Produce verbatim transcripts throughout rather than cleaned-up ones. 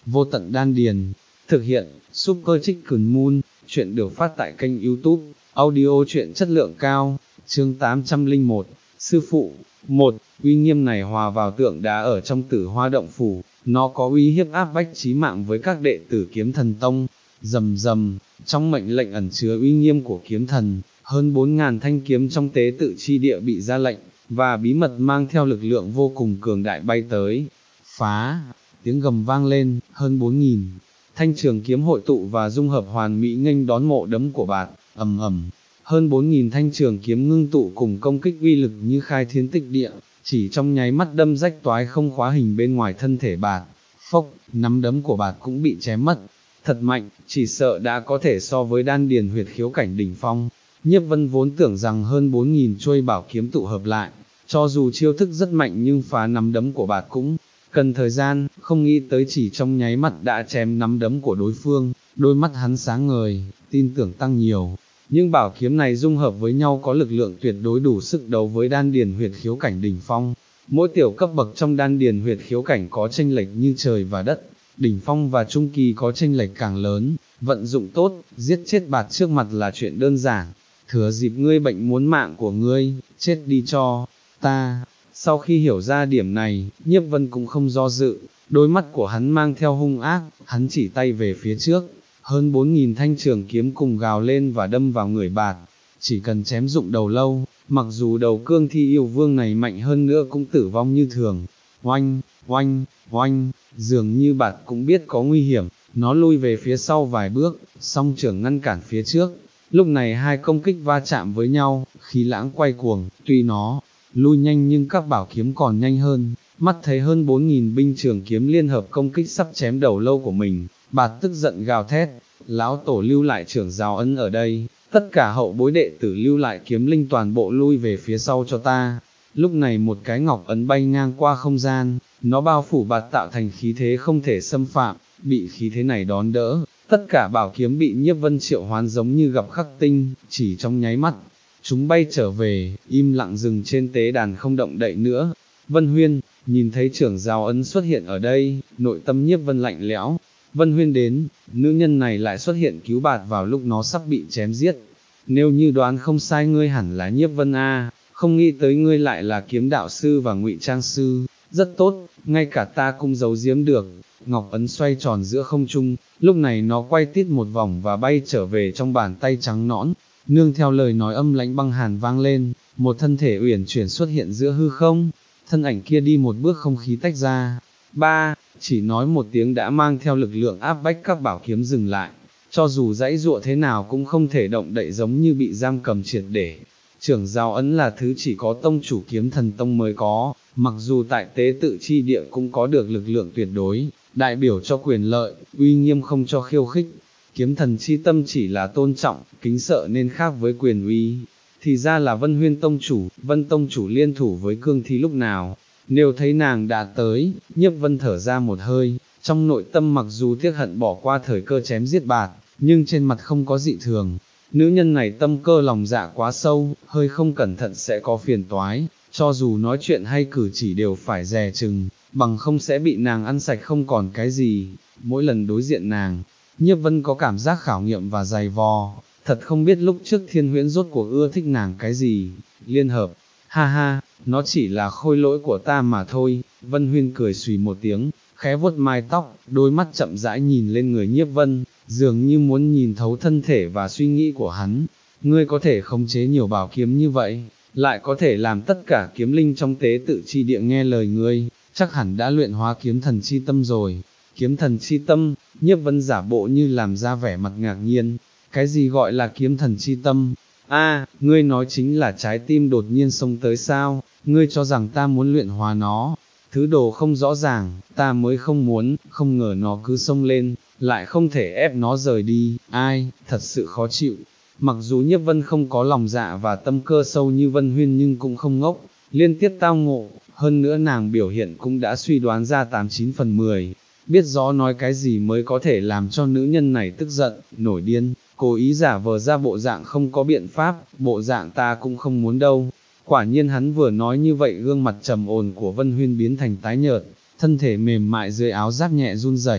vô tận đan điền. Thực hiện, Super Chicken Moon, chuyện được phát tại kênh YouTube, audio truyện chất lượng cao, chương tám trăm lẻ một, Sư Phụ. Một, uy nghiêm này hòa vào tượng đá ở trong Tử Hoa Động Phủ, nó có uy hiếp áp bách chí mạng với các đệ tử Kiếm Thần Tông. Rầm rầm, trong mệnh lệnh ẩn chứa uy nghiêm của kiếm thần, hơn bốn ngàn thanh kiếm trong tế tự chi địa bị ra lệnh, và bí mật mang theo lực lượng vô cùng cường đại bay tới. Phá, tiếng gầm vang lên, hơn bốn nghìn thanh trường kiếm hội tụ và dung hợp hoàn mỹ nghênh đón mộ đấm của Bạt, ầm ầm. Hơn bốn nghìn thanh trường kiếm ngưng tụ cùng công kích uy lực như khai thiên tích địa, chỉ trong nháy mắt đâm rách toái không khóa hình bên ngoài thân thể Bạt. Phốc, nắm đấm của Bạt cũng bị chém mất. Thật mạnh, chỉ sợ đã có thể so với đan điền huyệt khiếu cảnh đỉnh phong. Nhiếp Vân vốn tưởng rằng hơn bốn nghìn chuôi bảo kiếm tụ hợp lại, cho dù chiêu thức rất mạnh nhưng phá nắm đấm của Bạt cũng cần thời gian, không nghĩ tới chỉ trong nháy mắt đã chém nắm đấm của đối phương. Đôi mắt hắn sáng ngời, tin tưởng tăng nhiều. Nhưng bảo kiếm này dung hợp với nhau có lực lượng tuyệt đối đủ sức đấu với đan điền huyệt khiếu cảnh đỉnh phong. Mỗi tiểu cấp bậc trong đan điền huyệt khiếu cảnh có chênh lệch như trời và đất, đỉnh phong và trung kỳ có chênh lệch càng lớn. Vận dụng tốt, giết chết Bạt trước mặt là chuyện đơn giản. Thừa dịp ngươi bệnh muốn mạng của ngươi, chết đi cho ta. Sau khi hiểu ra điểm này, Nhiếp Vân cũng không do dự, đôi mắt của hắn mang theo hung ác, hắn chỉ tay về phía trước. Hơn bốn nghìn thanh trường kiếm cùng gào lên và đâm vào người Bạt, chỉ cần chém dụng đầu lâu, mặc dù đầu cương thi yêu vương này mạnh hơn nữa cũng tử vong như thường. Oanh, oanh, oanh, dường như Bạt cũng biết có nguy hiểm, nó lui về phía sau vài bước, song trưởng ngăn cản phía trước. Lúc này hai công kích va chạm với nhau, khí lãng quay cuồng, tuy nó lui nhanh nhưng các bảo kiếm còn nhanh hơn. Mắt thấy hơn bốn nghìn binh trường kiếm liên hợp công kích sắp chém đầu lâu của mình, Bạt tức giận gào thét, lão tổ lưu lại trưởng giáo ấn ở đây, tất cả hậu bối đệ tử lưu lại kiếm linh toàn bộ lui về phía sau cho ta. Lúc này một cái ngọc ấn bay ngang qua không gian, nó bao phủ Bạt tạo thành khí thế không thể xâm phạm, bị khí thế này đón đỡ, tất cả bảo kiếm bị Nhiếp Vân triệu hoán giống như gặp khắc tinh, chỉ trong nháy mắt, chúng bay trở về, im lặng dừng trên tế đàn không động đậy nữa. Vân Huyên, nhìn thấy trưởng giáo ấn xuất hiện ở đây, nội tâm Nhiếp Vân lạnh lẽo. Vân Huyên đến, nữ nhân này lại xuất hiện cứu Bạt vào lúc nó sắp bị chém giết. Nếu như đoán không sai ngươi hẳn là Nhiếp Vân a, không nghĩ tới ngươi lại là kiếm đạo sư và ngụy trang sư, rất tốt, ngay cả ta cũng giấu giếm được. Ngọc ấn xoay tròn giữa không trung, lúc này nó quay tít một vòng và bay trở về trong bàn tay trắng nõn. Nương theo lời nói âm lãnh băng hàn vang lên, một thân thể uyển chuyển xuất hiện giữa hư không, thân ảnh kia đi một bước không khí tách ra. Ba, chỉ nói một tiếng đã mang theo lực lượng áp bách các bảo kiếm dừng lại, cho dù dãy dụa thế nào cũng không thể động đậy giống như bị giam cầm triệt để. Trưởng giáo ấn là thứ chỉ có tông chủ Kiếm Thần Tông mới có, mặc dù tại tế tự chi địa cũng có được lực lượng tuyệt đối, đại biểu cho quyền lợi, uy nghiêm không cho khiêu khích. Kiếm thần chi tâm chỉ là tôn trọng, kính sợ nên khác với quyền uy. Thì ra là Vân Huyên tông chủ, Vân tông chủ liên thủ với cương thi lúc nào. Nếu thấy nàng đã tới, Nhiếp Vân thở ra một hơi, trong nội tâm mặc dù tiếc hận bỏ qua thời cơ chém giết Bạt, nhưng trên mặt không có dị thường. Nữ nhân này tâm cơ lòng dạ quá sâu, hơi không cẩn thận sẽ có phiền toái, cho dù nói chuyện hay cử chỉ đều phải dè chừng, bằng không sẽ bị nàng ăn sạch không còn cái gì. Mỗi lần đối diện nàng, Nhiếp Vân có cảm giác khảo nghiệm và dày vò, thật không biết lúc trước Thiên Huyễn rốt cuộc ưa thích nàng cái gì. Liên hợp, ha ha, nó chỉ là khôi lỗi của ta mà thôi. Vân Huyên cười xùy một tiếng, khẽ vuốt mái tóc, đôi mắt chậm rãi nhìn lên người Nhiếp Vân, dường như muốn nhìn thấu thân thể và suy nghĩ của hắn. Ngươi có thể khống chế nhiều bảo kiếm như vậy, lại có thể làm tất cả kiếm linh trong tế tự chi địa nghe lời ngươi, chắc hẳn đã luyện hóa kiếm thần chi tâm rồi. Kiếm thần chi tâm, Nhiếp Vân giả bộ như làm ra vẻ mặt ngạc nhiên. Cái gì gọi là kiếm thần chi tâm? A, ngươi nói chính là trái tim đột nhiên xông tới sao? Ngươi cho rằng ta muốn luyện hóa nó? Thứ đồ không rõ ràng, ta mới không muốn, không ngờ nó cứ xông lên, lại không thể ép nó rời đi. Ai, thật sự khó chịu. Mặc dù Nhiếp Vân không có lòng dạ và tâm cơ sâu như Vân Huyên nhưng cũng không ngốc, liên tiếp tao ngộ, hơn nữa nàng biểu hiện cũng đã suy đoán ra tám chín phần mười. Biết rõ nói cái gì mới có thể làm cho nữ nhân này tức giận, nổi điên, cố ý giả vờ ra bộ dạng không có biện pháp, bộ dạng ta cũng không muốn đâu. Quả nhiên hắn vừa nói như vậy gương mặt trầm ổn của Vân Huyên biến thành tái nhợt, thân thể mềm mại dưới áo giáp nhẹ run rẩy,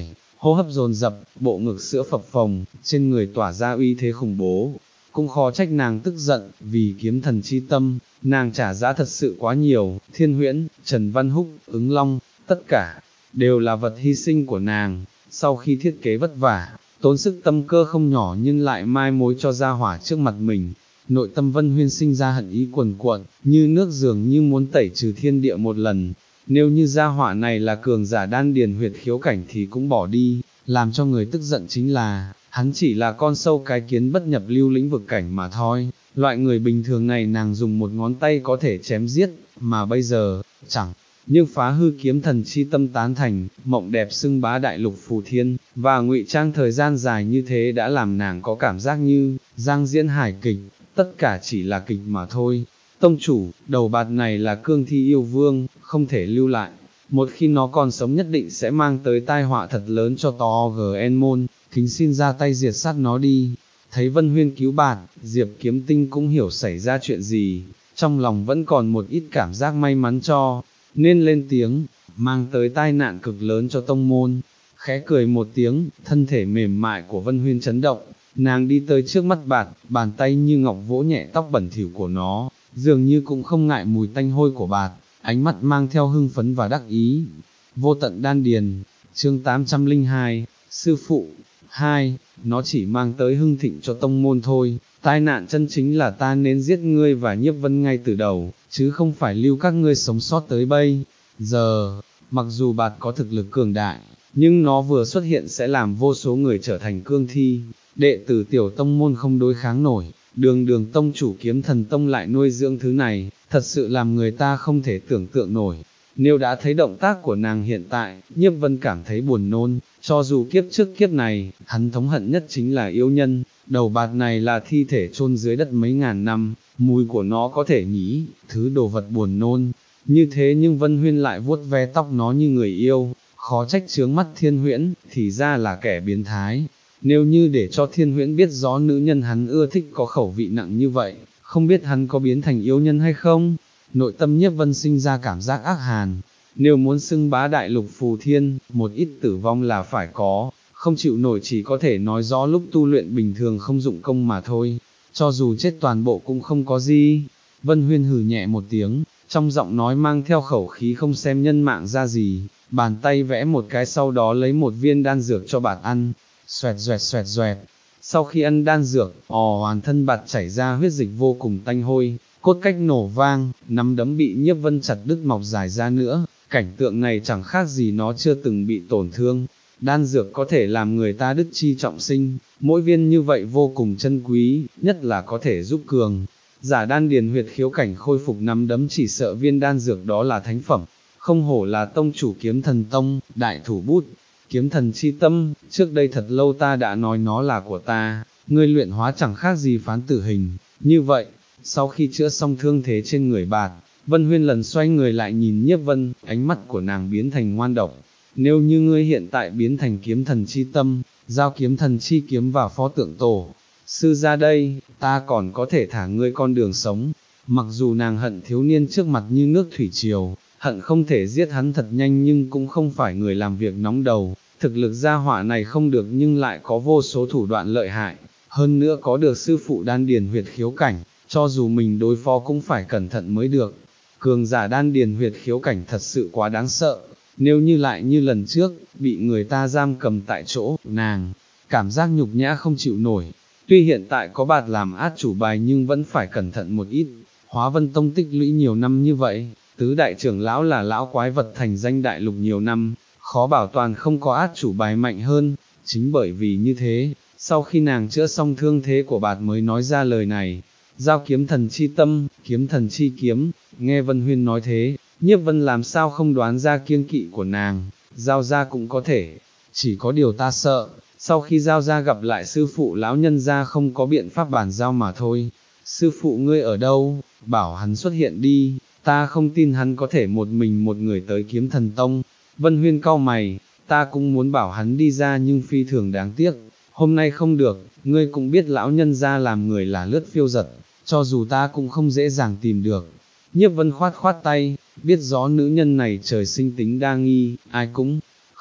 hô hấp dồn dập, bộ ngực sữa phập phồng, trên người tỏa ra uy thế khủng bố. Cũng khó trách nàng tức giận, vì kiếm thần chi tâm, nàng trả giá thật sự quá nhiều, Thiên Huyễn, Trần Văn Húc, Ứng Long, tất cả, đều là vật hy sinh của nàng, sau khi thiết kế vất vả, tốn sức tâm cơ không nhỏ nhưng lại mai mối cho ra hỏa trước mặt mình. Nội tâm Vân Huyên sinh ra hận ý cuồn cuộn, như nước dường như muốn tẩy trừ thiên địa một lần. Nếu như gia hỏa này là cường giả đan điền huyệt khiếu cảnh thì cũng bỏ đi, làm cho người tức giận chính là, hắn chỉ là con sâu cái kiến bất nhập lưu lĩnh vực cảnh mà thôi. Loại người bình thường này nàng dùng một ngón tay có thể chém giết, mà bây giờ, chẳng nhưng phá hư kiếm thần chi tâm tán thành, mộng đẹp xưng bá đại lục phù thiên, và ngụy trang thời gian dài như thế đã làm nàng có cảm giác như, giang diễn hài kịch, tất cả chỉ là kịch mà thôi. Tông chủ, đầu bạt này là cương thi yêu vương, không thể lưu lại, một khi nó còn sống nhất định sẽ mang tới tai họa thật lớn cho to gn môn, kính xin ra tay diệt sát nó đi. Thấy Vân Huyên cứu bạt, Diệp Kiếm Tinh cũng hiểu xảy ra chuyện gì, trong lòng vẫn còn một ít cảm giác may mắn cho, nên lên tiếng, mang tới tai nạn cực lớn cho tông môn. Khẽ cười một tiếng, thân thể mềm mại của Vân Huyên chấn động, nàng đi tới trước mắt bạt, bàn tay như ngọc vỗ nhẹ tóc bẩn thỉu của nó, dường như cũng không ngại mùi tanh hôi của bạt, ánh mắt mang theo hưng phấn và đắc ý. Vô tận đan điền, chương tám trăm lẻ hai, sư phụ, hai, nó chỉ mang tới hưng thịnh cho tông môn thôi, tai nạn chân chính là ta nên giết ngươi và Nhiếp Vân ngay từ đầu, chứ không phải lưu các ngươi sống sót tới bây giờ. Mặc dù bạt có thực lực cường đại, nhưng nó vừa xuất hiện sẽ làm vô số người trở thành cương thi, đệ tử tiểu tông môn không đối kháng nổi, đường đường tông chủ kiếm thần tông lại nuôi dưỡng thứ này, thật sự làm người ta không thể tưởng tượng nổi. Nếu đã thấy động tác của nàng hiện tại, Nhiếp Vân cảm thấy buồn nôn, cho dù kiếp trước kiếp này, hắn thống hận nhất chính là yêu nhân, đầu bạt này là thi thể chôn dưới đất mấy ngàn năm, mùi của nó có thể nhỉ, thứ đồ vật buồn nôn. Như thế nhưng Vân Huyên lại vuốt ve tóc nó như người yêu, khó trách chướng mắt Thiên Huyễn, thì ra là kẻ biến thái. Nếu như để cho Thiên Huyễn biết rõ nữ nhân hắn ưa thích có khẩu vị nặng như vậy, không biết hắn có biến thành yêu nhân hay không? Nội tâm Nhiếp Vân sinh ra cảm giác ác hàn, nếu muốn xưng bá đại lục phù thiên, một ít tử vong là phải có, không chịu nổi chỉ có thể nói rõ lúc tu luyện bình thường không dụng công mà thôi, cho dù chết toàn bộ cũng không có gì. Vân Huyên hừ nhẹ một tiếng, trong giọng nói mang theo khẩu khí không xem nhân mạng ra gì, bàn tay vẽ một cái sau đó lấy một viên đan dược cho bạt ăn, xoẹt xoẹt xoẹt xoẹt. Sau khi ăn đan dược, ò hoàn thân bạt chảy ra huyết dịch vô cùng tanh hôi, cốt cách nổ vang, nắm đấm bị Nhiếp Vân chặt đứt mọc dài ra nữa, cảnh tượng này chẳng khác gì nó chưa từng bị tổn thương. Đan dược có thể làm người ta đứt chi trọng sinh, mỗi viên như vậy vô cùng chân quý, nhất là có thể giúp cường giả đan điền huyệt khiếu cảnh khôi phục nắm đấm, chỉ sợ viên đan dược đó là thánh phẩm. Không hổ là tông chủ kiếm thần tông, đại thủ bút, kiếm thần chi tâm, trước đây thật lâu ta đã nói nó là của ta, ngươi luyện hóa chẳng khác gì phán tử hình. Như vậy, sau khi chữa xong thương thế trên người bạt, Vân Huyên lần xoay người lại nhìn Nhiếp Vân, ánh mắt của nàng biến thành ngoan độc. Nếu như ngươi hiện tại biến thành kiếm thần chi tâm, giao kiếm thần chi kiếm vào pho tượng tổ sư ra đây, ta còn có thể thả ngươi con đường sống. Mặc dù nàng hận thiếu niên trước mặt như nước thủy triều, hận không thể giết hắn thật nhanh, nhưng cũng không phải người làm việc nóng đầu, thực lực gia hỏa này không được nhưng lại có vô số thủ đoạn lợi hại, hơn nữa có được sư phụ đan điền huyệt khiếu cảnh, cho dù mình đối phó cũng phải cẩn thận mới được. Cường giả đan điền huyệt khiếu cảnh thật sự quá đáng sợ, nếu như lại như lần trước, bị người ta giam cầm tại chỗ, nàng, cảm giác nhục nhã không chịu nổi. Tuy hiện tại có bạt làm át chủ bài nhưng vẫn phải cẩn thận một ít, Hóa Vân Tông tích lũy nhiều năm như vậy, tứ đại trưởng lão là lão quái vật thành danh đại lục nhiều năm, khó bảo toàn không có át chủ bài mạnh hơn. Chính bởi vì như thế, sau khi nàng chữa xong thương thế của bạt mới nói ra lời này, giao kiếm thần chi tâm, kiếm thần chi kiếm. Nghe Vân Huyên nói thế, Nhiếp Vân làm sao không đoán ra kiêng kỵ của nàng, giao ra cũng có thể, chỉ có điều ta sợ, sau khi giao ra gặp lại sư phụ lão nhân gia không có biện pháp bàn giao mà thôi. Sư phụ ngươi ở đâu, bảo hắn xuất hiện đi, ta không tin hắn có thể một mình một người tới kiếm thần tông. Vân Huyên cau mày, ta cũng muốn bảo hắn đi ra nhưng phi thường đáng tiếc, hôm nay không được, ngươi cũng biết lão nhân gia làm người là lướt phiêu giật, cho dù ta cũng không dễ dàng tìm được. Nhiếp Vân khoát khoát tay, biết rõ nữ nhân này trời sinh tính đa nghi, ai cũng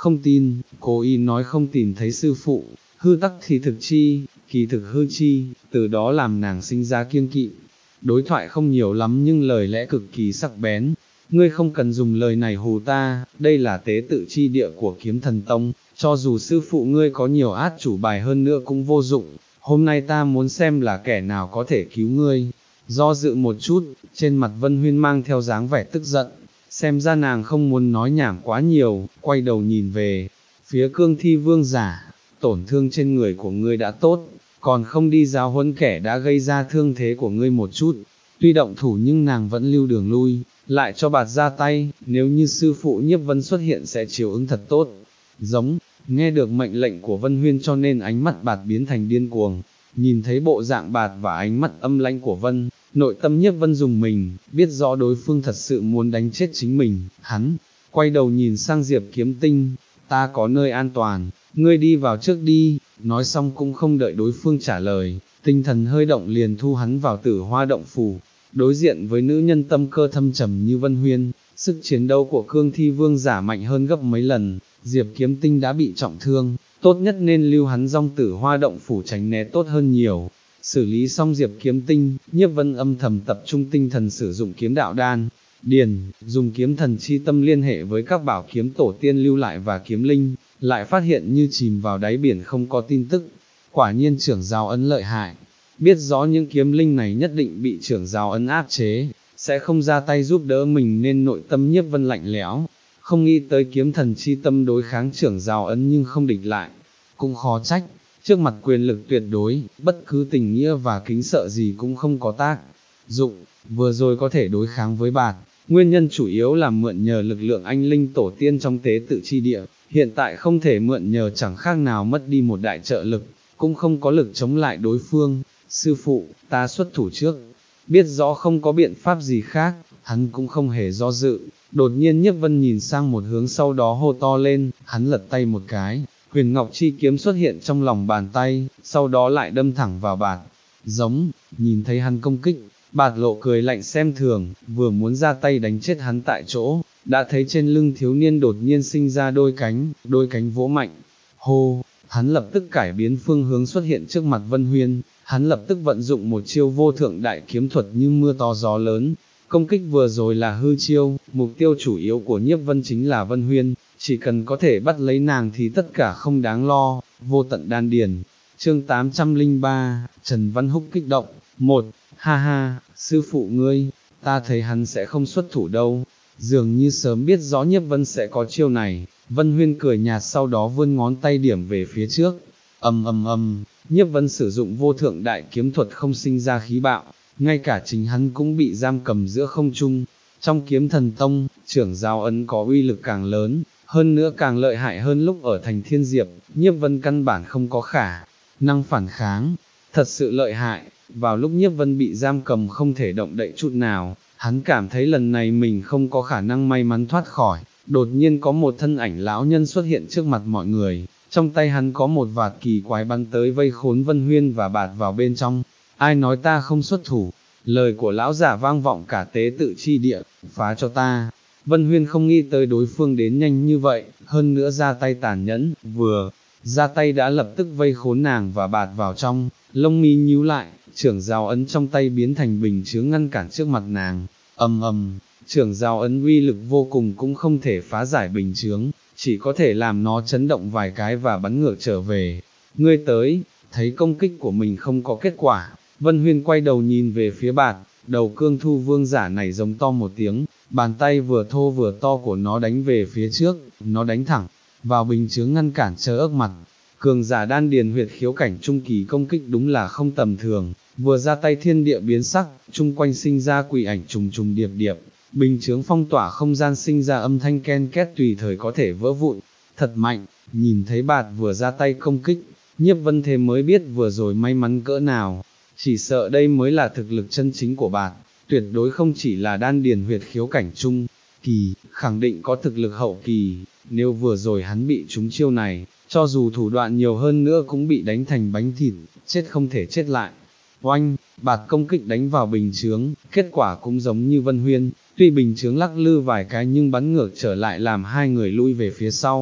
không tin, cố ý nói không tìm thấy sư phụ, hư tắc thì thực chi, kỳ thực hư chi, từ đó làm nàng sinh ra kiêng kỵ. Đối thoại không nhiều lắm nhưng lời lẽ cực kỳ sắc bén, ngươi không cần dùng lời này hù ta, đây là tế tự chi địa của kiếm thần tông, cho dù sư phụ ngươi có nhiều át chủ bài hơn nữa cũng vô dụng, hôm nay ta muốn xem là kẻ nào có thể cứu ngươi. Do dự một chút, trên mặt Vân Huyên mang theo dáng vẻ tức giận, xem ra nàng không muốn nói nhảm quá nhiều, quay đầu nhìn về phía Cương Thi Vương giả, tổn thương trên người của ngươi đã tốt, còn không đi giáo huấn kẻ đã gây ra thương thế của ngươi một chút. Tuy động thủ nhưng nàng vẫn lưu đường lui, lại cho Bạt ra tay, nếu như sư phụ Nhiếp Vân xuất hiện sẽ chiếu ứng thật tốt. Giống, nghe được mệnh lệnh của Vân Huyên cho nên ánh mắt Bạt biến thành điên cuồng, nhìn thấy bộ dạng Bạt và ánh mắt âm lãnh của Vân, nội tâm Nhiếp Vân dùng mình, biết rõ đối phương thật sự muốn đánh chết chính mình, hắn, quay đầu nhìn sang Diệp Kiếm Tinh, ta có nơi an toàn, ngươi đi vào trước đi, nói xong cũng không đợi đối phương trả lời, tinh thần hơi động liền thu hắn vào Tử Hoa động phủ. Đối diện với nữ nhân tâm cơ thâm trầm như Vân Huyên, sức chiến đấu của Cương Thi Vương giả mạnh hơn gấp mấy lần, Diệp Kiếm Tinh đã bị trọng thương, tốt nhất nên lưu hắn dong Tử Hoa động phủ tránh né tốt hơn nhiều. Xử lý xong Diệp Kiếm Tinh, Nhiếp Vân âm thầm tập trung tinh thần sử dụng kiếm đạo đan, điền, dùng kiếm thần chi tâm liên hệ với các bảo kiếm tổ tiên lưu lại và kiếm linh, lại phát hiện như chìm vào đáy biển không có tin tức. Quả nhiên trưởng giáo ấn lợi hại, biết rõ những kiếm linh này nhất định bị trưởng giáo ấn áp chế, sẽ không ra tay giúp đỡ mình nên nội tâm Nhiếp Vân lạnh lẽo, không nghĩ tới kiếm thần chi tâm đối kháng trưởng giáo ấn nhưng không địch lại, cũng khó trách, trước mặt quyền lực tuyệt đối, bất cứ tình nghĩa và kính sợ gì cũng không có tác dụng, vừa rồi có thể đối kháng với Bạt, nguyên nhân chủ yếu là mượn nhờ lực lượng anh linh tổ tiên trong tế tự chi địa, hiện tại không thể mượn nhờ chẳng khác nào mất đi một đại trợ lực, cũng không có lực chống lại đối phương. Sư phụ, ta xuất thủ trước, biết rõ không có biện pháp gì khác, hắn cũng không hề do dự, đột nhiên Nhiếp Vân nhìn sang một hướng sau đó hô to lên, hắn lật tay một cái, huyền ngọc chi kiếm xuất hiện trong lòng bàn tay, sau đó lại đâm thẳng vào Bạt, giống, nhìn thấy hắn công kích, Bạt lộ cười lạnh xem thường, vừa muốn ra tay đánh chết hắn tại chỗ, đã thấy trên lưng thiếu niên đột nhiên sinh ra đôi cánh, đôi cánh vỗ mạnh, hô, hắn lập tức cải biến phương hướng xuất hiện trước mặt Vân Huyên. Hắn lập tức vận dụng một chiêu vô thượng đại kiếm thuật như mưa to gió lớn, công kích vừa rồi là hư chiêu, mục tiêu chủ yếu của Nhiếp Vân chính là Vân Huyên, chỉ cần có thể bắt lấy nàng thì tất cả không đáng lo, vô tận đan điền. Chương tám trăm lẻ ba, Trần Văn Húc kích động, một, ha ha, sư phụ ngươi, ta thấy hắn sẽ không xuất thủ đâu, dường như sớm biết rõ Nhiếp Vân sẽ có chiêu này, Vân Huyên cười nhạt sau đó vươn ngón tay điểm về phía trước, ầm ầm ầm. Nhiếp Vân sử dụng vô thượng đại kiếm thuật không sinh ra khí bạo, ngay cả chính hắn cũng bị giam cầm giữa không trung. Trong kiếm thần tông, trưởng giáo ấn có uy lực càng lớn, hơn nữa càng lợi hại hơn lúc ở thành Thiên Diệp, Nhiếp Vân căn bản không có khả năng phản kháng, thật sự lợi hại. Vào lúc Nhiếp Vân bị giam cầm không thể động đậy chút nào, hắn cảm thấy lần này mình không có khả năng may mắn thoát khỏi, đột nhiên có một thân ảnh lão nhân xuất hiện trước mặt mọi người. Trong tay hắn có một vạt kỳ quái bắn tới vây khốn Vân Huyên và Bạt vào bên trong, ai nói ta không xuất thủ, lời của lão giả vang vọng cả tế tự chi địa, phá cho ta. Vân Huyên không nghĩ tới đối phương đến nhanh như vậy, hơn nữa ra tay tàn nhẫn, vừa ra tay đã lập tức vây khốn nàng và Bạt vào trong, lông mi nhíu lại, trưởng giáo ấn trong tay biến thành bình chướng ngăn cản trước mặt nàng, ầm ầm, trưởng giáo ấn uy lực vô cùng cũng không thể phá giải bình chướng, chỉ có thể làm nó chấn động vài cái và bắn ngược trở về. Ngươi tới, thấy công kích của mình không có kết quả, Vân Huyên quay đầu nhìn về phía Bạt, đầu Cương Thu Vương giả này giống to một tiếng, bàn tay vừa thô vừa to của nó đánh về phía trước, nó đánh thẳng vào bình chướng ngăn cản chớ ớt mặt. Cường giả đan điền huyệt khiếu cảnh trung kỳ công kích đúng là không tầm thường, vừa ra tay thiên địa biến sắc, chung quanh sinh ra quỷ ảnh trùng trùng điệp điệp. Bình chướng phong tỏa không gian sinh ra âm thanh ken két tùy thời có thể vỡ vụn, thật mạnh, nhìn thấy Bạt vừa ra tay công kích, Nhiếp Vân thế mới biết vừa rồi may mắn cỡ nào, chỉ sợ đây mới là thực lực chân chính của Bạt, tuyệt đối không chỉ là đan điền huyệt khiếu cảnh trung kỳ, khẳng định có thực lực hậu kỳ, nếu vừa rồi hắn bị trúng chiêu này, cho dù thủ đoạn nhiều hơn nữa cũng bị đánh thành bánh thịt, chết không thể chết lại. Oanh, Bạt công kích đánh vào bình chướng, kết quả cũng giống như Vân Huyên, tuy bình chướng lắc lư vài cái nhưng bắn ngược trở lại làm hai người lui về phía sau.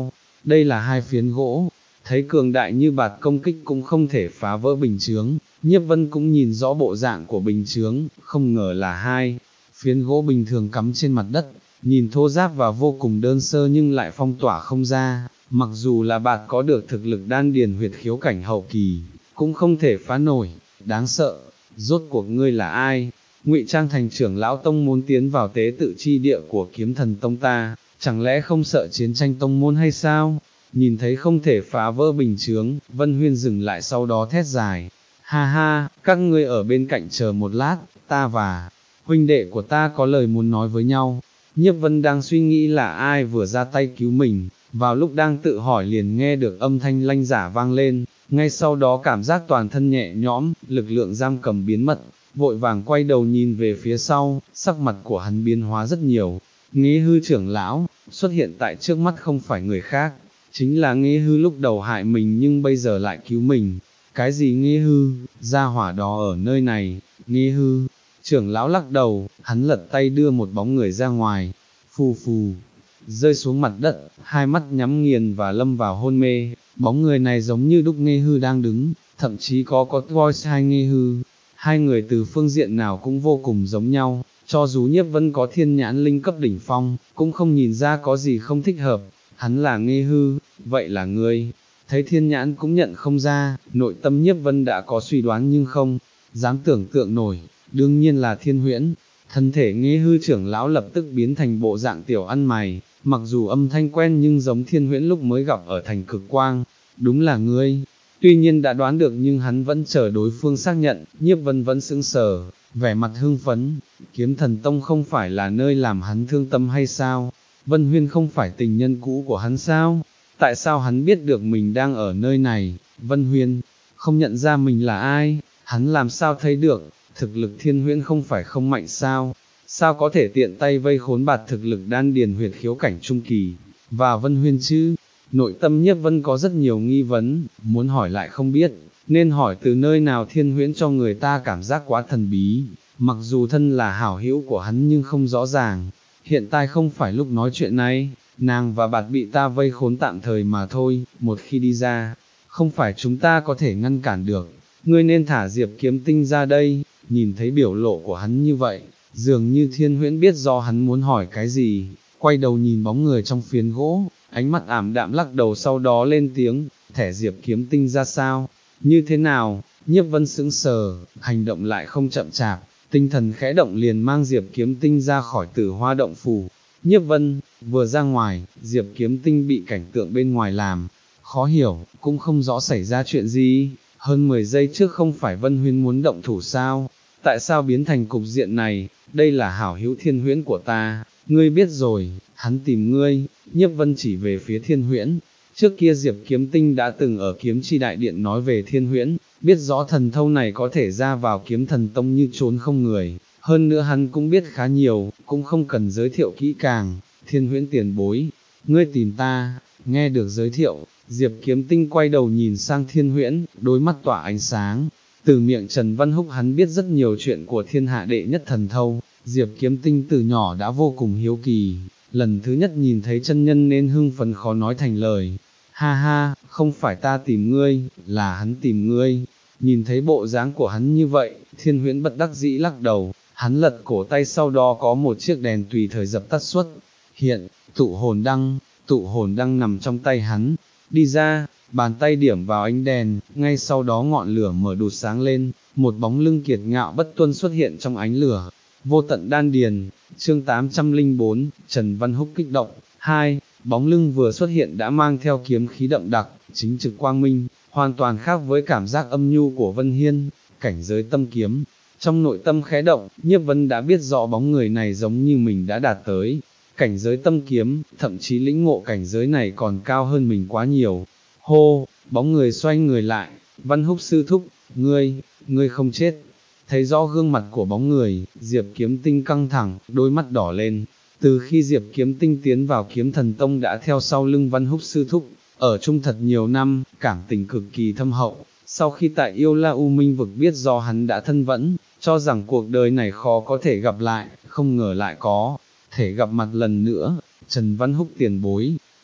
đây là hai phiến gỗ, thấy cường đại như bạt công kích cũng không thể phá vỡ bình chướng, Nhiếp Vân cũng nhìn rõ bộ dạng của bình chướng, không ngờ là hai phiến gỗ bình thường cắm trên mặt đất, nhìn thô ráp và vô cùng đơn sơ nhưng lại phong tỏa không ra, mặc dù là bạt có được thực lực đan điền huyệt khiếu cảnh hậu kỳ, cũng không thể phá nổi, đáng sợ, rốt cuộc ngươi là ai? Ngụy trang thành trưởng lão tông muốn tiến vào tế tự chi địa của kiếm thần tông ta, chẳng lẽ không sợ chiến tranh tông môn hay sao? Nhìn thấy không thể phá vỡ bình chướng, Vân Huyên dừng lại sau đó thét dài, ha ha, các ngươi ở bên cạnh chờ một lát, ta và huynh đệ của ta có lời muốn nói với nhau. Nhiếp Vân đang suy nghĩ là ai vừa ra tay cứu mình, vào lúc đang tự hỏi liền nghe được âm thanh lanh giả vang lên, ngay sau đó cảm giác toàn thân nhẹ nhõm, lực lượng giam cầm biến mất, vội vàng quay đầu nhìn về phía sau, sắc mặt của hắn biến hóa rất nhiều. Nghê Hư trưởng lão, xuất hiện tại trước mắt không phải người khác, chính là Nghê Hư lúc đầu hại mình nhưng bây giờ lại cứu mình. Cái gì Nghê Hư, gia hỏa đó ở nơi này, Nghê Hư, trưởng lão lắc đầu, hắn lật tay đưa một bóng người ra ngoài, phù phù, rơi xuống mặt đất, hai mắt nhắm nghiền và lâm vào hôn mê, bóng người này giống như đúc Nghê Hư đang đứng, thậm chí có có voice hai Nghê Hư, hai người từ phương diện nào cũng vô cùng giống nhau, cho dù Nhiếp Vân có thiên nhãn linh cấp đỉnh phong, cũng không nhìn ra có gì không thích hợp, hắn là Nghê Hư, vậy là ngươi, thấy thiên nhãn cũng nhận không ra, nội tâm Nhiếp Vân đã có suy đoán nhưng không dám tưởng tượng nổi, đương nhiên là Thiên Huyễn. Thân thể Nghê Hư trưởng lão lập tức biến thành bộ dạng tiểu ăn mày, mặc dù âm thanh quen nhưng giống Thiên Huyễn lúc mới gặp ở thành Cực Quang, đúng là ngươi. Tuy nhiên đã đoán được nhưng hắn vẫn chờ đối phương xác nhận, Nhiếp Vân vẫn sững sờ, vẻ mặt hưng phấn, Kiếm Thần Tông không phải là nơi làm hắn thương tâm hay sao? Vân Huyên không phải tình nhân cũ của hắn sao? Tại sao hắn biết được mình đang ở nơi này? Vân Huyên không nhận ra mình là ai, hắn làm sao thấy được? Thực lực Thiên Huyễn không phải không mạnh sao, sao có thể tiện tay vây khốn bạt thực lực đan điền huyệt khiếu cảnh trung kỳ, và Vân Huyên chứ? Nội tâm Nhiếp Vân có rất nhiều nghi vấn, muốn hỏi lại không biết, nên hỏi từ nơi nào Thiên Huyễn cho người ta cảm giác quá thần bí, mặc dù thân là hảo hữu của hắn nhưng không rõ ràng, hiện tại không phải lúc nói chuyện này, nàng và bạt bị ta vây khốn tạm thời mà thôi, một khi đi ra, không phải chúng ta có thể ngăn cản được, ngươi nên thả Diệp Kiếm Tinh ra đây. Nhìn thấy biểu lộ của hắn như vậy, dường như Thiên Huyễn biết do hắn muốn hỏi cái gì, quay đầu nhìn bóng người trong phiến gỗ, ánh mắt ảm đạm lắc đầu sau đó lên tiếng, thẻ Diệp Kiếm Tinh ra sao, như thế nào? Nhiếp Vân sững sờ, hành động lại không chậm chạp, tinh thần khẽ động liền mang Diệp Kiếm Tinh ra khỏi Tử Hoa động phủ. Nhiếp Vân, vừa ra ngoài, Diệp Kiếm Tinh bị cảnh tượng bên ngoài làm khó hiểu, cũng không rõ xảy ra chuyện gì. Hơn mười giây trước không phải Vân Huyên muốn động thủ sao, tại sao biến thành cục diện này, đây là hảo hữu Thiên Huyễn của ta, ngươi biết rồi, hắn tìm ngươi. Nhiếp Vân chỉ về phía Thiên Huyễn, trước kia Diệp Kiếm Tinh đã từng ở Kiếm Chi Đại Điện nói về Thiên Huyễn, biết rõ thần thâu này có thể ra vào Kiếm Thần Tông như trốn không người, hơn nữa hắn cũng biết khá nhiều, cũng không cần giới thiệu kỹ càng. Thiên Huyễn tiền bối, ngươi tìm ta, nghe được giới thiệu, Diệp Kiếm Tinh quay đầu nhìn sang Thiên Huyễn, đôi mắt tỏa ánh sáng, từ miệng Trần Văn Húc hắn biết rất nhiều chuyện của thiên hạ đệ nhất thần thâu, Diệp Kiếm Tinh từ nhỏ đã vô cùng hiếu kỳ, lần thứ nhất nhìn thấy chân nhân nên hưng phấn khó nói thành lời, ha ha, không phải ta tìm ngươi, là hắn tìm ngươi. Nhìn thấy bộ dáng của hắn như vậy, Thiên Huyễn bất đắc dĩ lắc đầu, hắn lật cổ tay sau đó có một chiếc đèn tùy thời dập tắt xuất hiện, tụ hồn đăng, tụ hồn đăng nằm trong tay hắn, đi ra, bàn tay điểm vào ánh đèn, ngay sau đó ngọn lửa mở đụt sáng lên, một bóng lưng kiệt ngạo bất tuân xuất hiện trong ánh lửa, vô tận đan điền, chương tám trăm lẻ bốn, Trần Văn Húc kích động, hai, bóng lưng vừa xuất hiện đã mang theo kiếm khí đậm đặc, chính trực quang minh, hoàn toàn khác với cảm giác âm nhu của Vân Hiên, cảnh giới tâm kiếm. Trong nội tâm khẽ động, Nhiếp Vân đã biết rõ bóng người này giống như mình đã đạt tới cảnh giới tâm kiếm, thậm chí lĩnh ngộ cảnh giới này còn cao hơn mình quá nhiều. Hô, bóng người xoay người lại, Văn Húc sư thúc, ngươi, ngươi không chết. Thấy rõ gương mặt của bóng người, Diệp Kiếm Tinh căng thẳng, đôi mắt đỏ lên. Từ khi Diệp Kiếm Tinh tiến vào Kiếm Thần Tông đã theo sau lưng Văn Húc sư thúc, ở chung thật nhiều năm, cảm tình cực kỳ thâm hậu. Sau khi tại Yêu La U Minh vực biết do hắn đã thân vẫn, cho rằng cuộc đời này khó có thể gặp lại, không ngờ lại có thể gặp mặt lần nữa. Trần Văn Húc tiền bối,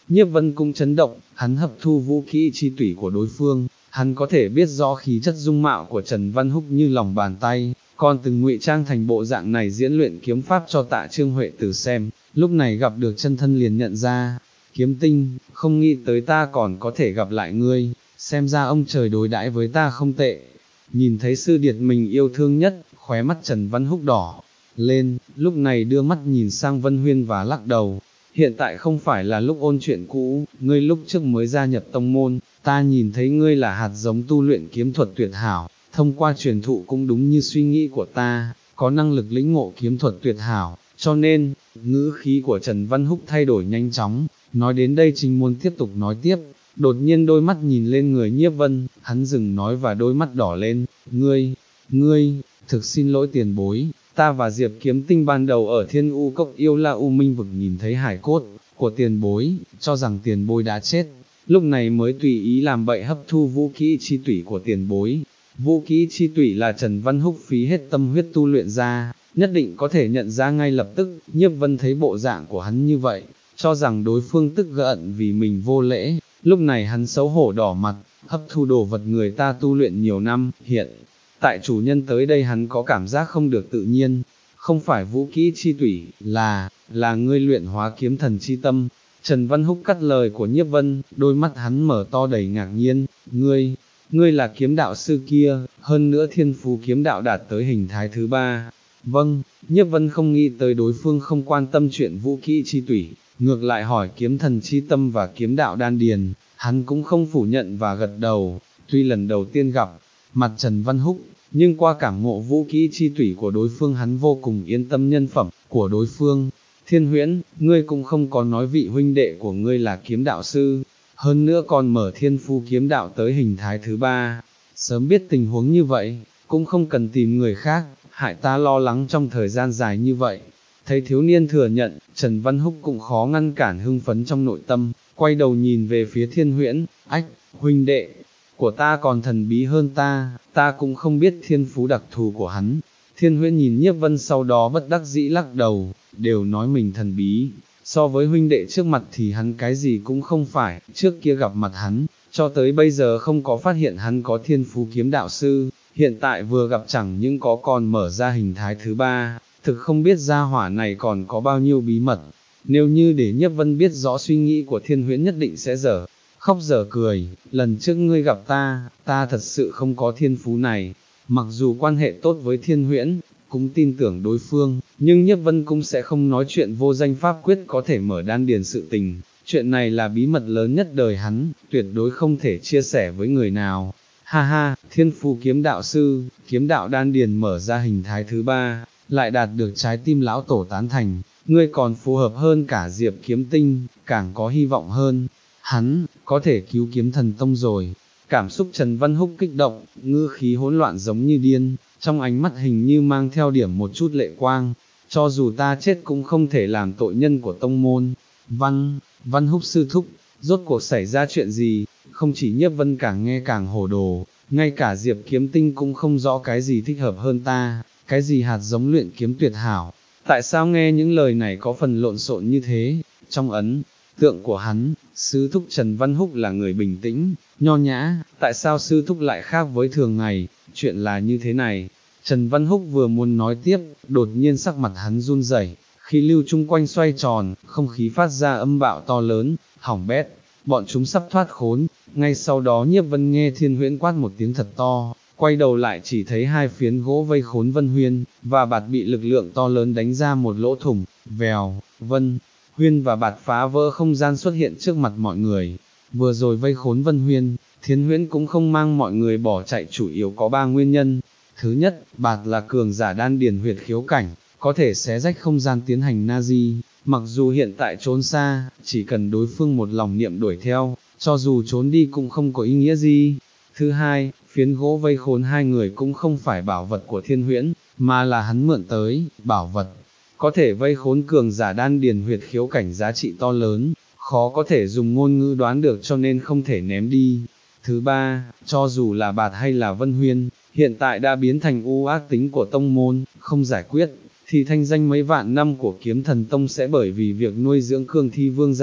Nhiếp Vân cũng chấn động, hắn hấp thu vũ kỹ chi tủy của đối phương, hắn có thể biết rõ khí chất dung mạo của Trần Văn Húc như lòng bàn tay, còn từng ngụy trang thành bộ dạng này diễn luyện kiếm pháp cho Tạ Trương Huệ Tử xem, lúc này gặp được chân thân liền nhận ra, Kiếm Tinh, không nghĩ tới ta còn có thể gặp lại ngươi, xem ra ông trời đối đãi với ta không tệ. Nhìn thấy sư điệt mình yêu thương nhất, khóe mắt Trần Văn Húc đỏ lên, lúc này đưa mắt nhìn sang Vân Huyên và lắc đầu. Hiện tại không phải là lúc ôn chuyện cũ, ngươi lúc trước mới gia nhập tông môn, ta nhìn thấy ngươi là hạt giống tu luyện kiếm thuật tuyệt hảo, thông qua truyền thụ cũng đúng như suy nghĩ của ta, có năng lực lĩnh ngộ kiếm thuật tuyệt hảo, cho nên, ngữ khí của Trần Văn Húc thay đổi nhanh chóng, nói đến đây chính muốn tiếp tục nói tiếp, đột nhiên đôi mắt nhìn lên người Nhiếp Vân, hắn dừng nói và đôi mắt đỏ lên, ngươi, ngươi, thực xin lỗi tiền bối. Ta và Diệp Kiếm Tinh ban đầu ở Thiên U Cốc Yêu La U Minh vực nhìn thấy hải cốt của tiền bối, cho rằng tiền bối đã chết, lúc này mới tùy ý làm bậy hấp thu vũ kỹ chi tủy của tiền bối. Vũ kỹ chi tủy là Trần Văn Húc phí hết tâm huyết tu luyện ra, nhất định có thể nhận ra ngay lập tức. Nhiếp Vân thấy bộ dạng của hắn như vậy, cho rằng đối phương tức giận vì mình vô lễ, lúc này hắn xấu hổ đỏ mặt, hấp thu đồ vật người ta tu luyện nhiều năm, hiện tại chủ nhân tới đây hắn có cảm giác không được tự nhiên, không phải vũ kỹ chi tủy, là, là ngươi luyện hóa kiếm thần chi tâm. Trần Văn Húc cắt lời của Nhiếp Vân, đôi mắt hắn mở to đầy ngạc nhiên, ngươi, ngươi là kiếm đạo sư kia, hơn nữa thiên phú kiếm đạo đạt tới hình thái thứ ba. Vâng, Nhiếp Vân không nghĩ tới đối phương không quan tâm chuyện vũ kỹ chi tủy, ngược lại hỏi kiếm thần chi tâm và kiếm đạo đan điền, hắn cũng không phủ nhận và gật đầu, tuy lần đầu tiên gặp mặt Trần Văn Húc, nhưng qua cảm ngộ vũ kỹ chi tủy của đối phương hắn vô cùng yên tâm nhân phẩm của đối phương. Thiên Huyễn, ngươi cũng không có nói vị huynh đệ của ngươi là kiếm đạo sư, hơn nữa còn mở thiên phu kiếm đạo tới hình thái thứ ba, sớm biết tình huống như vậy, cũng không cần tìm người khác, hại ta lo lắng trong thời gian dài như vậy. Thấy thiếu niên thừa nhận, Trần Văn Húc cũng khó ngăn cản hưng phấn trong nội tâm, quay đầu nhìn về phía Thiên Huyễn, ách, huynh đệ của ta còn thần bí hơn ta, ta cũng không biết thiên phú đặc thù của hắn. Thiên Huyễn nhìn Nhiếp Vân sau đó bất đắc dĩ lắc đầu, đều nói mình thần bí, so với huynh đệ trước mặt thì hắn cái gì cũng không phải, trước kia gặp mặt hắn, cho tới bây giờ không có phát hiện hắn có thiên phú kiếm đạo sư, hiện tại vừa gặp chẳng những có còn mở ra hình thái thứ ba, thực không biết gia hỏa này còn có bao nhiêu bí mật. Nếu như để Nhiếp Vân biết rõ suy nghĩ của Thiên Huyễn nhất định sẽ dở khóc dở cười, lần trước ngươi gặp ta, ta thật sự không có thiên phú này, mặc dù quan hệ tốt với Thiên Huyễn, cũng tin tưởng đối phương, nhưng Nhiếp Vân cũng sẽ không nói chuyện vô danh pháp quyết có thể mở đan điền sự tình, chuyện này là bí mật lớn nhất đời hắn, tuyệt đối không thể chia sẻ với người nào. Ha ha, thiên phú kiếm đạo sư, kiếm đạo đan điền mở ra hình thái thứ ba, lại đạt được trái tim lão tổ tán thành, ngươi còn phù hợp hơn cả Diệp Kiếm Tinh, càng có hy vọng hơn. Hắn, có thể cứu kiếm thần tông rồi. Cảm xúc Trần Văn Húc kích động, ngữ khí hỗn loạn giống như điên, trong ánh mắt hình như mang theo điểm một chút lệ quang, cho dù ta chết cũng không thể làm tội nhân của tông môn. Văn, Văn Húc sư thúc, rốt cuộc xảy ra chuyện gì, không chỉ Nhiếp Vân càng nghe càng hồ đồ, ngay cả Diệp Kiếm Tinh cũng không rõ cái gì thích hợp hơn ta, cái gì hạt giống luyện kiếm tuyệt hảo, tại sao nghe những lời này có phần lộn xộn như thế. Trong ấn tượng của hắn, sư thúc Trần Văn Húc là người bình tĩnh, nho nhã, tại sao sư thúc lại khác với thường ngày, chuyện là như thế này. Trần Văn Húc vừa muốn nói tiếp, đột nhiên sắc mặt hắn run rẩy, khí lưu chung quanh xoay tròn, không khí phát ra âm bạo to lớn, hỏng bét, bọn chúng sắp thoát khốn. Ngay sau đó Nhiếp Vân nghe Thiên Huyễn quát một tiếng thật to, quay đầu lại chỉ thấy hai phiến gỗ vây khốn Vân Huyên, và Bạt bị lực lượng to lớn đánh ra một lỗ thủng, vèo, Vân Huyên và Bạt phá vỡ không gian xuất hiện trước mặt mọi người. Vừa rồi vây khốn Vân Huyên, Thiên Huyễn cũng không mang mọi người bỏ chạy, chủ yếu có ba nguyên nhân. Thứ nhất, Bạt là cường giả đan điền huyệt khiếu cảnh, có thể xé rách không gian tiến hành Nazi, mặc dù hiện tại trốn xa, chỉ cần đối phương một lòng niệm đuổi theo, cho dù trốn đi cũng không có ý nghĩa gì. Thứ hai, phiến gỗ vây khốn hai người cũng không phải bảo vật của Thiên Huyễn, mà là hắn mượn tới, bảo vật có thể vây khốn cường giả đan điền huyệt khiếu cảnh giá trị to lớn, khó có thể dùng ngôn ngữ đoán được cho nên không thể ném đi. Thứ ba, cho dù là Bạt hay là Vân Huyên, hiện tại đã biến thành u ác tính của tông môn, không giải quyết, thì thanh danh mấy vạn năm của kiếm thần tông sẽ bởi vì việc nuôi dưỡng cương thi vương giả,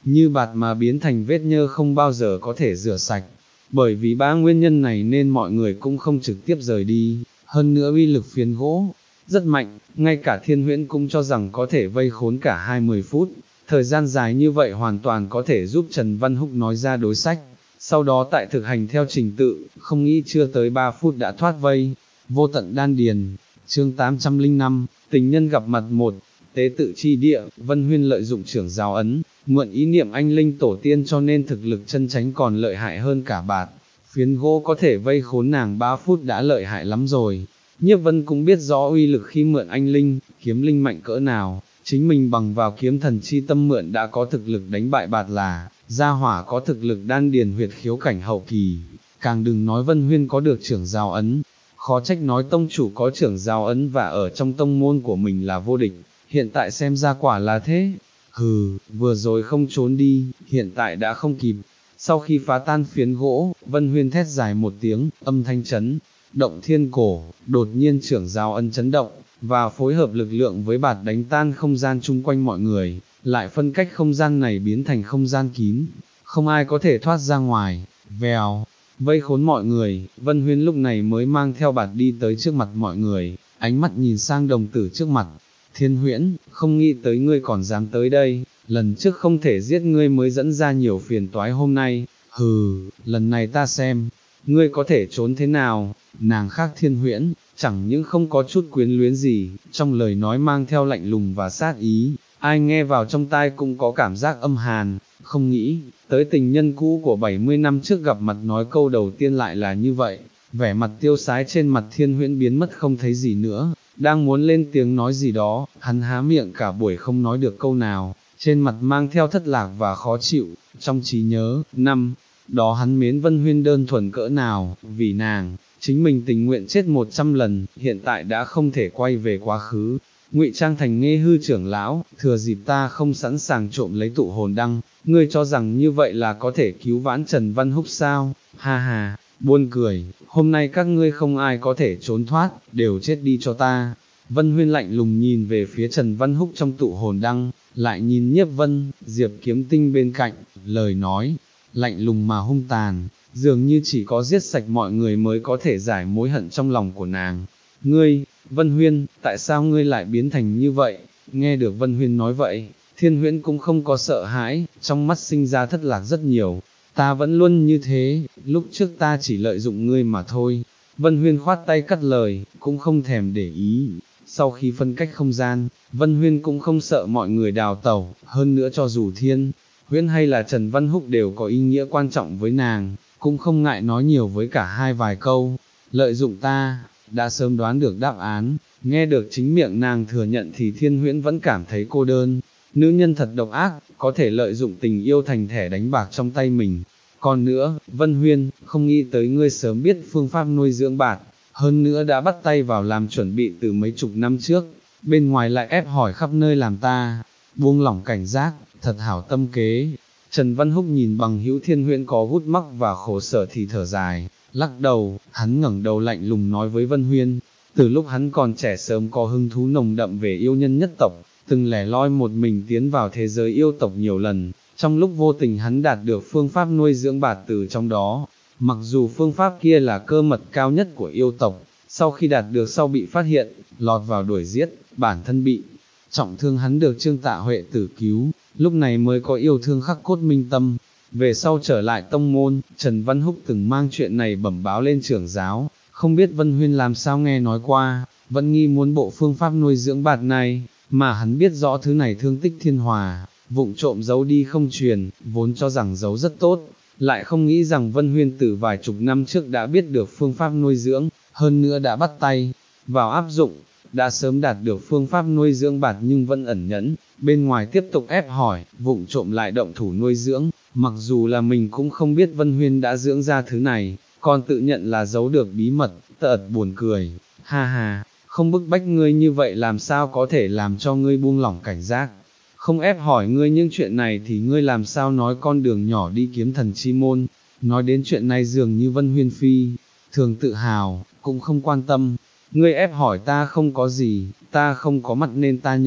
như bạt mà biến thành vết nhơ không bao giờ có thể rửa sạch. Bởi vì ba nguyên nhân này nên mọi người cũng không trực tiếp rời đi, hơn nữa uy lực phiến gỗ rất mạnh, ngay cả Thiên Huyễn cũng cho rằng có thể vây khốn cả hai mươi phút, thời gian dài như vậy hoàn toàn có thể giúp Trần Văn Húc nói ra đối sách, sau đó tại thực hành theo trình tự, không nghĩ chưa tới ba phút đã thoát vây. Vô tận đan điền, chương tám trăm lẻ năm, tình nhân gặp mặt một, tế tự chi địa. Vân Huyên lợi dụng trưởng giáo ấn, mượn ý niệm anh linh tổ tiên cho nên thực lực chân chánh còn lợi hại hơn cả bạt, phiến gỗ có thể vây khốn nàng ba phút đã lợi hại lắm rồi. Nhiếp Vân cũng biết rõ uy lực khi mượn anh linh, kiếm linh mạnh cỡ nào, chính mình bằng vào kiếm thần chi tâm mượn đã có thực lực đánh bại bạt là, gia hỏa có thực lực đan điền huyệt khiếu cảnh hậu kỳ, càng đừng nói Vân Huyên có được trưởng giáo ấn. Khó trách nói tông chủ có trưởng giáo ấn và ở trong tông môn của mình là vô địch, hiện tại xem ra quả là thế. Hừ, vừa rồi không trốn đi, hiện tại đã không kịp. Sau khi phá tan phiến gỗ, Vân Huyên thét dài một tiếng, âm thanh chấn động thiên cổ, đột nhiên trưởng giáo ấn chấn động, và phối hợp lực lượng với bạt đánh tan không gian chung quanh mọi người, lại phân cách không gian này biến thành không gian kín, không ai có thể thoát ra ngoài. Vèo, vây khốn mọi người. Vân Huyên lúc này mới mang theo bạt đi tới trước mặt mọi người, ánh mắt nhìn sang đồng tử trước mặt. Thiên Huyễn, không nghĩ tới ngươi còn dám tới đây, lần trước không thể giết ngươi mới dẫn ra nhiều phiền toái hôm nay, hừ, lần này ta xem, ngươi có thể trốn thế nào. Nàng khác Thiên Huyễn, chẳng những không có chút quyến luyến gì, trong lời nói mang theo lạnh lùng và sát ý, ai nghe vào trong tai cũng có cảm giác âm hàn. Không nghĩ tới tình nhân cũ của bảy mươi năm trước gặp mặt nói câu đầu tiên lại là như vậy. Vẻ mặt tiêu sái trên mặt Thiên Huyễn biến mất không thấy gì nữa, đang muốn lên tiếng nói gì đó, hắn há miệng cả buổi không nói được câu nào, trên mặt mang theo thất lạc và khó chịu. Trong trí nhớ, năm đó hắn mến Vân Huyên đơn thuần cỡ nào, vì nàng, chính mình tình nguyện chết một trăm lần, hiện tại đã không thể quay về quá khứ. Ngụy trang thành Nghê Hư trưởng lão, thừa dịp ta không sẵn sàng trộm lấy tụ hồn đăng, ngươi cho rằng như vậy là có thể cứu vãn Trần Văn Húc sao? Ha ha, buồn cười, hôm nay các ngươi không ai có thể trốn thoát, đều chết đi cho ta. Vân Huyên lạnh lùng nhìn về phía Trần Văn Húc trong tụ hồn đăng, lại nhìn Nhiếp Vân, Diệp Kiếm Tinh bên cạnh, lời nói lạnh lùng mà hung tàn, dường như chỉ có giết sạch mọi người mới có thể giải mối hận trong lòng của nàng. Ngươi, Vân Huyên, tại sao ngươi lại biến thành như vậy? Nghe được Vân Huyên nói vậy, Thiên Huyễn cũng không có sợ hãi, trong mắt sinh ra thất lạc rất nhiều. Ta vẫn luôn như thế, lúc trước ta chỉ lợi dụng ngươi mà thôi. Vân Huyên khoát tay cắt lời, cũng không thèm để ý. Sau khi phân cách không gian, Vân Huyên cũng không sợ mọi người đào tẩu, hơn nữa cho dù Thiên Huyễn hay là Trần Văn Húc đều có ý nghĩa quan trọng với nàng, cũng không ngại nói nhiều với cả hai vài câu. Lợi dụng ta, đã sớm đoán được đáp án, nghe được chính miệng nàng thừa nhận thì Thiên Huyễn vẫn cảm thấy cô đơn. Nữ nhân thật độc ác, có thể lợi dụng tình yêu thành thẻ đánh bạc trong tay mình. Còn nữa, Vân Huyên, không nghĩ tới ngươi sớm biết phương pháp nuôi dưỡng bạt, hơn nữa đã bắt tay vào làm chuẩn bị từ mấy chục năm trước, bên ngoài lại ép hỏi khắp nơi làm ta buông lỏng cảnh giác, thật hảo tâm kế. Trần Văn Húc nhìn bằng hữu Thiên Huyễn có gút mắc và khổ sở thì thở dài, lắc đầu, hắn ngẩng đầu lạnh lùng nói với Vân Huyên, từ lúc hắn còn trẻ sớm có hứng thú nồng đậm về yêu nhân nhất tộc, từng lẻ loi một mình tiến vào thế giới yêu tộc nhiều lần, trong lúc vô tình hắn đạt được phương pháp nuôi dưỡng bạt từ trong đó. Mặc dù phương pháp kia là cơ mật cao nhất của yêu tộc, sau khi đạt được sau bị phát hiện, lọt vào đuổi giết, bản thân bị trọng thương, hắn được Trương Tạ Huệ tử cứu, lúc này mới có yêu thương khắc cốt minh tâm. Về sau trở lại tông môn, Trần Văn Húc từng mang chuyện này bẩm báo lên trưởng giáo, không biết Vân Huyên làm sao nghe nói qua, vẫn nghi muốn bộ phương pháp nuôi dưỡng bạt này, mà hắn biết rõ thứ này thương tích thiên hòa, vụng trộm giấu đi không truyền, vốn cho rằng giấu rất tốt, lại không nghĩ rằng Vân Huyên từ vài chục năm trước đã biết được phương pháp nuôi dưỡng, hơn nữa đã bắt tay vào áp dụng, đã sớm đạt được phương pháp nuôi dưỡng bạt nhưng vẫn ẩn nhẫn, bên ngoài tiếp tục ép hỏi, vụng trộm lại động thủ nuôi dưỡng, mặc dù là mình cũng không biết Vân Huyên đã dưỡng ra thứ này, còn tự nhận là giấu được bí mật, tợt buồn cười, ha ha, không bức bách ngươi như vậy làm sao có thể làm cho ngươi buông lỏng cảnh giác, không ép hỏi ngươi những chuyện này thì ngươi làm sao nói con đường nhỏ đi kiếm thần chi môn. Nói đến chuyện này dường như Vân Huyên phi thường tự hào, cũng không quan tâm, ngươi ép hỏi ta không có gì, ta không có mặt nên ta nhận,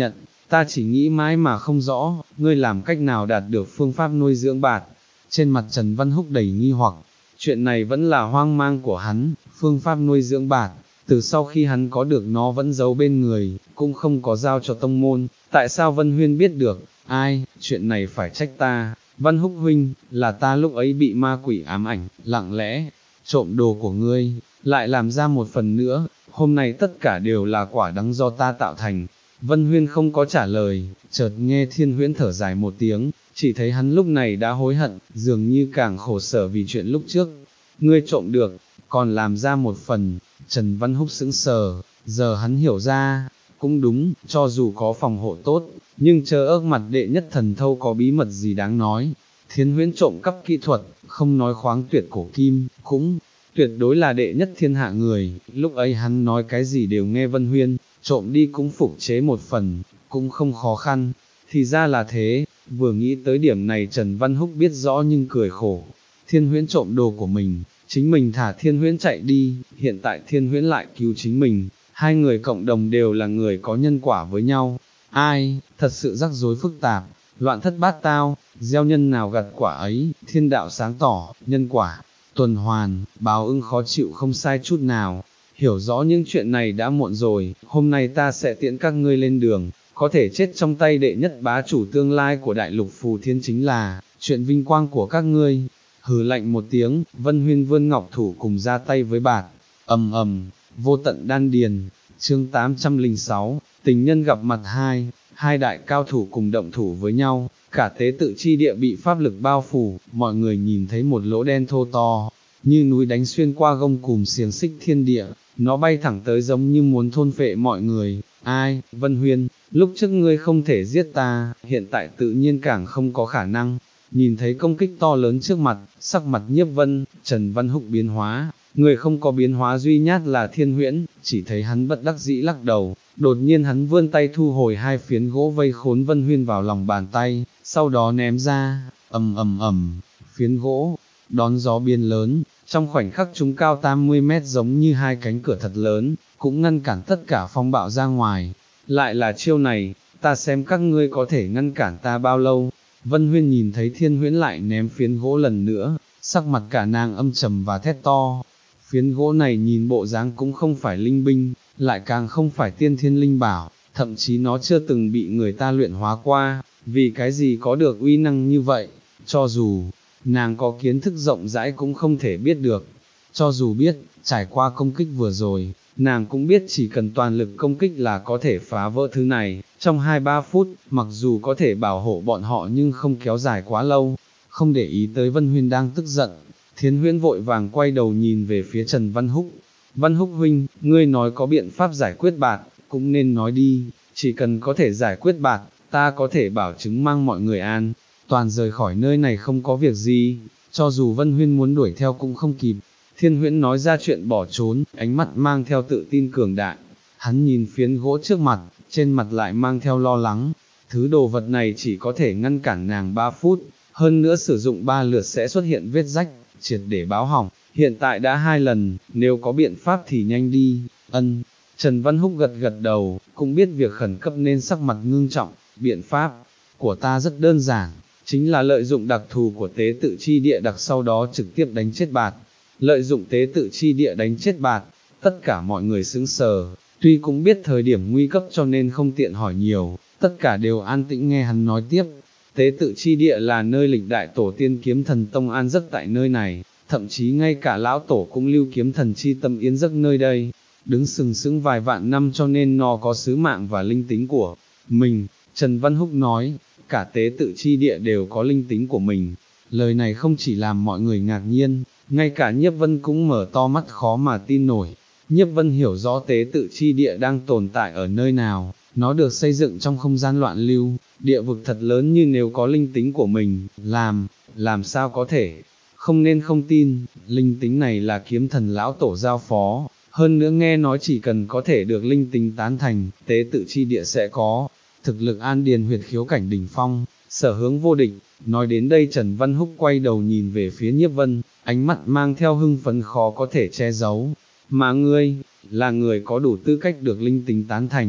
ta chỉ nghĩ mãi mà không rõ, ngươi làm cách nào đạt được phương pháp nuôi dưỡng bạt. Trên mặt Trần Văn Húc đầy nghi hoặc, chuyện này vẫn là hoang mang của hắn, phương pháp nuôi dưỡng bạt, từ sau khi hắn có được nó vẫn giấu bên người, cũng không có giao cho tông môn, tại sao Vân Huyên biết được, ai, chuyện này phải trách ta, Văn Húc huynh, là ta lúc ấy bị ma quỷ ám ảnh, lặng lẽ, trộm đồ của ngươi, lại làm ra một phần nữa, hôm nay tất cả đều là quả đắng do ta tạo thành. Vân Huyên không có trả lời, chợt nghe Thiên Huyễn thở dài một tiếng, chỉ thấy hắn lúc này đã hối hận, dường như càng khổ sở vì chuyện lúc trước. Ngươi trộm được, còn làm ra một phần, Trần Văn Húc sững sờ, giờ hắn hiểu ra, cũng đúng, cho dù có phòng hộ tốt, nhưng chờ ước mặt đệ nhất thần thâu có bí mật gì đáng nói. Thiên Huyễn trộm cắp kỹ thuật, không nói khoáng tuyệt cổ kim, cũng tuyệt đối là đệ nhất thiên hạ người, lúc ấy hắn nói cái gì đều nghe Vân Huyên, trộm đi cũng phục chế một phần, cũng không khó khăn, thì ra là thế, vừa nghĩ tới điểm này Trần Văn Húc biết rõ nhưng cười khổ, Thiên Huyễn trộm đồ của mình, chính mình thả Thiên Huyễn chạy đi, hiện tại Thiên Huyễn lại cứu chính mình, hai người cộng đồng đều là người có nhân quả với nhau, ai, thật sự rắc rối phức tạp, loạn thất bát tao, gieo nhân nào gặt quả ấy, thiên đạo sáng tỏ, nhân quả, tuần hoàn, báo ứng khó chịu không sai chút nào. Hiểu rõ những chuyện này đã muộn rồi, hôm nay ta sẽ tiễn các ngươi lên đường, có thể chết trong tay đệ nhất bá chủ tương lai của đại lục Phù Thiên chính là, chuyện vinh quang của các ngươi. Hừ lạnh một tiếng, Vân Huyên vươn ngọc thủ cùng ra tay với bạt, ầm ầm, vô tận đan điền, chương tám trăm lẻ sáu, tình nhân gặp mặt hai, hai đại cao thủ cùng động thủ với nhau, cả tế tự chi địa bị pháp lực bao phủ, mọi người nhìn thấy một lỗ đen thô to, như núi đánh xuyên qua gông cùm xiềng xích thiên địa, nó bay thẳng tới giống như muốn thôn phệ mọi người. Ai, Vân Huyên, lúc trước ngươi không thể giết ta, hiện tại tự nhiên càng không có khả năng. Nhìn thấy công kích to lớn trước mặt, sắc mặt Nhiếp Vân, Trần Văn Húc biến hóa, người không có biến hóa duy nhất là Thiên Huyễn, chỉ thấy hắn bất đắc dĩ lắc đầu, đột nhiên hắn vươn tay thu hồi hai phiến gỗ vây khốn Vân Huyên vào lòng bàn tay, sau đó ném ra, ầm ầm ầm, phiến gỗ, đón gió biên lớn, trong khoảnh khắc chúng cao tám mươi mét giống như hai cánh cửa thật lớn, cũng ngăn cản tất cả phong bạo ra ngoài. Lại là chiêu này, ta xem các ngươi có thể ngăn cản ta bao lâu. Vân Huyên nhìn thấy Thiên Huyễn lại ném phiến gỗ lần nữa, sắc mặt cả nàng âm trầm và thét to. Phiến gỗ này nhìn bộ dáng cũng không phải linh binh, lại càng không phải tiên thiên linh bảo, thậm chí nó chưa từng bị người ta luyện hóa qua, vì cái gì có được uy năng như vậy, cho dù nàng có kiến thức rộng rãi cũng không thể biết được. Cho dù biết, trải qua công kích vừa rồi, nàng cũng biết chỉ cần toàn lực công kích là có thể phá vỡ thứ này, trong hai ba phút, mặc dù có thể bảo hộ bọn họ nhưng không kéo dài quá lâu. Không để ý tới Vân Huyên đang tức giận, Thiên Huyễn vội vàng quay đầu nhìn về phía Trần Văn Húc. Văn Húc huynh, ngươi nói có biện pháp giải quyết bạt, cũng nên nói đi, chỉ cần có thể giải quyết bạt, ta có thể bảo chứng mang mọi người an toàn rời khỏi nơi này không có việc gì, cho dù Vân Huyên muốn đuổi theo cũng không kịp. Thiên Huyễn nói ra chuyện bỏ trốn, ánh mắt mang theo tự tin cường đại, hắn nhìn phiến gỗ trước mặt, trên mặt lại mang theo lo lắng, thứ đồ vật này chỉ có thể ngăn cản nàng ba phút, hơn nữa sử dụng ba lượt sẽ xuất hiện vết rách, triệt để báo hỏng, hiện tại đã hai lần, nếu có biện pháp thì nhanh đi, ân. Trần Văn Húc gật gật đầu, cũng biết việc khẩn cấp nên sắc mặt ngưng trọng, biện pháp của ta rất đơn giản, chính là lợi dụng đặc thù của tế tự chi địa đặc sau đó trực tiếp đánh chết bạt. Lợi dụng tế tự chi địa đánh chết bạt, tất cả mọi người sững sờ, tuy cũng biết thời điểm nguy cấp cho nên không tiện hỏi nhiều, tất cả đều an tĩnh nghe hắn nói tiếp. Tế tự chi địa là nơi lịch đại tổ tiên kiếm thần tông an giấc tại nơi này, thậm chí ngay cả lão tổ cũng lưu kiếm thần chi tâm yên giấc nơi đây, đứng sừng sững vài vạn năm cho nên nó có sứ mạng và linh tính của mình. Trần Văn Húc nói, cả tế tự chi địa đều có linh tính của mình, lời này không chỉ làm mọi người ngạc nhiên, ngay cả Nhiếp Vân cũng mở to mắt khó mà tin nổi. Nhiếp Vân hiểu rõ tế tự chi địa đang tồn tại ở nơi nào, nó được xây dựng trong không gian loạn lưu, địa vực thật lớn như nếu có linh tính của mình, làm, làm sao có thể, không nên không tin, linh tính này là kiếm thần lão tổ giao phó, hơn nữa nghe nói chỉ cần có thể được linh tính tán thành, tế tự chi địa sẽ có thực lực an điền huyệt khiếu cảnh đỉnh phong, sở hướng vô địch. Nói đến đây Trần Văn Húc quay đầu nhìn về phía Nhiếp Vân, ánh mắt mang theo hưng phấn khó có thể che giấu, mà ngươi, là người có đủ tư cách được linh tính tán thành,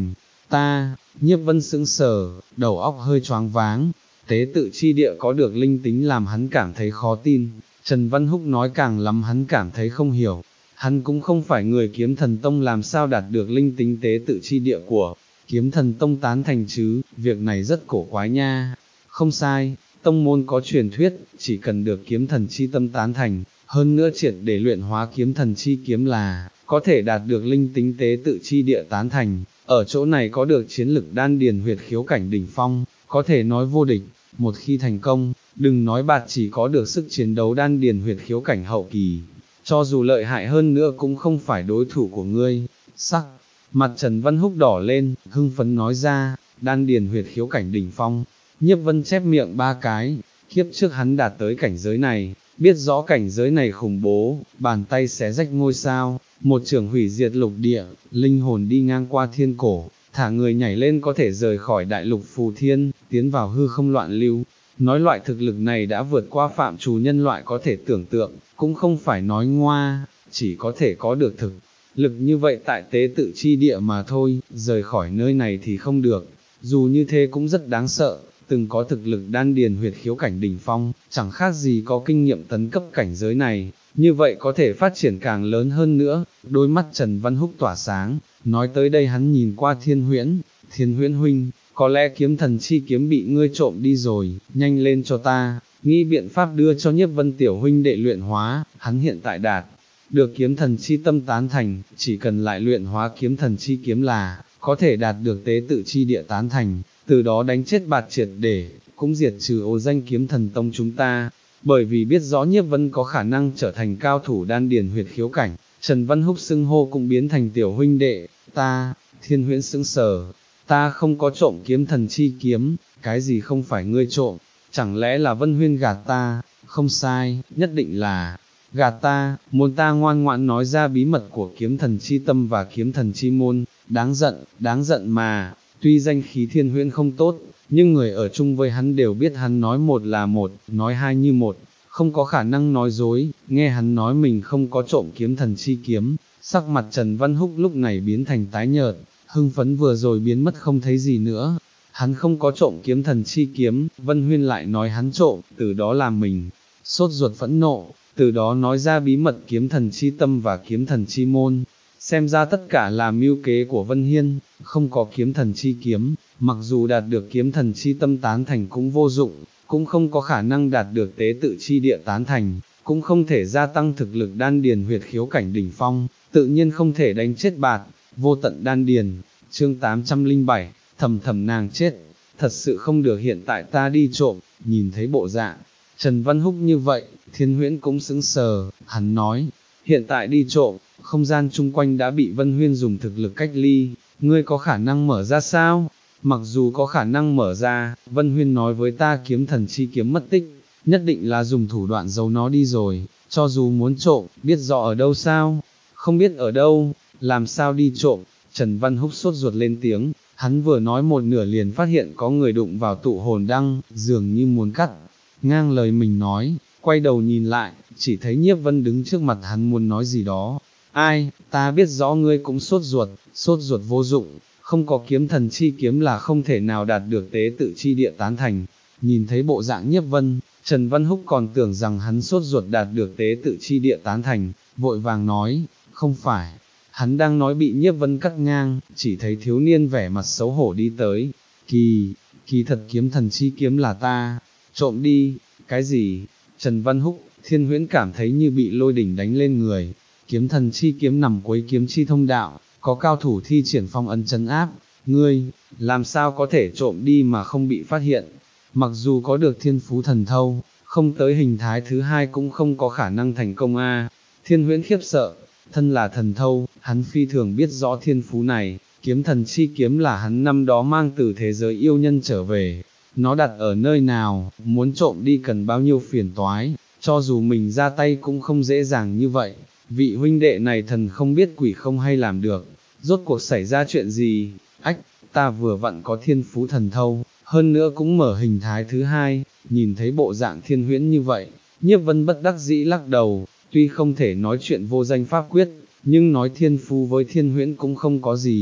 ta, Nhiếp Vân sững sờ, đầu óc hơi choáng váng, tế tự chi địa có được linh tính làm hắn cảm thấy khó tin, Trần Văn Húc nói càng lắm hắn cảm thấy không hiểu, hắn cũng không phải người Kiếm Thần Tông làm sao đạt được linh tính tế tự chi địa của Kiếm Thần Tông tán thành chứ, việc này rất cổ quái nha, không sai, tông môn có truyền thuyết, chỉ cần được kiếm thần chi tâm tán thành, hơn nữa triệt để luyện hóa kiếm thần chi kiếm là, có thể đạt được linh tính tế tự chi địa tán thành, ở chỗ này có được chiến lực đan điền huyệt khiếu cảnh đỉnh phong, có thể nói vô địch, một khi thành công, đừng nói bạt chỉ có được sức chiến đấu đan điền huyệt khiếu cảnh hậu kỳ, cho dù lợi hại hơn nữa cũng không phải đối thủ của ngươi, sắc. Mặt Trần Văn Húc đỏ lên, hưng phấn nói ra, đan điền huyệt khiếu cảnh đỉnh phong, Nhiếp Vân chép miệng ba cái, kiếp trước hắn đạt tới cảnh giới này, biết rõ cảnh giới này khủng bố, bàn tay xé rách ngôi sao, một trường hủy diệt lục địa, linh hồn đi ngang qua thiên cổ, thả người nhảy lên có thể rời khỏi đại lục phù thiên, tiến vào hư không loạn lưu. Nói loại thực lực này đã vượt qua phạm trù nhân loại có thể tưởng tượng, cũng không phải nói ngoa, chỉ có thể có được thực lực như vậy tại tế tự chi địa mà thôi, rời khỏi nơi này thì không được, dù như thế cũng rất đáng sợ, từng có thực lực đan điền huyệt khiếu cảnh đỉnh phong, chẳng khác gì có kinh nghiệm tấn cấp cảnh giới này, như vậy có thể phát triển càng lớn hơn nữa, đôi mắt Trần Văn Húc tỏa sáng, nói tới đây hắn nhìn qua Thiên Huyễn, Thiên Huyễn huynh, có lẽ kiếm thần chi kiếm bị ngươi trộm đi rồi, nhanh lên cho ta, nghĩ biện pháp đưa cho Nhiếp Vân tiểu huynh đệ luyện hóa, hắn hiện tại đạt được kiếm thần chi tâm tán thành, chỉ cần lại luyện hóa kiếm thần chi kiếm là, có thể đạt được tế tự chi địa tán thành, từ đó đánh chết bạt triệt để, cũng diệt trừ ô danh kiếm thần tông chúng ta, bởi vì biết rõ Nhiếp Vân có khả năng trở thành cao thủ đan điền huyệt khiếu cảnh, Trần Văn Húc xưng hô cũng biến thành tiểu huynh đệ, ta, Thiên Huyễn sững sờ, ta không có trộm kiếm thần chi kiếm, cái gì không phải ngươi trộm, chẳng lẽ là Vân Huyên gạt ta, không sai, nhất định là gạt ta, muốn ta ngoan ngoãn nói ra bí mật của kiếm thần chi tâm và kiếm thần chi môn, đáng giận, đáng giận mà, tuy danh khí Thiên Huyễn không tốt, nhưng người ở chung với hắn đều biết hắn nói một là một, nói hai như một, không có khả năng nói dối, nghe hắn nói mình không có trộm kiếm thần chi kiếm, sắc mặt Trần Văn Húc lúc này biến thành tái nhợt, hưng phấn vừa rồi biến mất không thấy gì nữa. Hắn không có trộm kiếm thần chi kiếm, Vân Huyên lại nói hắn trộm, từ đó làm mình sốt ruột phẫn nộ, từ đó nói ra bí mật kiếm thần chi tâm và kiếm thần chi môn, xem ra tất cả là mưu kế của Vân Hiên, không có kiếm thần chi kiếm, mặc dù đạt được kiếm thần chi tâm tán thành cũng vô dụng, cũng không có khả năng đạt được tế tự chi địa tán thành, cũng không thể gia tăng thực lực đan điền huyệt khiếu cảnh đỉnh phong, tự nhiên không thể đánh chết bạt, vô tận đan điền, chương tám trăm lẻ bảy, thầm thầm nàng chết, thật sự không được hiện tại ta đi trộm, nhìn thấy bộ dạng Trần Văn Húc như vậy, Thiên Huyễn cũng sững sờ, hắn nói, hiện tại đi trộm, không gian chung quanh đã bị Vân Huyên dùng thực lực cách ly, ngươi có khả năng mở ra sao? Mặc dù có khả năng mở ra, Vân Huyên nói với ta kiếm thần chi kiếm mất tích, nhất định là dùng thủ đoạn giấu nó đi rồi, cho dù muốn trộm, biết rõ ở đâu sao? Không biết ở đâu, làm sao đi trộm? Trần Văn Húc sốt ruột lên tiếng, hắn vừa nói một nửa liền phát hiện có người đụng vào tụ hồn đăng, dường như muốn cắt ngang lời mình nói, quay đầu nhìn lại, chỉ thấy Nhiếp Vân đứng trước mặt hắn muốn nói gì đó. Ai, ta biết rõ ngươi cũng sốt ruột, sốt ruột vô dụng, không có kiếm thần chi kiếm là không thể nào đạt được tế tự chi địa tán thành. Nhìn thấy bộ dạng Nhiếp Vân, Trần Văn Húc còn tưởng rằng hắn sốt ruột đạt được tế tự chi địa tán thành, vội vàng nói, không phải. Hắn đang nói bị Nhiếp Vân cắt ngang, chỉ thấy thiếu niên vẻ mặt xấu hổ đi tới. Kỳ, kỳ thật kiếm thần chi kiếm là ta trộm đi, cái gì? Trần Văn Húc, Thiên Huyễn cảm thấy như bị lôi đỉnh đánh lên người, kiếm thần chi kiếm nằm cuối kiếm chi thông đạo, có cao thủ thi triển phong ấn trấn áp, ngươi, làm sao có thể trộm đi mà không bị phát hiện, mặc dù có được thiên phú thần thâu, không tới hình thái thứ hai cũng không có khả năng thành công a. Thiên Huyễn khiếp sợ, thân là thần thâu, hắn phi thường biết rõ thiên phú này, kiếm thần chi kiếm là hắn năm đó mang từ thế giới yêu nhân trở về. Nó đặt ở nơi nào, muốn trộm đi cần bao nhiêu phiền toái, cho dù mình ra tay cũng không dễ dàng như vậy, vị huynh đệ này thần không biết quỷ không hay làm được, rốt cuộc xảy ra chuyện gì, ách, ta vừa vặn có thiên phú thần thâu, hơn nữa cũng mở hình thái thứ hai, nhìn thấy bộ dạng Thiên Huyễn như vậy, Nhiếp Vân bất đắc dĩ lắc đầu, tuy không thể nói chuyện vô danh pháp quyết, nhưng nói thiên phú với Thiên Huyễn cũng không có gì,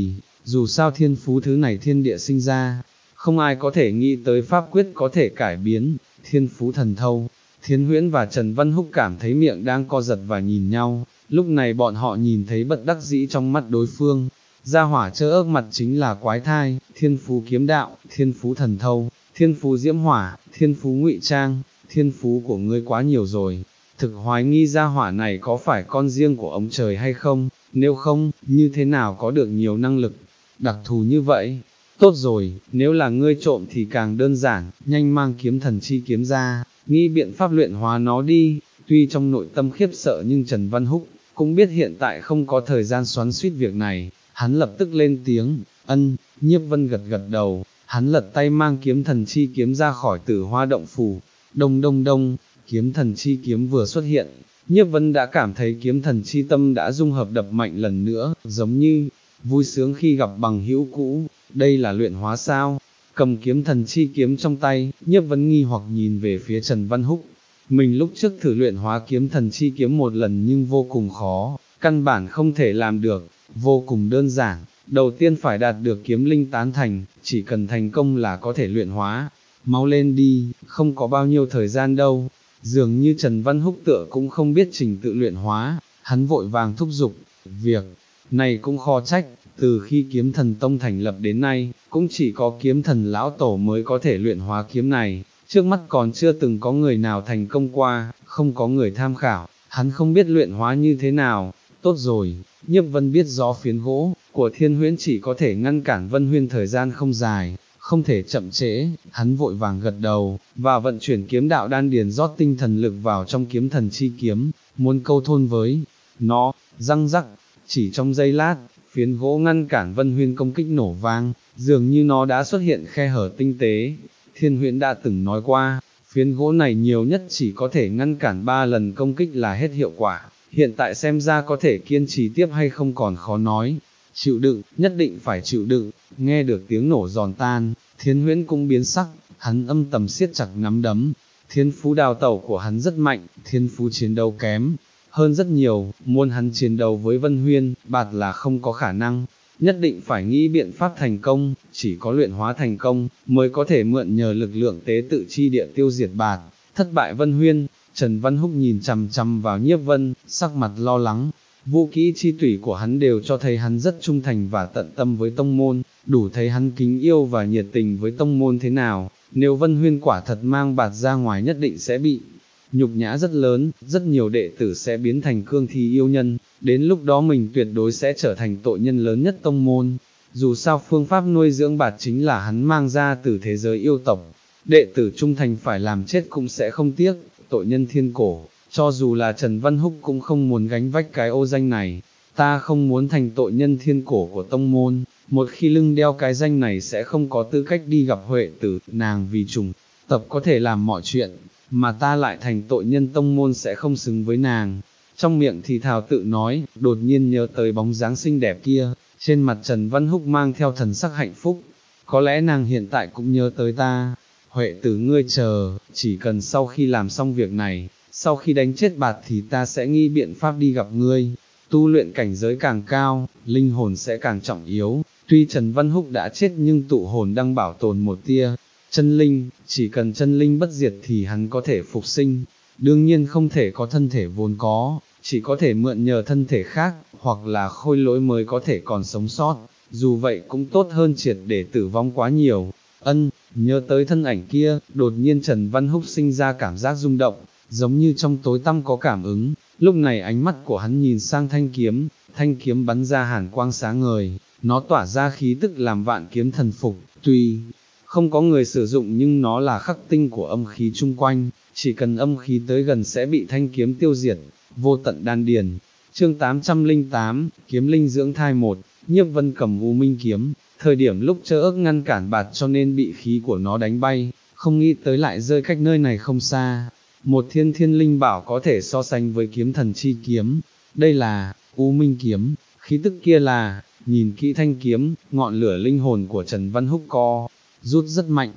dù sao thiên phú thứ này thiên địa sinh ra, không ai có thể nghĩ tới pháp quyết có thể cải biến, thiên phú thần thâu. Thiên Huyễn và Trần Văn Húc cảm thấy miệng đang co giật và nhìn nhau, lúc này bọn họ nhìn thấy bất đắc dĩ trong mắt đối phương. Gia hỏa chơ ớt mặt chính là quái thai, thiên phú kiếm đạo, thiên phú thần thâu, thiên phú diễm hỏa, thiên phú ngụy trang, thiên phú của ngươi quá nhiều rồi. Thực hoài nghi gia hỏa này có phải con riêng của ông trời hay không, nếu không, như thế nào có được nhiều năng lực, đặc thù như vậy. Tốt rồi, nếu là ngươi trộm thì càng đơn giản, nhanh mang kiếm thần chi kiếm ra, nghĩ biện pháp luyện hóa nó đi. Tuy trong nội tâm khiếp sợ nhưng Trần Văn Húc cũng biết hiện tại không có thời gian xoắn suýt việc này, hắn lập tức lên tiếng, ân. Nhiếp Vân gật gật đầu, hắn lật tay mang kiếm thần chi kiếm ra khỏi Tử Hoa động phủ. Đông đông đông, kiếm thần chi kiếm vừa xuất hiện, Nhiếp Vân đã cảm thấy kiếm thần chi tâm đã dung hợp đập mạnh lần nữa, giống như vui sướng khi gặp bằng hữu cũ. Đây là luyện hóa sao? Cầm kiếm thần chi kiếm trong tay, Nhiếp Vân nghi hoặc nhìn về phía Trần Văn Húc. Mình lúc trước thử luyện hóa kiếm thần chi kiếm một lần nhưng vô cùng khó, căn bản không thể làm được, vô cùng đơn giản. Đầu tiên phải đạt được kiếm linh tán thành, chỉ cần thành công là có thể luyện hóa. Mau lên đi, không có bao nhiêu thời gian đâu. Dường như Trần Văn Húc tựa cũng không biết trình tự luyện hóa, hắn vội vàng thúc giục. Việc này cũng khó trách, từ khi kiếm thần tông thành lập đến nay, cũng chỉ có kiếm thần lão tổ mới có thể luyện hóa kiếm này, trước mắt còn chưa từng có người nào thành công qua, không có người tham khảo, hắn không biết luyện hóa như thế nào. Tốt rồi, Nhiếp Vân biết rõ phiến gỗ của Thiên Huyễn chỉ có thể ngăn cản Vân Huyên thời gian không dài, không thể chậm trễ, hắn vội vàng gật đầu, và vận chuyển kiếm đạo đan điền rót tinh thần lực vào trong kiếm thần chi kiếm, muốn câu thôn với nó. Răng rắc, chỉ trong giây lát, phiến gỗ ngăn cản Vân Huyên công kích nổ vang, dường như nó đã xuất hiện khe hở tinh tế. Thiên Huyễn đã từng nói qua, phiến gỗ này nhiều nhất chỉ có thể ngăn cản ba lần công kích là hết hiệu quả, hiện tại xem ra có thể kiên trì tiếp hay không còn khó nói. Chịu đựng, nhất định phải chịu đựng. Nghe được tiếng nổ giòn tan, Thiên Huyễn cũng biến sắc, hắn âm tầm siết chặt nắm đấm. Thiên phú đào tẩu của hắn rất mạnh, thiên phú chiến đấu kém hơn rất nhiều, muốn hắn chiến đấu với Vân Huyên, bạt là không có khả năng, nhất định phải nghĩ biện pháp thành công, chỉ có luyện hóa thành công, mới có thể mượn nhờ lực lượng tế tự chi địa tiêu diệt bạt, thất bại Vân Huyên. Trần Văn Húc nhìn chằm chằm vào Nhiếp Vân, sắc mặt lo lắng. Vũ kỹ chi tủy của hắn đều cho thấy hắn rất trung thành và tận tâm với tông môn, đủ thấy hắn kính yêu và nhiệt tình với tông môn thế nào. Nếu Vân Huyên quả thật mang bạt ra ngoài nhất định sẽ bị nhục nhã rất lớn, rất nhiều đệ tử sẽ biến thành cương thi yêu nhân, đến lúc đó mình tuyệt đối sẽ trở thành tội nhân lớn nhất tông môn. Dù sao phương pháp nuôi dưỡng bạt chính là hắn mang ra từ thế giới yêu tộc, đệ tử trung thành phải làm chết cũng sẽ không tiếc. Tội nhân thiên cổ, cho dù là Trần Văn Húc cũng không muốn gánh vách cái ô danh này. Ta không muốn thành tội nhân thiên cổ của tông môn, một khi lưng đeo cái danh này sẽ không có tư cách đi gặp Huệ tử, nàng vì trùng tập có thể làm mọi chuyện, mà ta lại thành tội nhân tông môn sẽ không xứng với nàng. Trong miệng thì thào tự nói, đột nhiên nhớ tới bóng dáng xinh đẹp kia, trên mặt Trần Văn Húc mang theo thần sắc hạnh phúc. Có lẽ nàng hiện tại cũng nhớ tới ta. Huệ tử ngươi chờ, chỉ cần sau khi làm xong việc này, sau khi đánh chết bạt thì ta sẽ nghĩ biện pháp đi gặp ngươi. Tu luyện cảnh giới càng cao, linh hồn sẽ càng trọng yếu. Tuy Trần Văn Húc đã chết nhưng tụ hồn đang bảo tồn một tia chân linh, chỉ cần chân linh bất diệt thì hắn có thể phục sinh. Đương nhiên không thể có thân thể vốn có, chỉ có thể mượn nhờ thân thể khác, hoặc là khôi lỗi mới có thể còn sống sót. Dù vậy cũng tốt hơn triệt để tử vong quá nhiều. Ân, nhớ tới thân ảnh kia, đột nhiên Trần Văn Húc sinh ra cảm giác rung động, giống như trong tối tăm có cảm ứng. Lúc này ánh mắt của hắn nhìn sang thanh kiếm, thanh kiếm bắn ra hàn quang sáng ngời, nó tỏa ra khí tức làm vạn kiếm thần phục. Tuy không có người sử dụng nhưng nó là khắc tinh của âm khí chung quanh, chỉ cần âm khí tới gần sẽ bị thanh kiếm tiêu diệt. Vô tận đan điền. Chương tám trăm lẻ tám, kiếm linh dưỡng thai một. Nhiếp Vân cầm U Minh kiếm, thời điểm lúc chơ ức ngăn cản bạt cho nên bị khí của nó đánh bay, không nghĩ tới lại rơi cách nơi này không xa. Một thiên thiên linh bảo có thể so sánh với kiếm thần chi kiếm, đây là U Minh kiếm, khí tức kia là, nhìn kỹ thanh kiếm, ngọn lửa linh hồn của Trần Văn Húc co rút rất mạnh.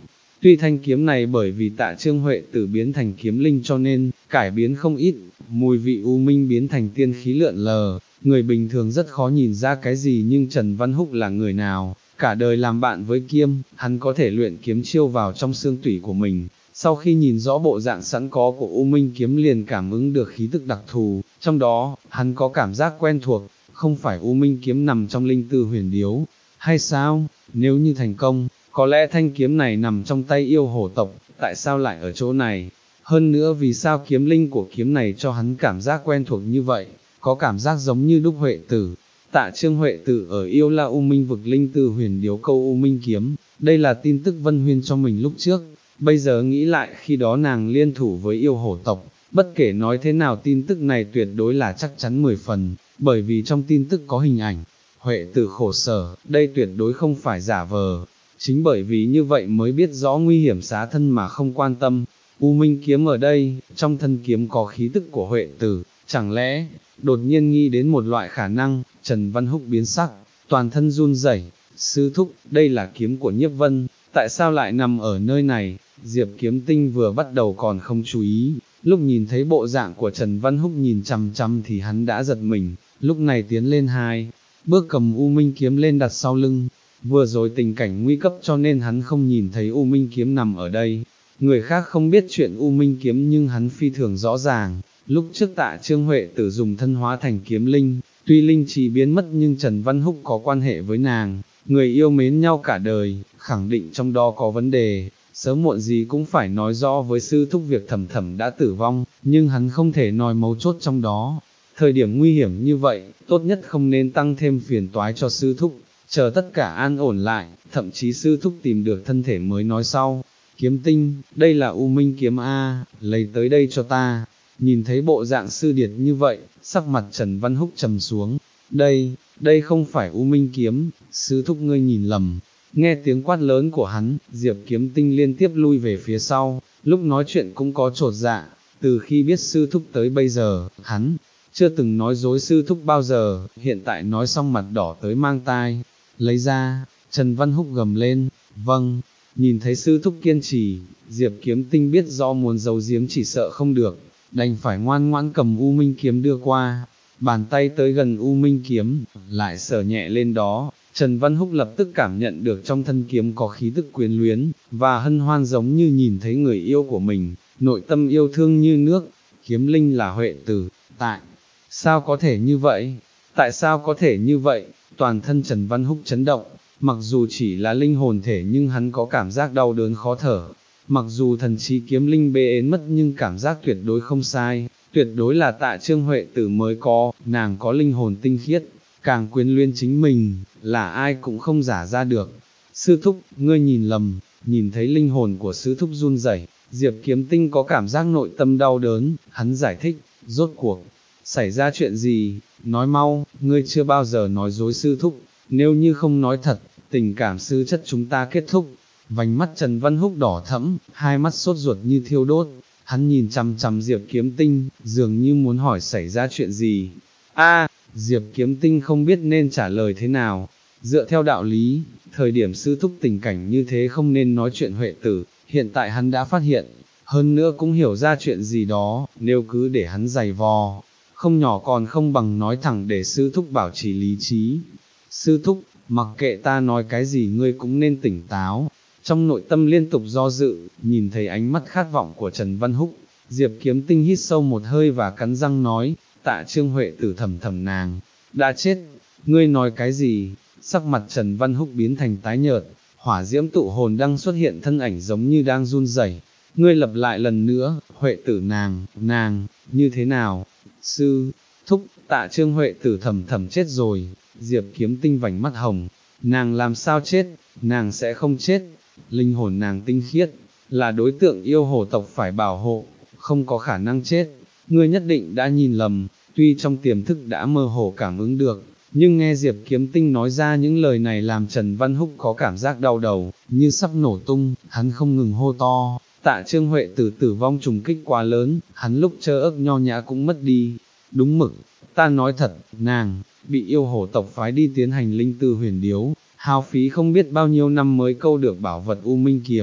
Tuy thanh kiếm này bởi vì Tạ Trương Huệ Tử biến thành kiếm linh cho nên, cải biến không ít, mùi vị u minh biến thành tiên khí lượn lờ, người bình thường rất khó nhìn ra cái gì, nhưng Trần Văn Húc là người nào, cả đời làm bạn với kiếm, hắn có thể luyện kiếm chiêu vào trong xương tủy của mình. Sau khi nhìn rõ bộ dạng sẵn có của U Minh kiếm liền cảm ứng được khí tức đặc thù, trong đó, hắn có cảm giác quen thuộc, không phải U Minh kiếm nằm trong linh tư huyền điếu, hay sao? Nếu như thành công, có lẽ thanh kiếm này nằm trong tay yêu hổ tộc, tại sao lại ở chỗ này? Hơn nữa vì sao kiếm linh của kiếm này cho hắn cảm giác quen thuộc như vậy, có cảm giác giống như đúc Huệ Tử. Tạ Trương Huệ Tử ở yêu la U Minh vực linh tư huyền điếu câu U Minh kiếm, đây là tin tức Vân Huyên cho mình lúc trước. Bây giờ nghĩ lại khi đó nàng liên thủ với yêu hổ tộc, bất kể nói thế nào tin tức này tuyệt đối là chắc chắn mười phần, bởi vì trong tin tức có hình ảnh, Huệ Tử khổ sở, đây tuyệt đối không phải giả vờ, chính bởi vì như vậy mới biết rõ nguy hiểm xá thân mà không quan tâm. U Minh kiếm ở đây, trong thân kiếm có khí tức của Huệ Tử, chẳng lẽ, đột nhiên nghĩ đến một loại khả năng, Trần Văn Húc biến sắc, toàn thân run rẩy. Sư thúc, đây là kiếm của Nhiếp Vân, tại sao lại nằm ở nơi này? Diệp Kiếm Tinh vừa bắt đầu còn không chú ý, lúc nhìn thấy bộ dạng của Trần Văn Húc nhìn chằm chằm thì hắn đã giật mình, lúc này tiến lên hai bước cầm U Minh kiếm lên đặt sau lưng. Vừa rồi tình cảnh nguy cấp cho nên hắn không nhìn thấy U Minh kiếm nằm ở đây. Người khác không biết chuyện U Minh kiếm nhưng hắn phi thường rõ ràng. Lúc trước Tạ Trương Huệ Tử dùng thân hóa thành kiếm linh, tuy linh trí biến mất nhưng Trần Văn Húc có quan hệ với nàng, người yêu mến nhau cả đời, khẳng định trong đó có vấn đề. Sớm muộn gì cũng phải nói rõ với sư thúc việc Thẩm Thẩm đã tử vong, nhưng hắn không thể nói mấu chốt trong đó. Thời điểm nguy hiểm như vậy, tốt nhất không nên tăng thêm phiền toái cho sư thúc, chờ tất cả an ổn lại, thậm chí sư thúc tìm được thân thể mới nói sau. Kiếm Tinh, đây là U Minh kiếm A, lấy tới đây cho ta. Nhìn thấy bộ dạng sư điệt như vậy, sắc mặt Trần Văn Húc trầm xuống. Đây, đây không phải U Minh kiếm, sư thúc ngươi nhìn lầm. Nghe tiếng quát lớn của hắn, Diệp Kiếm Tinh liên tiếp lui về phía sau, lúc nói chuyện cũng có trột dạ, từ khi biết sư thúc tới bây giờ, hắn chưa từng nói dối sư thúc bao giờ, hiện tại nói xong mặt đỏ tới mang tai, lấy ra, Trần Văn Húc gầm lên, vâng, nhìn thấy sư thúc kiên trì, Diệp Kiếm Tinh biết rõ muốn giấu giếm chỉ sợ không được, đành phải ngoan ngoãn cầm U Minh kiếm đưa qua, bàn tay tới gần U Minh kiếm, lại sờ nhẹ lên đó. Trần Văn Húc lập tức cảm nhận được trong thân kiếm có khí tức quyến luyến, và hân hoan giống như nhìn thấy người yêu của mình, nội tâm yêu thương như nước. Kiếm linh là Huệ Tử, tại sao có thể như vậy? Tại sao có thể như vậy? Toàn thân Trần Văn Húc chấn động, mặc dù chỉ là linh hồn thể nhưng hắn có cảm giác đau đớn khó thở. Mặc dù thần trí kiếm linh bê ến mất nhưng cảm giác tuyệt đối không sai, tuyệt đối là Tạ Trương Huệ Tử mới có, nàng có linh hồn tinh khiết, càng quyến luyến chính mình, là ai cũng không giả ra được. Sư thúc, ngươi nhìn lầm, nhìn thấy linh hồn của sư thúc run rẩy, Diệp Kiếm Tinh có cảm giác nội tâm đau đớn, hắn giải thích, rốt cuộc, xảy ra chuyện gì, nói mau, ngươi chưa bao giờ nói dối sư thúc, nếu như không nói thật, tình cảm sư chất chúng ta kết thúc. Vành mắt Trần Văn Húc đỏ thẫm, hai mắt sốt ruột như thiêu đốt, hắn nhìn chằm chằm Diệp Kiếm Tinh, dường như muốn hỏi xảy ra chuyện gì. A, Diệp Kiếm Tinh không biết nên trả lời thế nào. Dựa theo đạo lý, thời điểm sư thúc tình cảnh như thế không nên nói chuyện Huệ Tử, hiện tại hắn đã phát hiện, hơn nữa cũng hiểu ra chuyện gì đó, nếu cứ để hắn giày vò, không nhỏ còn không bằng nói thẳng để sư thúc bảo trì lý trí. Sư thúc, mặc kệ ta nói cái gì ngươi cũng nên tỉnh táo. Trong nội tâm liên tục do dự, nhìn thấy ánh mắt khát vọng của Trần Văn Húc, Diệp Kiếm Tinh hít sâu một hơi và cắn răng nói, Tạ Trương Huệ Tử thầm thầm nàng, đã chết, ngươi nói cái gì? Sắc mặt Trần Văn Húc biến thành tái nhợt, hỏa diễm tụ hồn đang xuất hiện thân ảnh giống như đang run rẩy. Ngươi lặp lại lần nữa, Huệ Tử nàng, nàng, như thế nào? Sư, thúc, Tạ Trương Huệ Tử thầm thầm chết rồi. Diệp Kiếm Tinh vành mắt hồng, nàng làm sao chết, nàng sẽ không chết, linh hồn nàng tinh khiết, là đối tượng yêu hổ tộc phải bảo hộ, không có khả năng chết. Ngươi nhất định đã nhìn lầm, tuy trong tiềm thức đã mơ hồ cảm ứng được, nhưng nghe Diệp Kiếm Tinh nói ra những lời này làm Trần Văn Húc có cảm giác đau đầu, như sắp nổ tung, hắn không ngừng hô to, Tạ Trương Huệ Tử tử vong trùng kích quá lớn, hắn lúc chơ ức nho nhã cũng mất đi. Đúng mực, ta nói thật, nàng, bị yêu hổ tộc phái đi tiến hành linh tư huyền điếu, hao phí không biết bao nhiêu năm mới câu được bảo vật U Minh kiếm.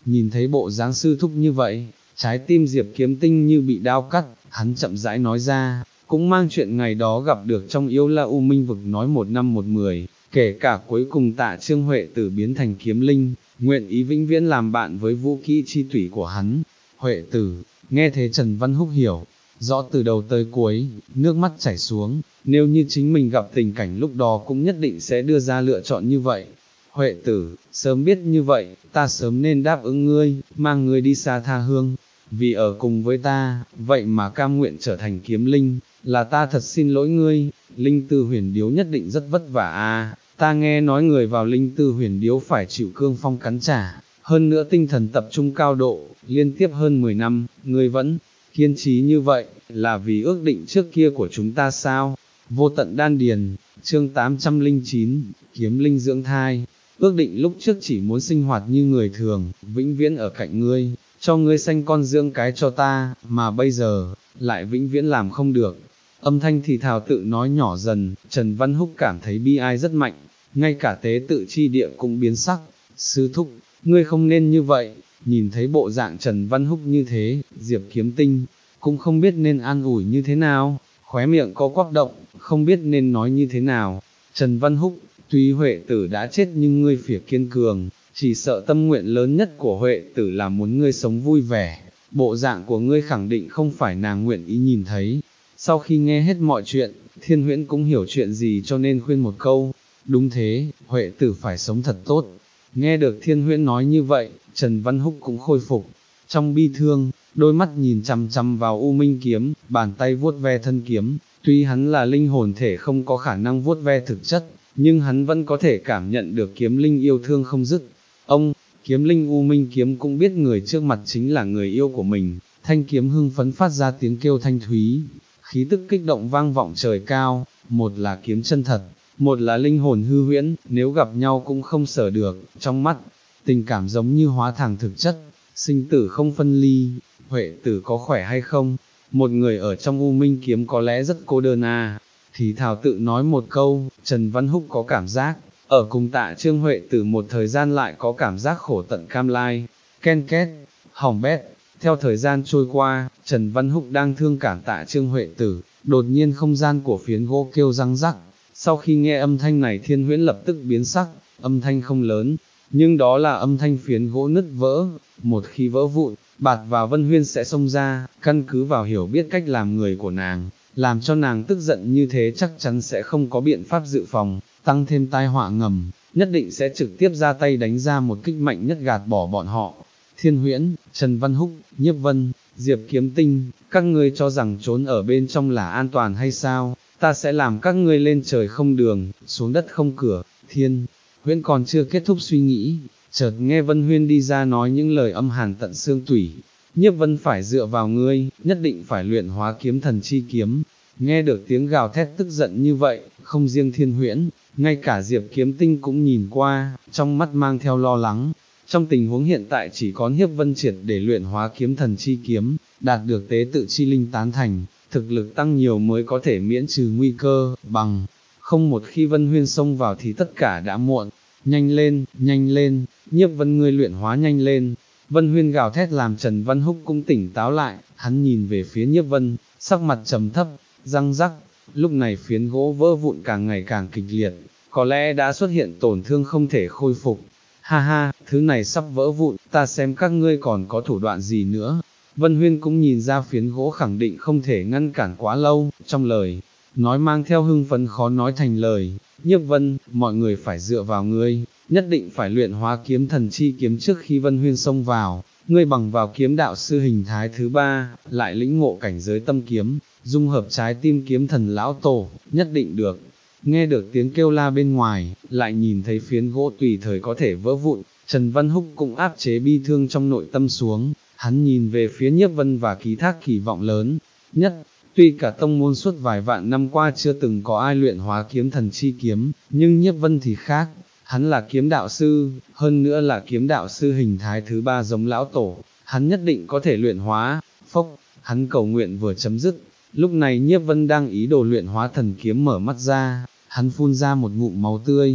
nhìn thấy bộ dáng sư thúc như vậy, trái tim Diệp Kiếm Tinh như bị đao cắt, hắn chậm rãi nói ra, cũng mang chuyện ngày đó gặp được trong Yêu La U Minh vực nói một năm một mười, kể cả cuối cùng Tạ Trương Huệ Tử biến thành kiếm linh, nguyện ý vĩnh viễn làm bạn với vũ kỹ chi thủy của hắn. Huệ Tử, nghe thế Trần Văn Húc hiểu, rõ từ đầu tới cuối, nước mắt chảy xuống, nếu như chính mình gặp tình cảnh lúc đó cũng nhất định sẽ đưa ra lựa chọn như vậy. Huệ Tử, sớm biết như vậy, ta sớm nên đáp ứng ngươi, mang ngươi đi xa tha hương, vì ở cùng với ta, vậy mà cam nguyện trở thành kiếm linh, là ta thật xin lỗi ngươi, linh tư huyền điếu nhất định rất vất vả a. Ta nghe nói người vào linh tư huyền điếu phải chịu cương phong cắn trả, hơn nữa tinh thần tập trung cao độ, liên tiếp hơn mười năm, ngươi vẫn kiên trì như vậy, là vì ước định trước kia của chúng ta sao? Vô tận đan điền, chương tám trăm lẻ chín, kiếm linh dưỡng thai, ước định lúc trước chỉ muốn sinh hoạt như người thường, vĩnh viễn ở cạnh ngươi, cho ngươi sanh con dưỡng cái cho ta, mà bây giờ, lại vĩnh viễn làm không được. Âm thanh thì thào tự nói nhỏ dần, Trần Văn Húc cảm thấy bi ai rất mạnh, ngay cả tế tự chi địa cũng biến sắc, sư thúc, ngươi không nên như vậy, nhìn thấy bộ dạng Trần Văn Húc như thế, Diệp Kiếm Tinh, cũng không biết nên an ủi như thế nào, khóe miệng có quắc động, không biết nên nói như thế nào. Trần Văn Húc, tuy Huệ Tử đã chết nhưng ngươi phỉa kiên cường, chỉ sợ tâm nguyện lớn nhất của Huệ Tử là muốn ngươi sống vui vẻ, bộ dạng của ngươi khẳng định không phải nàng nguyện ý nhìn thấy. Sau khi nghe hết mọi chuyện, Thiên Huyễn cũng hiểu chuyện gì cho nên khuyên một câu, đúng thế, Huệ Tử phải sống thật tốt. Nghe được Thiên Huyễn nói như vậy, Trần Văn Húc cũng khôi phục, trong bi thương, đôi mắt nhìn chằm chằm vào U Minh kiếm, bàn tay vuốt ve thân kiếm, tuy hắn là linh hồn thể không có khả năng vuốt ve thực chất, nhưng hắn vẫn có thể cảm nhận được kiếm linh yêu thương không dứt. Ông, kiếm linh U Minh kiếm cũng biết người trước mặt chính là người yêu của mình, thanh kiếm hưng phấn phát ra tiếng kêu thanh thúy, khí tức kích động vang vọng trời cao, một là kiếm chân thật, một là linh hồn hư huyễn, nếu gặp nhau cũng không sở được, trong mắt, tình cảm giống như hóa thành thực chất, sinh tử không phân ly. Huệ Tử có khỏe hay không? Một người ở trong U Minh kiếm có lẽ rất cô đơn à. Thì thảo tự nói một câu, Trần Văn Húc có cảm giác, ở cùng Tạ Trương Huệ Tử một thời gian lại có cảm giác khổ tận cam lai, ken két, hỏng bét. Theo thời gian trôi qua, Trần Văn Húc đang thương cảm Tạ Trương Huệ Tử, đột nhiên không gian của phiến gỗ kêu răng rắc. Sau khi nghe âm thanh này Thiên Huyễn lập tức biến sắc, âm thanh không lớn, nhưng đó là âm thanh phiến gỗ nứt vỡ, một khi vỡ vụn, Bạt và Vân Huyên sẽ xông ra, căn cứ vào hiểu biết cách làm người của nàng, làm cho nàng tức giận như thế chắc chắn sẽ không có biện pháp dự phòng, tăng thêm tai họa ngầm, nhất định sẽ trực tiếp ra tay đánh ra một kích mạnh nhất gạt bỏ bọn họ. Thiên Huyễn, Trần Văn Húc, Nhiếp Vân, Diệp Kiếm Tinh, các ngươi cho rằng trốn ở bên trong là an toàn hay sao? Ta sẽ làm các ngươi lên trời không đường, xuống đất không cửa. Thiên Huyễn còn chưa kết thúc suy nghĩ, chợt nghe Vân Huyên đi ra nói những lời âm hàn tận xương tủy. Nhiếp Vân phải dựa vào ngươi, nhất định phải luyện hóa kiếm thần chi kiếm. Nghe được tiếng gào thét tức giận như vậy, không riêng Thiên Huyễn, ngay cả Diệp Kiếm Tinh cũng nhìn qua, trong mắt mang theo lo lắng. Trong tình huống hiện tại chỉ có Nhiếp Vân triệt để luyện hóa kiếm thần chi kiếm, đạt được tế tự chi linh tán thành, thực lực tăng nhiều mới có thể miễn trừ nguy cơ, bằng không một khi Vân Huyên xông vào thì tất cả đã muộn. Nhanh lên, nhanh lên, Nhiếp Vân ngươi luyện hóa nhanh lên. Vân Huyên gào thét làm Trần Văn Húc cũng tỉnh táo lại, hắn nhìn về phía Nhiếp Vân, sắc mặt trầm thấp, răng rắc, lúc này phiến gỗ vỡ vụn càng ngày càng kịch liệt, có lẽ đã xuất hiện tổn thương không thể khôi phục. Ha ha, thứ này sắp vỡ vụn, ta xem các ngươi còn có thủ đoạn gì nữa. Vân Huyên cũng nhìn ra phiến gỗ khẳng định không thể ngăn cản quá lâu, trong lời nói mang theo hưng phấn khó nói thành lời. Nhiếp Vân, mọi người phải dựa vào ngươi, nhất định phải luyện hóa kiếm thần chi kiếm trước khi Vân Huyên xông vào. Ngươi bằng vào kiếm đạo sư hình thái thứ ba, lại lĩnh ngộ cảnh giới tâm kiếm, dung hợp trái tim kiếm thần lão tổ, nhất định được. Nghe được tiếng kêu la bên ngoài, lại nhìn thấy phiến gỗ tùy thời có thể vỡ vụn, Trần Văn Húc cũng áp chế bi thương trong nội tâm xuống, hắn nhìn về phía Nhiếp Vân và ký thác kỳ vọng lớn nhất. Tuy cả tông môn suốt vài vạn năm qua chưa từng có ai luyện hóa kiếm thần chi kiếm, nhưng Nhiếp Vân thì khác, hắn là kiếm đạo sư, hơn nữa là kiếm đạo sư hình thái thứ ba giống lão tổ, hắn nhất định có thể luyện hóa. Phốc, hắn cầu nguyện vừa chấm dứt, lúc này Nhiếp Vân đang ý đồ luyện hóa thần kiếm mở mắt ra, hắn phun ra một ngụm máu tươi,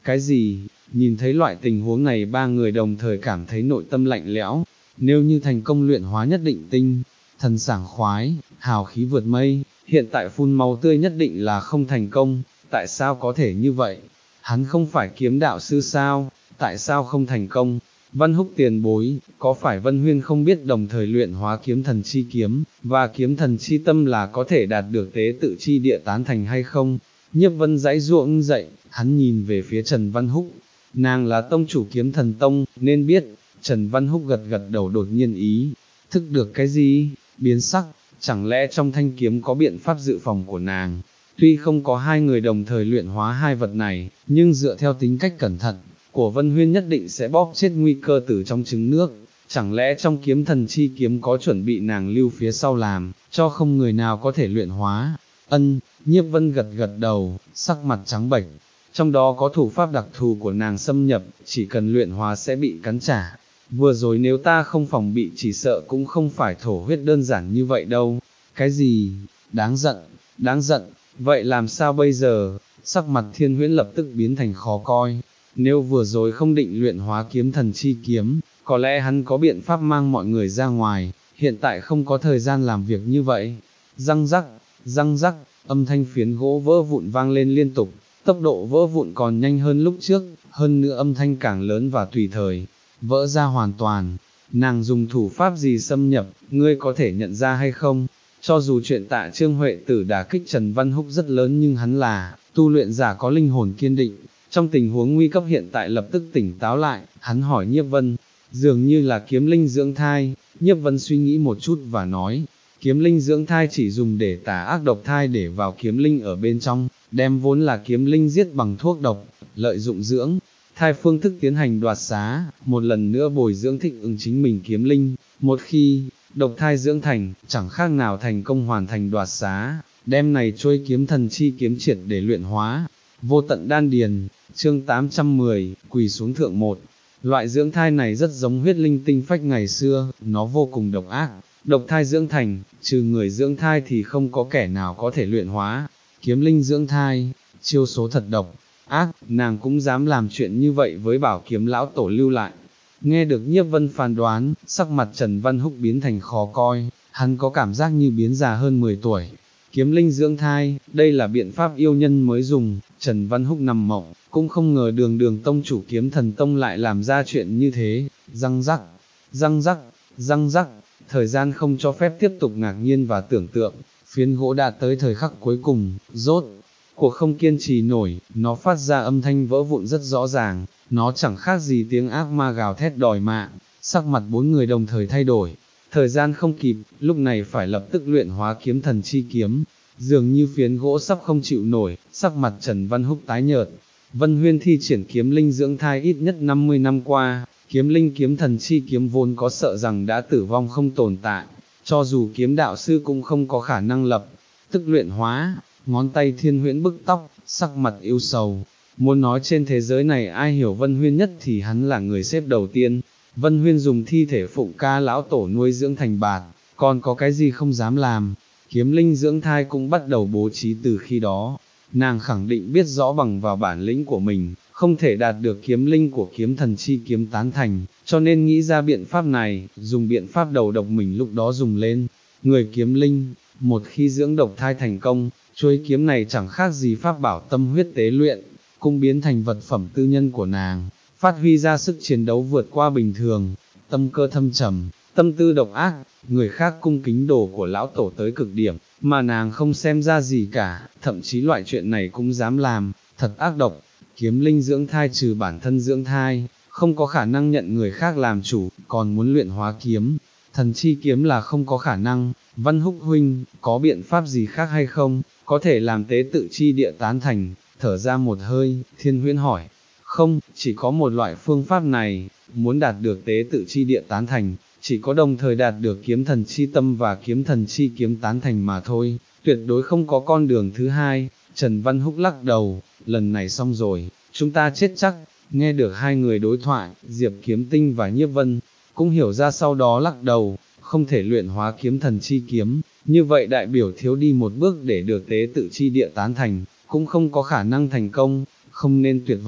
Cái gì? Nhìn thấy loại tình huống này ba người đồng thời cảm thấy nội tâm lạnh lẽo, nếu như thành công luyện hóa nhất định tinh, thần sảng khoái, hào khí vượt mây, hiện tại phun máu tươi nhất định là không thành công, tại sao có thể như vậy? Hắn không phải kiếm đạo sư sao, tại sao không thành công? Văn Húc tiền bối, có phải Vân Huyên không biết đồng thời luyện hóa kiếm thần chi kiếm, và kiếm thần chi tâm là có thể đạt được tế tự chi địa tán thành hay không? Nhiếp Vân giãy giụa dậy, hắn nhìn về phía Trần Văn Húc, nàng là tông chủ kiếm thần tông, nên biết. Trần Văn Húc gật gật đầu, đột nhiên ý thức được cái gì, biến sắc, chẳng lẽ trong thanh kiếm có biện pháp dự phòng của nàng? Tuy không có hai người đồng thời luyện hóa hai vật này, nhưng dựa theo tính cách cẩn thận của Vân Huyên nhất định sẽ bóp chết nguy cơ từ trong trứng nước, chẳng lẽ trong kiếm thần chi kiếm có chuẩn bị nàng lưu phía sau làm, cho không người nào có thể luyện hóa? Ân, Nhiếp Vân gật gật đầu, sắc mặt trắng bệch, trong đó có thủ pháp đặc thù của nàng xâm nhập, chỉ cần luyện hóa sẽ bị cắn trả. Vừa rồi nếu ta không phòng bị chỉ sợ cũng không phải thổ huyết đơn giản như vậy đâu. Cái gì? Đáng giận, đáng giận, vậy làm sao bây giờ? Sắc mặt Thiên Huyễn lập tức biến thành khó coi. Nếu vừa rồi không định luyện hóa kiếm thần chi kiếm, có lẽ hắn có biện pháp mang mọi người ra ngoài, hiện tại không có thời gian làm việc như vậy. Răng rắc, răng rắc, âm thanh phiến gỗ vỡ vụn vang lên liên tục, tốc độ vỡ vụn còn nhanh hơn lúc trước, hơn nữa âm thanh càng lớn và tùy thời vỡ ra hoàn toàn. Nàng dùng thủ pháp gì xâm nhập, ngươi có thể nhận ra hay không? Cho dù chuyện Tạ Trương Huệ Tử đả kích Trần Văn Húc rất lớn, nhưng hắn là tu luyện giả có linh hồn kiên định, trong tình huống nguy cấp hiện tại lập tức tỉnh táo lại, hắn hỏi Nhiếp Vân, dường như là kiếm linh dưỡng thai. Nhiếp Vân suy nghĩ một chút và nói, kiếm linh dưỡng thai chỉ dùng để tả ác độc thai để vào kiếm linh ở bên trong, đem vốn là kiếm linh giết bằng thuốc độc, lợi dụng dưỡng thai phương thức tiến hành đoạt xá, một lần nữa bồi dưỡng thích ứng chính mình kiếm linh, một khi độc thai dưỡng thành, chẳng khác nào thành công hoàn thành đoạt xá, đem này trôi kiếm thần chi kiếm triệt để luyện hóa. Vô tận đan điền, chương tám trăm mười, quỳ xuống thượng một. Loại dưỡng thai này rất giống huyết linh tinh phách ngày xưa, nó vô cùng độc ác, độc thai dưỡng thành, trừ người dưỡng thai thì không có kẻ nào có thể luyện hóa. Kiếm linh dưỡng thai, chiêu số thật độc ác, nàng cũng dám làm chuyện như vậy với Bảo Kiếm lão tổ lưu lại. Nghe được Nhiếp Vân phán đoán, sắc mặt Trần Văn Húc biến thành khó coi, hắn có cảm giác như biến già hơn mười tuổi. Kiếm linh dưỡng thai, đây là biện pháp yêu nhân mới dùng. Trần Văn Húc nằm mộng, cũng không ngờ đường đường tông chủ kiếm thần tông lại làm ra chuyện như thế. Răng rắc, răng rắc, răng rắc, thời gian không cho phép tiếp tục ngạc nhiên và tưởng tượng, phiến gỗ đã tới thời khắc cuối cùng, rốt cuộc không kiên trì nổi, nó phát ra âm thanh vỡ vụn rất rõ ràng, nó chẳng khác gì tiếng ác ma gào thét đòi mạng. Sắc mặt bốn người đồng thời thay đổi, thời gian không kịp, lúc này phải lập tức luyện hóa kiếm thần chi kiếm. Dường như phiến gỗ sắp không chịu nổi, sắc mặt Trần Văn Húc tái nhợt. Vân Huyên thi triển kiếm linh dưỡng thai ít nhất năm mươi năm qua, kiếm linh kiếm thần chi kiếm vốn có sợ rằng đã tử vong không tồn tại, cho dù kiếm đạo sư cũng không có khả năng lập tức luyện hóa. Ngón tay Thiên Huyễn bức tóc, sắc mặt yêu sầu. Muốn nói trên thế giới này ai hiểu Vân Huyên nhất thì hắn là người xếp đầu tiên. Vân Huyên dùng thi thể Phụng Ca lão tổ nuôi dưỡng thành bạt, còn có cái gì không dám làm. Kiếm linh dưỡng thai cũng bắt đầu bố trí từ khi đó. Nàng khẳng định biết rõ bằng vào bản lĩnh của mình, không thể đạt được kiếm linh của kiếm thần chi kiếm tán thành, cho nên nghĩ ra biện pháp này, dùng biện pháp đầu độc mình lúc đó dùng lên. Người kiếm linh, một khi dưỡng độc thai thành công, chuôi kiếm này chẳng khác gì pháp bảo tâm huyết tế luyện, cũng biến thành vật phẩm tư nhân của nàng, phát huy ra sức chiến đấu vượt qua bình thường. Tâm cơ thâm trầm, tâm tư độc ác, người khác cung kính đồ của lão tổ tới cực điểm, mà nàng không xem ra gì cả, thậm chí loại chuyện này cũng dám làm, thật ác độc. Kiếm linh dưỡng thai trừ bản thân dưỡng thai, không có khả năng nhận người khác làm chủ, còn muốn luyện hóa kiếm thần chi kiếm là không có khả năng. Văn Húc huynh, có biện pháp gì khác hay không, có thể làm tế tự chi địa tán thành? Thở ra một hơi, Thiên Huyễn hỏi. Không, chỉ có một loại phương pháp này, muốn đạt được tế tự chi địa tán thành, chỉ có đồng thời đạt được kiếm thần chi tâm và kiếm thần chi kiếm tán thành mà thôi, tuyệt đối không có con đường thứ hai. Trần Văn Húc lắc đầu, lần này xong rồi, chúng ta chết chắc. Nghe được hai người đối thoại, Diệp Kiếm Tinh và Nhiếp Vân cũng hiểu ra, sau đó lắc đầu, không thể luyện hóa kiếm thần chi kiếm, như vậy đại biểu thiếu đi một bước để được tế tự chi địa tán thành, cũng không có khả năng thành công, không nên tuyệt vọng.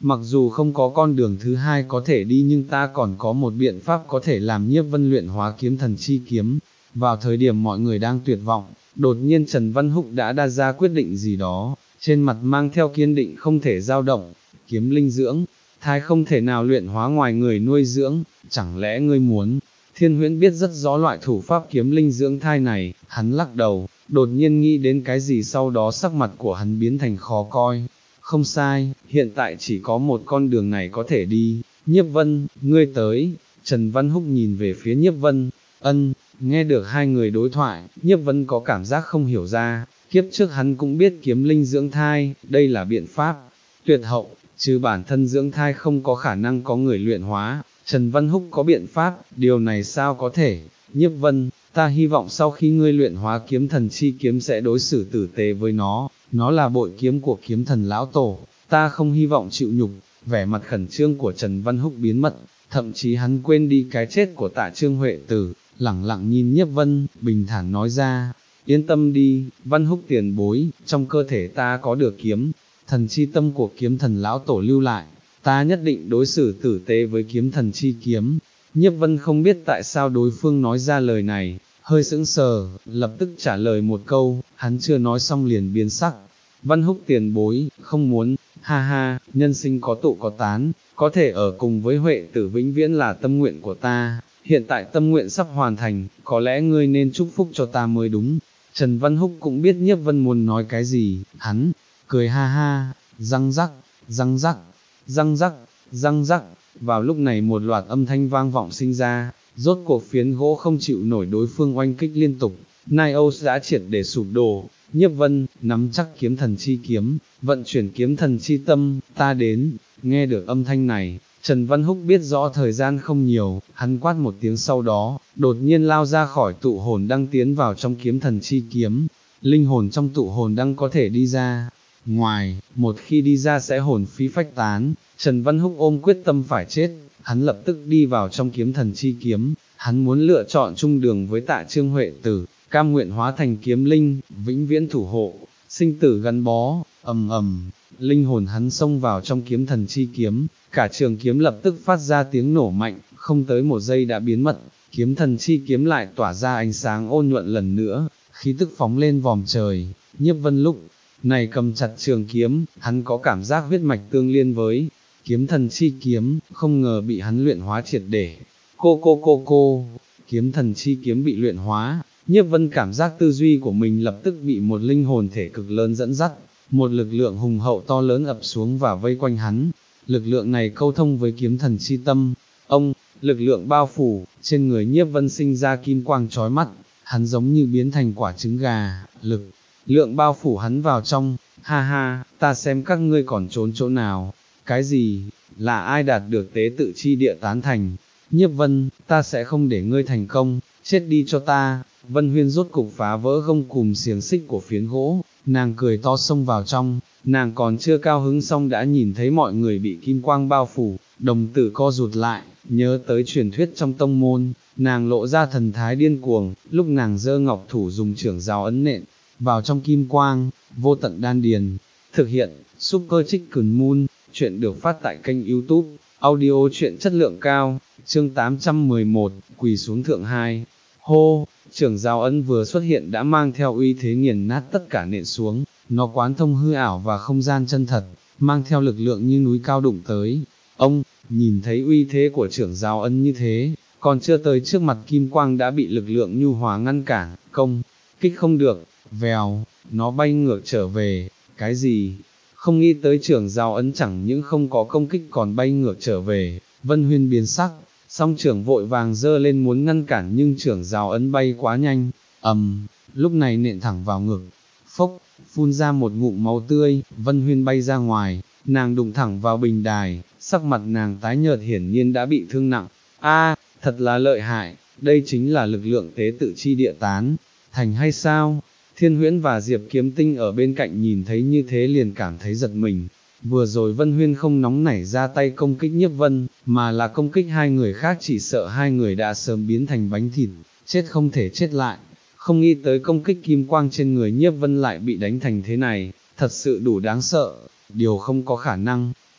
mặc dù không có con đường thứ hai có thể đi nhưng ta còn có một biện pháp có thể làm Nhiếp Vân luyện hóa kiếm thần chi kiếm. Vào thời điểm mọi người đang tuyệt vọng, đột nhiên Trần Văn Húc đã đa ra quyết định gì đó, trên mặt mang theo kiên định không thể dao động. Kiếm linh dưỡng, thai không thể nào luyện hóa ngoài người nuôi dưỡng, chẳng lẽ ngươi muốn? Thiên Huyễn biết rất rõ loại thủ pháp kiếm linh dưỡng thai này, hắn lắc đầu, đột nhiên nghĩ đến cái gì sau đó sắc mặt của hắn biến thành khó coi. Không sai, hiện tại chỉ có một con đường này có thể đi. Nhiếp Vân, ngươi tới. Trần Văn Húc nhìn về phía Nhiếp Vân, ân, nghe được hai người đối thoại, Nhiếp Vân có cảm giác không hiểu ra, kiếp trước hắn cũng biết kiếm linh dưỡng thai, đây là biện pháp tuyệt hậu, chứ bản thân dưỡng thai không có khả năng có người luyện hóa. Trần Văn Húc có biện pháp, điều này sao có thể? Nhiếp Vân, ta hy vọng sau khi ngươi luyện hóa kiếm thần chi kiếm sẽ đối xử tử tế với nó, nó là bội kiếm của kiếm thần lão tổ, ta không hy vọng chịu nhục. Vẻ mặt khẩn trương của Trần Văn Húc biến mất, thậm chí hắn quên đi cái chết của Tạ Trương Huệ Tử, lẳng lặng nhìn Nhiếp Vân, bình thản nói ra, yên tâm đi, Văn Húc tiền bối, trong cơ thể ta có được kiếm thần chi tâm của kiếm thần lão tổ lưu lại, ta nhất định đối xử tử tế với kiếm thần chi kiếm. Nhiếp Vân không biết tại sao đối phương nói ra lời này, hơi sững sờ, lập tức trả lời một câu, hắn chưa nói xong liền biến sắc. Văn Húc tiền bối, không muốn, ha ha, nhân sinh có tụ có tán, có thể ở cùng với Huệ Tử vĩnh viễn là tâm nguyện của ta, hiện tại tâm nguyện sắp hoàn thành, có lẽ ngươi nên chúc phúc cho ta mới đúng. Trần Văn Húc cũng biết Nhiếp Vân muốn nói cái gì, hắn cười ha ha, răng rắc, răng rắc, răng rắc, răng rắc. Vào lúc này một loạt âm thanh vang vọng sinh ra, rốt cuộc phiến gỗ không chịu nổi đối phương oanh kích liên tục, Naios đã triệt để sụp đổ. Nhiếp Vân, nắm chắc kiếm thần chi kiếm, vận chuyển kiếm thần chi tâm, ta đến. Nghe được âm thanh này, Trần Văn Húc biết rõ thời gian không nhiều, hắn quát một tiếng sau đó, đột nhiên lao ra khỏi tụ hồn đăng tiến vào trong kiếm thần chi kiếm. Linh hồn trong tụ hồn đăng có thể đi ra ngoài, một khi đi ra sẽ hồn phí phách tán. Trần Văn Húc ôm quyết tâm phải chết, hắn lập tức đi vào trong kiếm thần chi kiếm, hắn muốn lựa chọn chung đường với Tạ Trương Huệ Tử, cam nguyện hóa thành kiếm linh, vĩnh viễn thủ hộ, sinh tử gắn bó. Ầm ầm, linh hồn hắn xông vào trong kiếm thần chi kiếm, cả trường kiếm lập tức phát ra tiếng nổ mạnh, không tới một giây đã biến mất, kiếm thần chi kiếm lại tỏa ra ánh sáng ôn nhuận lần nữa, khí tức phóng lên vòm trời. Nhiếp Vân lúc này cầm chặt trường kiếm, hắn có cảm giác huyết mạch tương liên với kiếm thần chi kiếm, không ngờ bị hắn luyện hóa triệt để. Cô cô cô cô, kiếm thần chi kiếm bị luyện hóa, Nhiếp Vân cảm giác tư duy của mình lập tức bị một linh hồn thể cực lớn dẫn dắt, một lực lượng hùng hậu to lớn ập xuống và vây quanh hắn. Lực lượng này câu thông với kiếm thần chi tâm, ông, lực lượng bao phủ, trên người Nhiếp Vân sinh ra kim quang chói mắt, hắn giống như biến thành quả trứng gà, lực lượng bao phủ hắn vào trong. Ha ha, ta xem các ngươi còn trốn chỗ nào. Cái gì, là ai đạt được tế tự chi địa tán thành? Nhiếp Vân, ta sẽ không để ngươi thành công, chết đi cho ta. Vân Huyên rốt cục phá vỡ gông cùm xiềng xích của phiến gỗ, nàng cười to xông vào trong, nàng còn chưa cao hứng xong đã nhìn thấy mọi người bị kim quang bao phủ, đồng tử co rụt lại, nhớ tới truyền thuyết trong tông môn, nàng lộ ra thần thái điên cuồng, lúc nàng giơ ngọc thủ dùng chưởng giáo ấn nện vào trong kim quang, vô tận đan điền. Thực hiện, Super Chicken Moon, chuyện được phát tại kênh YouTube, audio chuyện chất lượng cao, chương tám trăm mười một, quỳ xuống thượng hai. Hô, trưởng giáo ấn vừa xuất hiện đã mang theo uy thế nghiền nát tất cả nện xuống, nó quán thông hư ảo và không gian chân thật, mang theo lực lượng như núi cao đụng tới. Ông, nhìn thấy uy thế của trưởng giáo ấn như thế, còn chưa tới trước mặt kim quang đã bị lực lượng nhu hóa ngăn cản, công, kích không được, vèo, nó bay ngược trở về. Cái gì? Không nghĩ tới trưởng giáo ấn chẳng những không có công kích còn bay ngược trở về. Vân Huyên biến sắc, song trưởng vội vàng dơ lên muốn ngăn cản nhưng trưởng giáo ấn bay quá nhanh, ầm, lúc này nện thẳng vào ngực, phốc, phun ra một ngụm máu tươi. Vân Huyên bay ra ngoài, nàng đụng thẳng vào bình đài, sắc mặt nàng tái nhợt hiển nhiên đã bị thương nặng. A, thật là lợi hại, đây chính là lực lượng tế tự chi địa tán thành hay sao? Thiên Huyễn và Diệp Kiếm Tinh ở bên cạnh nhìn thấy như thế liền cảm thấy giật mình. Vừa rồi Vân Huyên không nóng nảy ra tay công kích Nhiếp Vân, mà là công kích hai người khác, chỉ sợ hai người đã sớm biến thành bánh thịt, chết không thể chết lại. Không nghĩ tới công kích kim quang trên người Nhiếp Vân lại bị đánh thành thế này, thật sự đủ đáng sợ. Điều không có khả năng,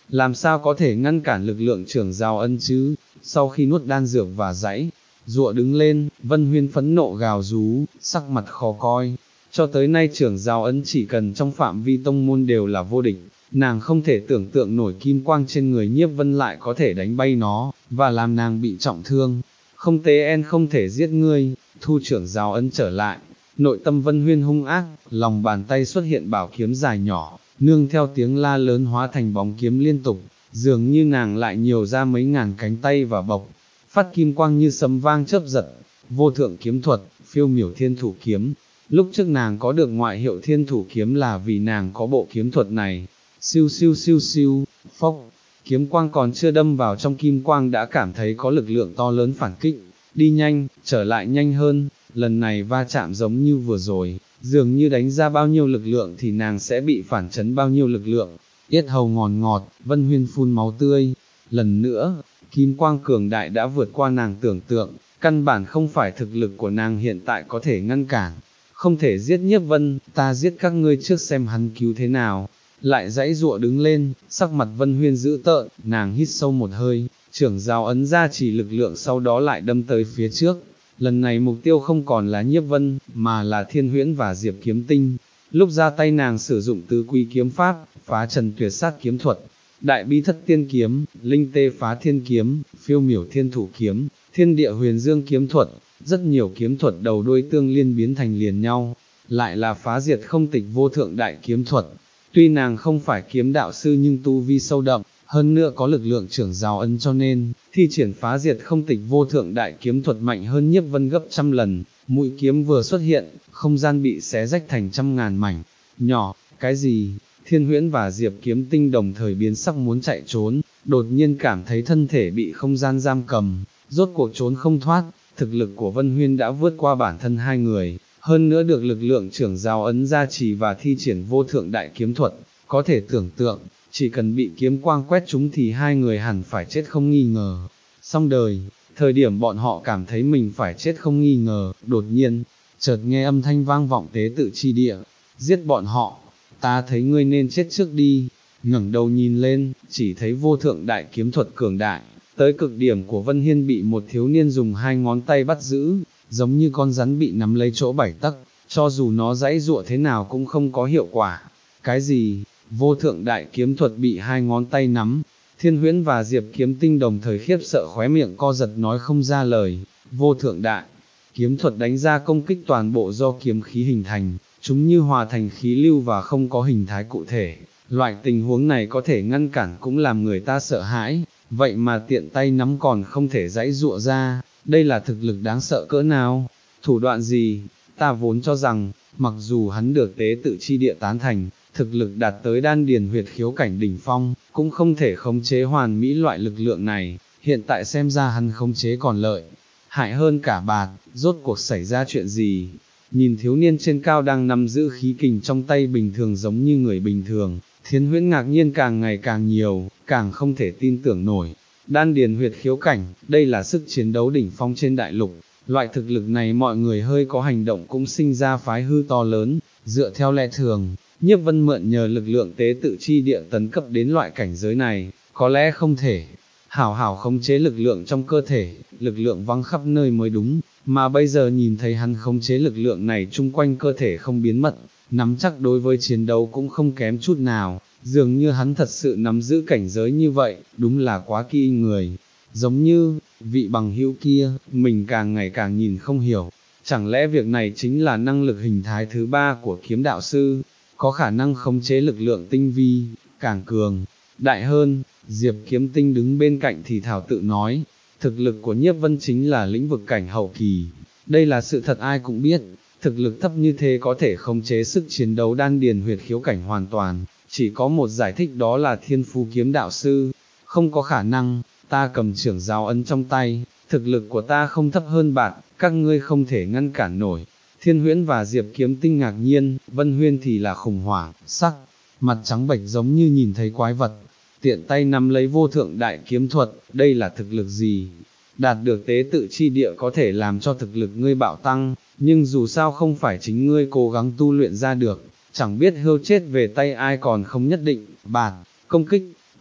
làm sao có thể ngăn cản lực lượng trưởng giao ân chứ, sau khi nuốt đan dược và dãy, rụa đứng lên, Vân Huyên phẫn nộ gào rú, sắc mặt khó coi, cho tới nay trưởng giao ân chỉ cần trong phạm vi tông môn đều là vô địch, nàng không thể tưởng tượng nổi kim quang trên người Nhiếp Vân lại có thể đánh bay nó, và làm nàng bị trọng thương, không tế en không thể giết ngươi, thu trưởng giao ân trở lại. Nội tâm Vân Huyên hung ác, lòng bàn tay xuất hiện bảo kiếm dài nhỏ, nương theo tiếng la lớn hóa thành bóng kiếm liên tục, dường như nàng lại nhiều ra mấy ngàn cánh tay và bộc, phát kim quang như sấm vang chớp giật, vô thượng kiếm thuật, phiêu miểu thiên thủ kiếm. Lúc trước nàng có được ngoại hiệu thiên thủ kiếm là vì nàng có bộ kiếm thuật này, siêu siêu siêu siêu, phốc, kiếm quang còn chưa đâm vào trong kim quang đã cảm thấy có lực lượng to lớn phản kích, đi nhanh, trở lại nhanh hơn. Lần này va chạm giống như vừa rồi, dường như đánh ra bao nhiêu lực lượng thì nàng sẽ bị phản chấn bao nhiêu lực lượng, yết hầu ngọt ngọt, Vân Huyên phun máu tươi, lần nữa, kim quang cường đại đã vượt qua nàng tưởng tượng, căn bản không phải thực lực của nàng hiện tại có thể ngăn cản, không thể giết Nhiếp Vân, ta giết các ngươi trước xem hắn cứu thế nào, lại dãy dụa đứng lên, sắc mặt Vân Huyên dữ tợn, nàng hít sâu một hơi, trưởng giao ấn ra chỉ lực lượng sau đó lại đâm tới phía trước. Lần này mục tiêu không còn là Nhiếp Vân, mà là Thiên Huyễn và Diệp Kiếm Tinh. Lúc ra tay nàng sử dụng tứ quý kiếm pháp, phá trần tuyệt sát kiếm thuật, đại bi thất tiên kiếm, linh tê phá thiên kiếm, phiêu miểu thiên thủ kiếm, thiên địa huyền dương kiếm thuật, rất nhiều kiếm thuật đầu đuôi tương liên biến thành liền nhau, lại là phá diệt không tịch vô thượng đại kiếm thuật. Tuy nàng không phải kiếm đạo sư nhưng tu vi sâu đậm, hơn nữa có lực lượng trưởng giao ân cho nên, thi triển phá diệt không tịch vô thượng đại kiếm thuật mạnh hơn Nhiếp Vân gấp trăm lần, mũi kiếm vừa xuất hiện, không gian bị xé rách thành trăm ngàn mảnh, nhỏ, cái gì, Thiên Huyễn và Diệp Kiếm Tinh đồng thời biến sắc muốn chạy trốn, đột nhiên cảm thấy thân thể bị không gian giam cầm, rốt cuộc trốn không thoát, thực lực của Vân Huyên đã vượt qua bản thân hai người, hơn nữa được lực lượng trưởng giao ấn gia trì và thi triển vô thượng đại kiếm thuật, có thể tưởng tượng, chỉ cần bị kiếm quang quét trúng thì hai người hẳn phải chết không nghi ngờ. Xong đời, thời điểm bọn họ cảm thấy mình phải chết không nghi ngờ, đột nhiên, chợt nghe âm thanh vang vọng tế tự chi địa, giết bọn họ, ta thấy ngươi nên chết trước đi, ngẩng đầu nhìn lên, chỉ thấy vô thượng đại kiếm thuật cường đại, tới cực điểm của Vân Hiên bị một thiếu niên dùng hai ngón tay bắt giữ, giống như con rắn bị nắm lấy chỗ bảy tấc, cho dù nó giãy giụa thế nào cũng không có hiệu quả. Cái gì? Vô thượng đại kiếm thuật bị hai ngón tay nắm, Thiên Huyễn và Diệp Kiếm Tinh đồng thời khiếp sợ khóe miệng co giật nói không ra lời. Vô thượng đại kiếm thuật đánh ra công kích toàn bộ do kiếm khí hình thành, chúng như hòa thành khí lưu và không có hình thái cụ thể. Loại tình huống này có thể ngăn cản cũng làm người ta sợ hãi, vậy mà tiện tay nắm còn không thể giãy giụa ra, đây là thực lực đáng sợ cỡ nào? Thủ đoạn gì? Ta vốn cho rằng, mặc dù hắn được tế tự chi địa tán thành, thực lực đạt tới đan điền huyệt khiếu cảnh đỉnh phong, cũng không thể khống chế hoàn mỹ loại lực lượng này, hiện tại xem ra hắn khống chế còn lợi, hại hơn cả bạt, rốt cuộc xảy ra chuyện gì? Nhìn thiếu niên trên cao đang nắm giữ khí kình trong tay bình thường giống như người bình thường, Thiên Huyễn ngạc nhiên càng ngày càng nhiều, càng không thể tin tưởng nổi. Đan điền huyệt khiếu cảnh, đây là sức chiến đấu đỉnh phong trên đại lục, loại thực lực này mọi người hơi có hành động cũng sinh ra phái hư to lớn, dựa theo lẽ thường. Nhiếp Vân mượn nhờ lực lượng tế tự chi địa tấn cấp đến loại cảnh giới này, có lẽ không thể hảo hảo khống chế lực lượng trong cơ thể, lực lượng văng khắp nơi mới đúng, mà bây giờ nhìn thấy hắn khống chế lực lượng này chung quanh cơ thể không biến mất, nắm chắc đối với chiến đấu cũng không kém chút nào, dường như hắn thật sự nắm giữ cảnh giới như vậy, đúng là quá kỳ người, giống như, vị bằng hữu kia, mình càng ngày càng nhìn không hiểu, chẳng lẽ việc này chính là năng lực hình thái thứ ba của kiếm đạo sư, có khả năng khống chế lực lượng tinh vi, càng cường, đại hơn. Diệp Kiếm Tinh đứng bên cạnh thì thảo tự nói, thực lực của Nhiếp Vân chính là lĩnh vực cảnh hậu kỳ, đây là sự thật ai cũng biết, thực lực thấp như thế có thể khống chế sức chiến đấu đan điền huyệt khiếu cảnh hoàn toàn, chỉ có một giải thích đó là thiên phú kiếm đạo sư, không có khả năng, ta cầm trưởng giáo ấn trong tay, thực lực của ta không thấp hơn bạn, các ngươi không thể ngăn cản nổi. Thiên Huyễn và Diệp Kiếm Tinh ngạc nhiên, Vân Huyên thì là khủng hoảng, sắc, mặt trắng bệch giống như nhìn thấy quái vật, tiện tay nắm lấy vô thượng đại kiếm thuật, đây là thực lực gì? Đạt được tế tự chi địa có thể làm cho thực lực ngươi bạo tăng, nhưng dù sao không phải chính ngươi cố gắng tu luyện ra được, chẳng biết hưu chết về tay ai còn không nhất định, bạt, công kích,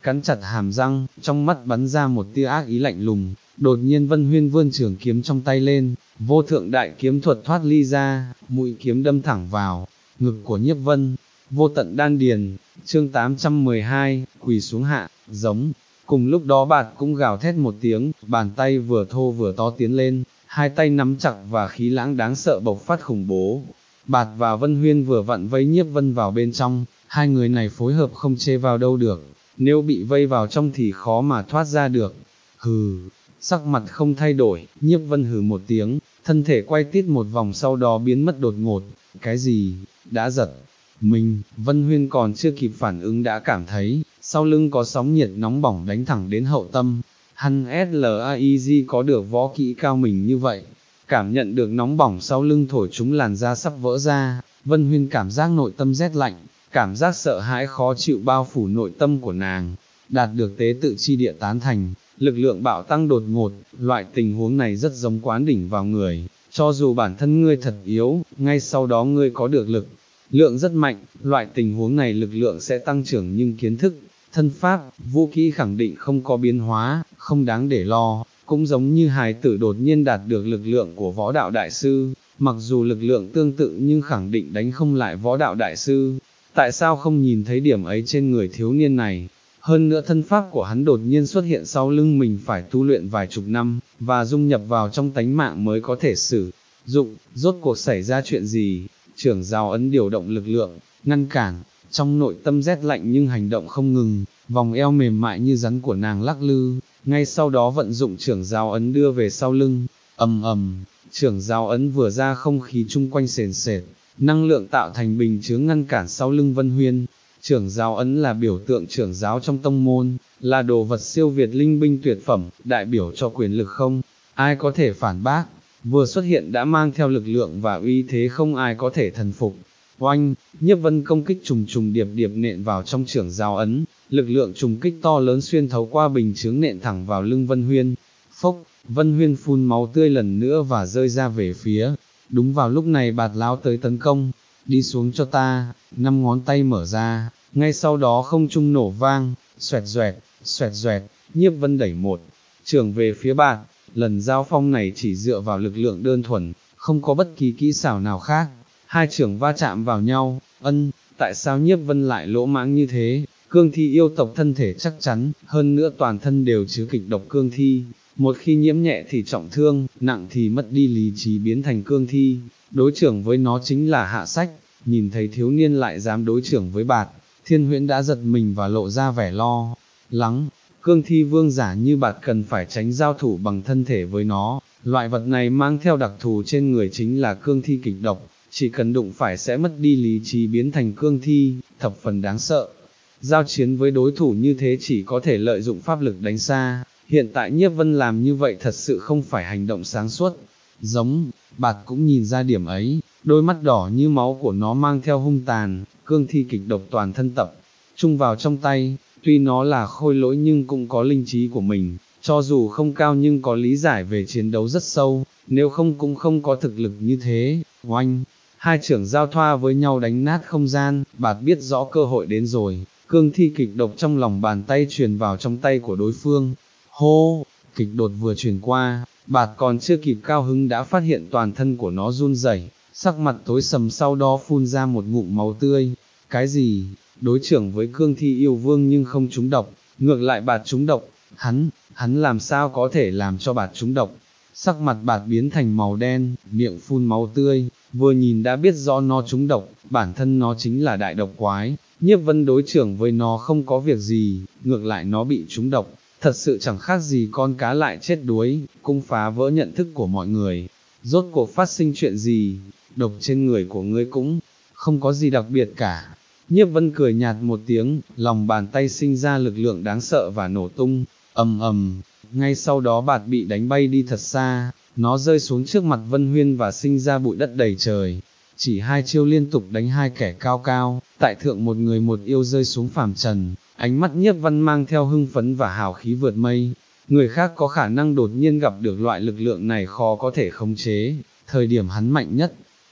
cắn chặt hàm răng, trong mắt bắn ra một tia ác ý lạnh lùng, đột nhiên Vân Huyên vươn trường kiếm trong tay lên, vô thượng đại kiếm thuật thoát ly ra, mũi kiếm đâm thẳng vào ngực của Nhiếp Vân, vô tận đan điền. Chương tám trăm mười hai, quỳ xuống hạ, giống. Cùng lúc đó Bạt cũng gào thét một tiếng, bàn tay vừa thô vừa to tiến lên, hai tay nắm chặt và khí lãng đáng sợ bộc phát khủng bố. Bạt và Vân Huyên vừa vặn vây Nhiếp Vân vào bên trong, hai người này phối hợp không chê vào đâu được, nếu bị vây vào trong thì khó mà thoát ra được. Hừ, sắc mặt không thay đổi, Nhiếp Vân hừ một tiếng, thân thể quay tít một vòng sau đó biến mất đột ngột. Cái gì? Đã giật mình, Vân Huyên còn chưa kịp phản ứng đã cảm thấy, sau lưng có sóng nhiệt nóng bỏng đánh thẳng đến hậu tâm. Hắn Slaez có được võ kỹ cao mình như vậy, cảm nhận được nóng bỏng sau lưng thổi chúng làn da sắp vỡ ra, Vân Huyên cảm giác nội tâm rét lạnh, cảm giác sợ hãi khó chịu bao phủ nội tâm của nàng, đạt được tế tự chi địa tán thành, lực lượng bạo tăng đột ngột, loại tình huống này rất giống quán đỉnh vào người, cho dù bản thân ngươi thật yếu, ngay sau đó ngươi có được lực lượng rất mạnh, loại tình huống này lực lượng sẽ tăng trưởng nhưng kiến thức, thân pháp, vũ kỹ khẳng định không có biến hóa, không đáng để lo, cũng giống như hài tử đột nhiên đạt được lực lượng của võ đạo đại sư, mặc dù lực lượng tương tự nhưng khẳng định đánh không lại võ đạo đại sư. Tại sao không nhìn thấy điểm ấy trên người thiếu niên này? Hơn nữa thân pháp của hắn đột nhiên xuất hiện sau lưng mình phải tu luyện vài chục năm, và dung nhập vào trong tánh mạng mới có thể sử dụng, rốt cuộc xảy ra chuyện gì? Trưởng giáo ấn điều động lực lượng, ngăn cản, trong nội tâm rét lạnh nhưng hành động không ngừng, vòng eo mềm mại như rắn của nàng lắc lư, ngay sau đó vận dụng trưởng giáo ấn đưa về sau lưng, ầm ầm, trưởng giáo ấn vừa ra không khí chung quanh sền sệt, năng lượng tạo thành bình chướng ngăn cản sau lưng Vân Huyên. Trưởng giáo ấn là biểu tượng trưởng giáo trong tông môn, là đồ vật siêu việt linh binh tuyệt phẩm, đại biểu cho quyền lực không ai có thể phản bác, vừa xuất hiện đã mang theo lực lượng và uy thế không ai có thể thần phục. Oanh, Nhiếp Vân công kích trùng trùng điệp điệp nện vào trong trưởng giáo ấn, lực lượng trùng kích to lớn xuyên thấu qua bình chướng nện thẳng vào lưng Vân Huyên. Phốc, Vân Huyên phun máu tươi lần nữa và rơi ra về phía. Đúng vào lúc này Bạt Lão tới tấn công, đi xuống cho ta, năm ngón tay mở ra, ngay sau đó không trung nổ vang, xoẹt xoẹt, xoẹt xoẹt, Nhiếp Vân đẩy một trường về phía Bạt, lần giao phong này chỉ dựa vào lực lượng đơn thuần, không có bất kỳ kỹ xảo nào khác, hai trường va chạm vào nhau, ân, tại sao Nhiếp Vân lại lỗ mãng như thế? Cương thi yêu tộc thân thể chắc chắn, hơn nữa toàn thân đều chứa kịch độc cương thi, một khi nhiễm nhẹ thì trọng thương, nặng thì mất đi lý trí biến thành cương thi, đối trưởng với nó chính là Hạ Sách. Nhìn thấy thiếu niên lại dám đối trưởng với Bạt, Thiên Huyễn đã giật mình và lộ ra vẻ lo lắng. Cương thi vương giả như Bạt cần phải tránh giao thủ bằng thân thể với nó, loại vật này mang theo đặc thù trên người chính là cương thi kịch độc, chỉ cần đụng phải sẽ mất đi lý trí biến thành cương thi, thập phần đáng sợ. Giao chiến với đối thủ như thế chỉ có thể lợi dụng pháp lực đánh xa, hiện tại Nhiếp Vân làm như vậy thật sự không phải hành động sáng suốt. Giống, Bạt cũng nhìn ra điểm ấy, đôi mắt đỏ như máu của nó mang theo hung tàn, cương thi kịch độc toàn thân tập trung vào trong tay, tuy nó là khôi lỗi nhưng cũng có linh trí của mình, cho dù không cao nhưng có lý giải về chiến đấu rất sâu, nếu không cũng không có thực lực như thế. Oanh, hai trưởng giao thoa với nhau đánh nát không gian, Bạt biết rõ cơ hội đến rồi, cương thi kịch độc trong lòng bàn tay truyền vào trong tay của đối phương. Hô, kịch đột vừa truyền qua, Bạt còn chưa kịp cao hứng đã phát hiện toàn thân của nó run rẩy, sắc mặt tối sầm sau đó phun ra một ngụm máu tươi. Cái gì? Đối trưởng với cương thi yêu vương nhưng không trúng độc, ngược lại Bạt trúng độc, hắn, hắn làm sao có thể làm cho Bạt trúng độc? Sắc mặt Bạt biến thành màu đen, miệng phun máu tươi, vừa nhìn đã biết rõ nó trúng độc, bản thân nó chính là đại độc quái, Nhiếp Vân đối trưởng với nó không có việc gì, ngược lại nó bị trúng độc, thật sự chẳng khác gì con cá lại chết đuối, cũng phá vỡ nhận thức của mọi người. Rốt cuộc phát sinh chuyện gì? Độc trên người của ngươi cũng không có gì đặc biệt cả. Nhiếp Vân cười nhạt một tiếng, lòng bàn tay sinh ra lực lượng đáng sợ và nổ tung, ầm ầm, ngay sau đó Bạt bị đánh bay đi thật xa, nó rơi xuống trước mặt Vân Huyên và sinh ra bụi đất đầy trời. Chỉ hai chiêu liên tục đánh hai kẻ cao cao, tại thượng một người một yêu rơi xuống phàm trần, ánh mắt Nhiếp Vân mang theo hưng phấn và hào khí vượt mây. Người khác có khả năng đột nhiên gặp được loại lực lượng này khó có thể khống chế, thời điểm hắn mạnh nhất,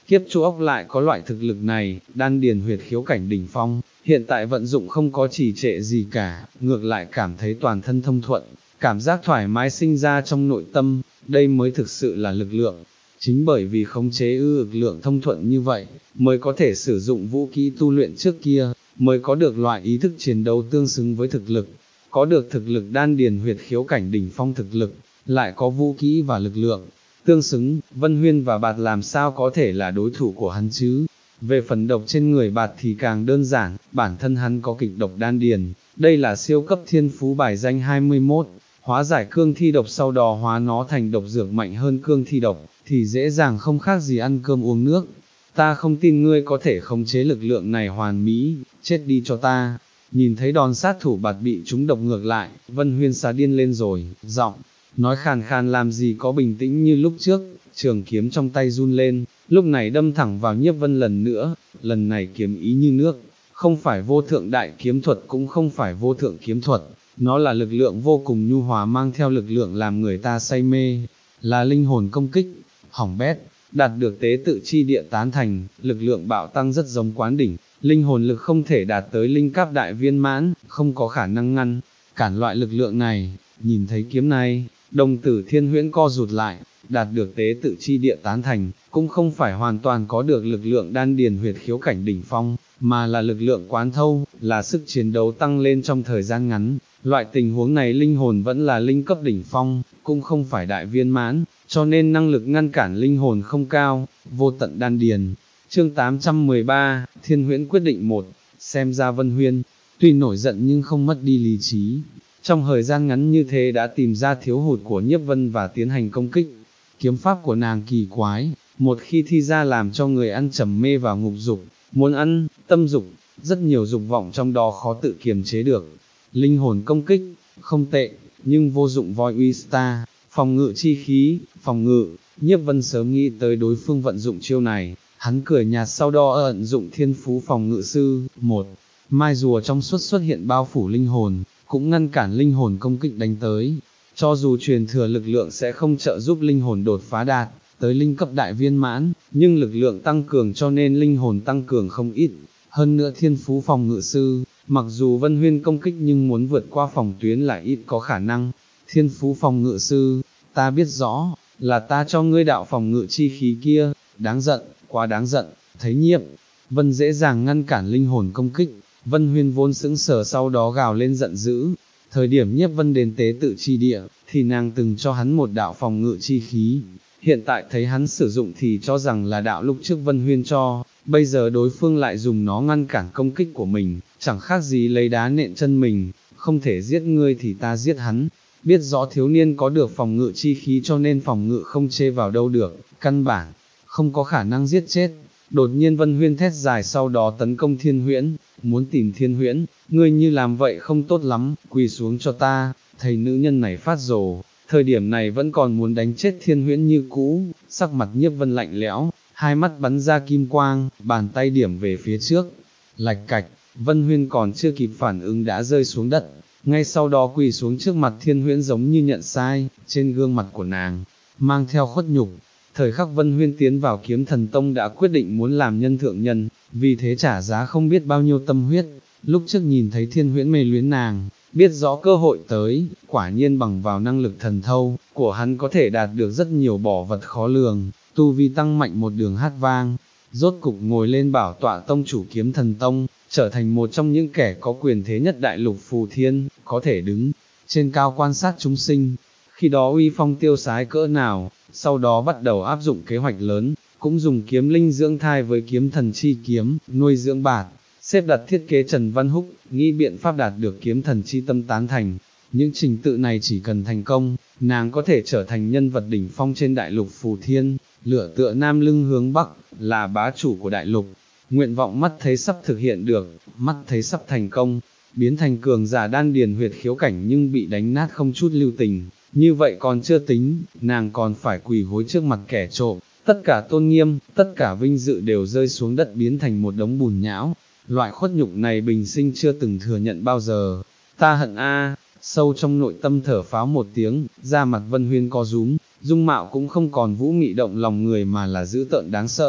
kiếp chu ốc lại có loại thực lực này, đan điền huyệt khiếu cảnh đỉnh phong, hiện tại vận dụng không có trì trệ gì cả, ngược lại cảm thấy toàn thân thông thuận, cảm giác thoải mái sinh ra trong nội tâm, đây mới thực sự là lực lượng. Chính bởi vì khống chế ư lực lượng thông thuận như vậy, mới có thể sử dụng vũ khí tu luyện trước kia, mới có được loại ý thức chiến đấu tương xứng với thực lực, có được thực lực đan điền huyệt khiếu cảnh đỉnh phong thực lực, lại có vũ khí và lực lượng tương xứng, Vân Huyên và Bạt làm sao có thể là đối thủ của hắn chứ. Về phần độc trên người Bạt thì càng đơn giản, bản thân hắn có kịch độc đan điền, đây là siêu cấp thiên phú bài danh hai mươi mốt, hóa giải cương thi độc sau đó hóa nó thành độc dược mạnh hơn cương thi độc, thì dễ dàng không khác gì ăn cơm uống nước. Ta không tin ngươi có thể khống chế lực lượng này hoàn mỹ, chết đi cho ta. Nhìn thấy đòn sát thủ Bạt bị trúng độc ngược lại, Vân Huyên xá điên lên rồi, giọng nói khàn khàn làm gì có bình tĩnh như lúc trước, trường kiếm trong tay run lên, lúc này đâm thẳng vào Nhiếp Vân lần nữa, lần này kiếm ý như nước, không phải vô thượng đại kiếm thuật cũng không phải vô thượng kiếm thuật, nó là lực lượng vô cùng nhu hòa mang theo lực lượng làm người ta say mê, là linh hồn công kích, hỏng bét, đạt được tế tự chi địa tán thành, lực lượng bạo tăng rất giống quán đỉnh, linh hồn lực không thể đạt tới linh cáp đại viên mãn, không có khả năng ngăn cản loại lực lượng này. Nhìn thấy kiếm này, đồng tử Thiên Huyễn co rụt lại, đạt được tế tự chi địa tán thành, cũng không phải hoàn toàn có được lực lượng đan điền huyệt khiếu cảnh đỉnh phong, mà là lực lượng quán thâu, là sức chiến đấu tăng lên trong thời gian ngắn. Loại tình huống này linh hồn vẫn là linh cấp đỉnh phong, cũng không phải đại viên mãn, cho nên năng lực ngăn cản linh hồn không cao, vô tận đan điền. Chương tám trăm mười ba, Thiên Huyễn quyết định một, xem ra Vân Huyên, tuy nổi giận nhưng không mất đi lý trí. Trong thời gian ngắn như thế đã tìm ra thiếu hụt của Nhiếp Vân và tiến hành công kích. Kiếm pháp của nàng kỳ quái, một khi thi ra làm cho người ăn trầm mê vào ngục dục, muốn ăn, tâm dục, rất nhiều dục vọng trong đó khó tự kiềm chế được. Linh hồn công kích, không tệ, nhưng vô dụng voi uy star, phòng ngự chi khí, phòng ngự, Nhiếp Vân sớm nghĩ tới đối phương vận dụng chiêu này, hắn cười nhạt sau đó ẩn dụng thiên phú phòng ngự sư, một, mai rùa trong suốt xuất hiện bao phủ linh hồn, cũng ngăn cản linh hồn công kích đánh tới. Cho dù truyền thừa lực lượng sẽ không trợ giúp linh hồn đột phá đạt tới linh cấp đại viên mãn, nhưng lực lượng tăng cường cho nên linh hồn tăng cường không ít. Hơn nữa thiên phú phòng ngự sư, mặc dù Vân Huyên công kích nhưng muốn vượt qua phòng tuyến lại ít có khả năng. Thiên phú phòng ngự sư, ta biết rõ, là ta cho ngươi đạo phòng ngự chi khí kia, đáng giận, quá đáng giận. Thấy Nhiếp Vân dễ dàng ngăn cản linh hồn công kích, Vân Huyên vốn sững sờ sau đó gào lên giận dữ. Thời điểm Nhiếp Vân đến tế tự chi địa, thì nàng từng cho hắn một đạo phòng ngự chi khí, hiện tại thấy hắn sử dụng thì cho rằng là đạo lúc trước Vân Huyên cho, bây giờ đối phương lại dùng nó ngăn cản công kích của mình, chẳng khác gì lấy đá nện chân mình, không thể giết ngươi thì ta giết hắn. Biết rõ thiếu niên có được phòng ngự chi khí cho nên phòng ngự không chê vào đâu được, căn bản không có khả năng giết chết. Đột nhiên Vân Huyên thét dài sau đó tấn công Thiên Huyễn, muốn tìm Thiên Huyễn, ngươi như làm vậy không tốt lắm, quỳ xuống cho ta. Thầy nữ nhân này phát rồ, thời điểm này vẫn còn muốn đánh chết Thiên Huyễn như cũ, sắc mặt Nhiếp Vân lạnh lẽo, hai mắt bắn ra kim quang, bàn tay điểm về phía trước, lạch cạch, Vân Huyên còn chưa kịp phản ứng đã rơi xuống đất, ngay sau đó quỳ xuống trước mặt Thiên Huyễn giống như nhận sai, trên gương mặt của nàng, mang theo khuất nhục. Thời khắc Vân Huyên tiến vào Kiếm Thần Tông đã quyết định muốn làm nhân thượng nhân, vì thế trả giá không biết bao nhiêu tâm huyết. Lúc trước nhìn thấy Thiên Huyễn mê luyến nàng, biết rõ cơ hội tới, quả nhiên bằng vào năng lực thần thâu của hắn có thể đạt được rất nhiều bảo vật khó lường, tu vi tăng mạnh một đường hát vang, rốt cục ngồi lên bảo tọa tông chủ Kiếm Thần Tông, trở thành một trong những kẻ có quyền thế nhất đại lục phù thiên, có thể đứng trên cao quan sát chúng sinh. Khi đó uy phong tiêu sái cỡ nào, sau đó bắt đầu áp dụng kế hoạch lớn, cũng dùng kiếm linh dưỡng thai với kiếm thần chi kiếm, nuôi dưỡng Bạt, xếp đặt thiết kế Trần Văn Húc, nghĩ biện pháp đạt được kiếm thần chi tâm tán thành. Những trình tự này chỉ cần thành công, nàng có thể trở thành nhân vật đỉnh phong trên đại lục phù thiên, lửa tựa nam lưng hướng bắc, là bá chủ của đại lục. Nguyện vọng mắt thấy sắp thực hiện được, mắt thấy sắp thành công, biến thành cường giả đan điền huyệt khiếu cảnh nhưng bị đánh nát không chút lưu tình. Như vậy còn chưa tính, nàng còn phải quỳ gối trước mặt kẻ trộm, tất cả tôn nghiêm, tất cả vinh dự đều rơi xuống đất biến thành một đống bùn nhão. Loại khuất nhục này bình sinh chưa từng thừa nhận bao giờ. Ta hận a, sâu trong nội tâm thở pháo một tiếng, da mặt Vân Huyên co rúm, dung mạo cũng không còn vũ mị động lòng người mà là dữ tợn đáng sợ.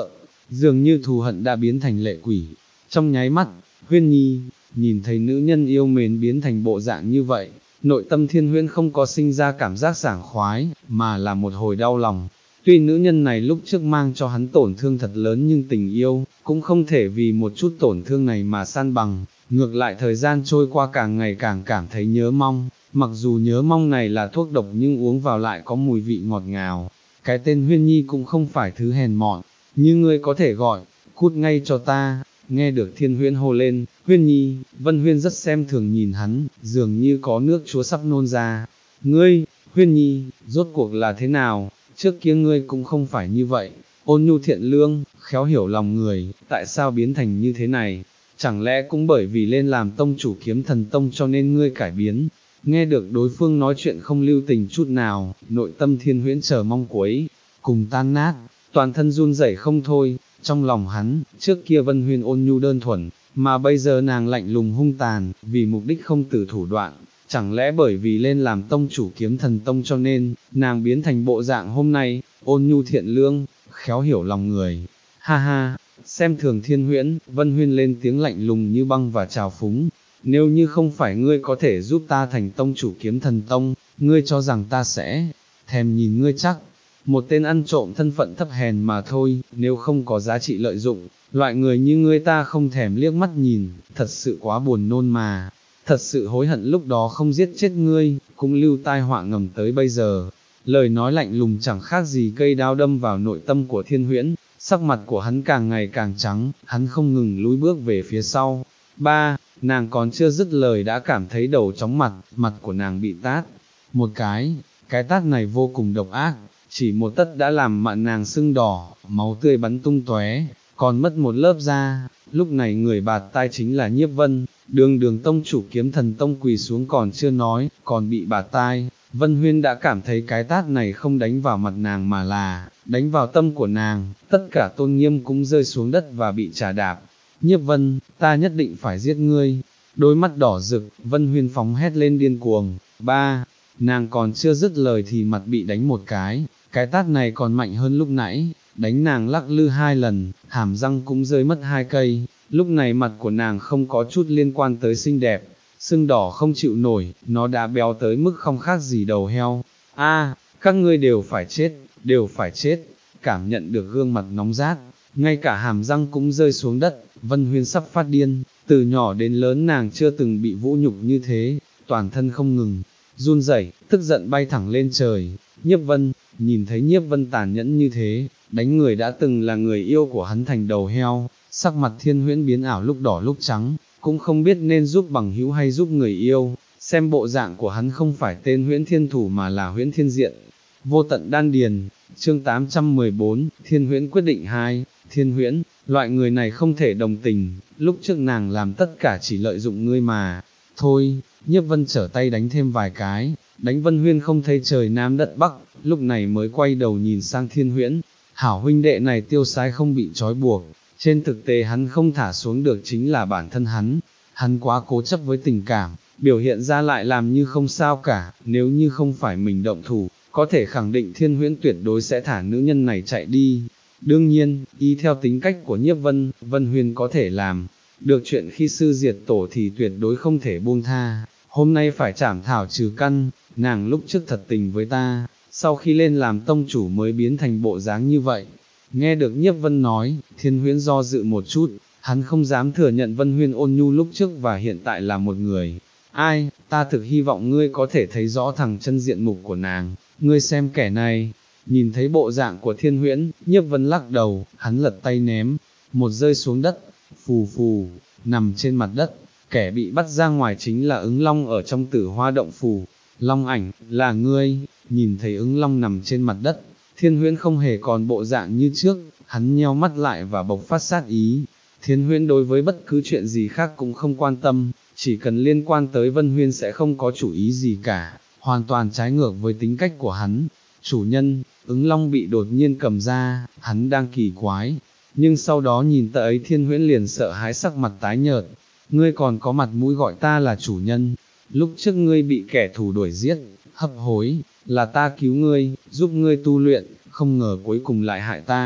dường như thù hận đã biến thành lệ quỷ. Trong nháy mắt, Huyên Nhi, nhìn thấy nữ nhân yêu mến biến thành bộ dạng như vậy, nội tâm Thiên Huyễn không có sinh ra cảm giác sảng khoái, mà là một hồi đau lòng. Tuy nữ nhân này lúc trước mang cho hắn tổn thương thật lớn nhưng tình yêu, cũng không thể vì một chút tổn thương này mà san bằng, ngược lại thời gian trôi qua càng ngày càng cảm thấy nhớ mong, mặc dù nhớ mong này là thuốc độc nhưng uống vào lại có mùi vị ngọt ngào. Cái tên Huyên Nhi cũng không phải thứ hèn mọn, như ngươi có thể gọi, cút ngay cho ta. Nghe được Thiên Huyễn hô lên, Huyên Nhi, Vân Huyên rất xem thường nhìn hắn, dường như có nước chúa sắp nôn ra. Ngươi, Huyên Nhi, rốt cuộc là thế nào, trước kia ngươi cũng không phải như vậy, ôn nhu thiện lương, khéo hiểu lòng người, tại sao biến thành như thế này, chẳng lẽ cũng bởi vì lên làm tông chủ Kiếm Thần Tông cho nên ngươi cải biến. Nghe được đối phương nói chuyện không lưu tình chút nào, nội tâm Thiên Huyễn chờ mong cuối cùng tan nát, toàn thân run rẩy không thôi. Trong lòng hắn, trước kia Vân Huyên ôn nhu đơn thuần, mà bây giờ nàng lạnh lùng hung tàn, vì mục đích không từ thủ đoạn, chẳng lẽ bởi vì lên làm tông chủ Kiếm Thần Tông cho nên, nàng biến thành bộ dạng hôm nay, ôn nhu thiện lương, khéo hiểu lòng người. Ha ha, xem thường Thiên Huyễn, Vân Huyên lên tiếng lạnh lùng như băng và trào phúng, nếu như không phải ngươi có thể giúp ta thành tông chủ Kiếm Thần Tông, ngươi cho rằng ta sẽ thèm nhìn ngươi chắc. Một tên ăn trộm thân phận thấp hèn mà thôi, nếu không có giá trị lợi dụng, loại người như ngươi ta không thèm liếc mắt nhìn, thật sự quá buồn nôn mà, thật sự hối hận lúc đó không giết chết ngươi, cũng lưu tai họa ngầm tới bây giờ. Lời nói lạnh lùng chẳng khác gì cây đao đâm vào nội tâm của Thiên Huyễn, sắc mặt của hắn càng ngày càng trắng, hắn không ngừng lùi bước về phía sau. Ba, nàng còn chưa dứt lời đã cảm thấy đầu chóng mặt, mặt của nàng bị tát. Một cái, cái tát này vô cùng độc ác. Chỉ một tất đã làm mặt nàng sưng đỏ, máu tươi bắn tung tóe, còn mất một lớp da. Lúc này người bạt tai chính là Nhiếp Vân, đường đường tông chủ Kiếm Thần Tông quỳ xuống còn chưa nói, còn bị bạt tai. Vân Huyên đã cảm thấy cái tát này không đánh vào mặt nàng mà là đánh vào tâm của nàng, tất cả tôn nghiêm cũng rơi xuống đất và bị trà đạp. Nhiếp Vân, ta nhất định phải giết ngươi. Đôi mắt đỏ rực, Vân Huyên phóng hét lên điên cuồng. Ba, nàng còn chưa dứt lời thì mặt bị đánh một cái. Cái tát này còn mạnh hơn lúc nãy, đánh nàng lắc lư hai lần, hàm răng cũng rơi mất hai cây, lúc này mặt của nàng không có chút liên quan tới xinh đẹp, sưng đỏ không chịu nổi, nó đã béo tới mức không khác gì đầu heo. A, các ngươi đều phải chết, đều phải chết, cảm nhận được gương mặt nóng rát, ngay cả hàm răng cũng rơi xuống đất, Vân Huyên sắp phát điên, từ nhỏ đến lớn nàng chưa từng bị vũ nhục như thế, toàn thân không ngừng run rẩy, tức giận bay thẳng lên trời. Nhiếp Vân, nhìn thấy Nhiếp Vân tàn nhẫn như thế, đánh người đã từng là người yêu của hắn thành đầu heo, sắc mặt Thiên Huyễn biến ảo lúc đỏ lúc trắng, cũng không biết nên giúp bằng hữu hay giúp người yêu, xem bộ dạng của hắn không phải tên Huyễn Thiên Thủ mà là Huyễn Thiên Diện. Vô tận đan điền, chương tám trăm mười bốn, Thiên Huyễn quyết định hai, Thiên Huyễn, loại người này không thể đồng tình, lúc trước nàng làm tất cả chỉ lợi dụng ngươi mà, thôi. Nhiếp Vân trở tay đánh thêm vài cái, đánh Vân Huyên không thấy trời nam đất bắc, lúc này mới quay đầu nhìn sang Thiên Huyễn, hảo huynh đệ này tiêu sái không bị trói buộc, trên thực tế hắn không thả xuống được chính là bản thân hắn, hắn quá cố chấp với tình cảm, biểu hiện ra lại làm như không sao cả, nếu như không phải mình động thủ, có thể khẳng định Thiên Huyễn tuyệt đối sẽ thả nữ nhân này chạy đi. Đương nhiên, y theo tính cách của Nhiếp Vân, Vân Huyên có thể làm được chuyện khi sư diệt tổ thì tuyệt đối không thể buông tha. Hôm nay phải trảm thảo trừ căn, nàng lúc trước thật tình với ta, sau khi lên làm tông chủ mới biến thành bộ dáng như vậy. Nghe được Nhiếp Vân nói, Thiên Huyễn do dự một chút, hắn không dám thừa nhận Vân Huyên ôn nhu lúc trước và hiện tại là một người. Ai, ta thực hy vọng ngươi có thể thấy rõ thẳng chân diện mục của nàng, ngươi xem kẻ này. Nhìn thấy bộ dạng của Thiên Huyễn, Nhiếp Vân lắc đầu, hắn lật tay ném, một rơi xuống đất, phù phù, nằm trên mặt đất. Kẻ bị bắt ra ngoài chính là ứng long ở trong Tử Hoa động phủ. Long ảnh, là ngươi. Nhìn thấy ứng long nằm trên mặt đất, Thiên Huyễn không hề còn bộ dạng như trước, hắn nheo mắt lại và bộc phát sát ý. Thiên Huyễn đối với bất cứ chuyện gì khác cũng không quan tâm, chỉ cần liên quan tới Vân Huyên sẽ không có chủ ý gì cả, hoàn toàn trái ngược với tính cách của hắn. Chủ nhân, ứng long bị đột nhiên cầm ra, hắn đang kỳ quái, nhưng sau đó nhìn tới ấy Thiên Huyễn liền sợ hãi sắc mặt tái nhợt. Ngươi còn có mặt mũi gọi ta là chủ nhân, lúc trước ngươi bị kẻ thù đuổi giết, hấp hối, là ta cứu ngươi, giúp ngươi tu luyện, không ngờ cuối cùng lại hại ta.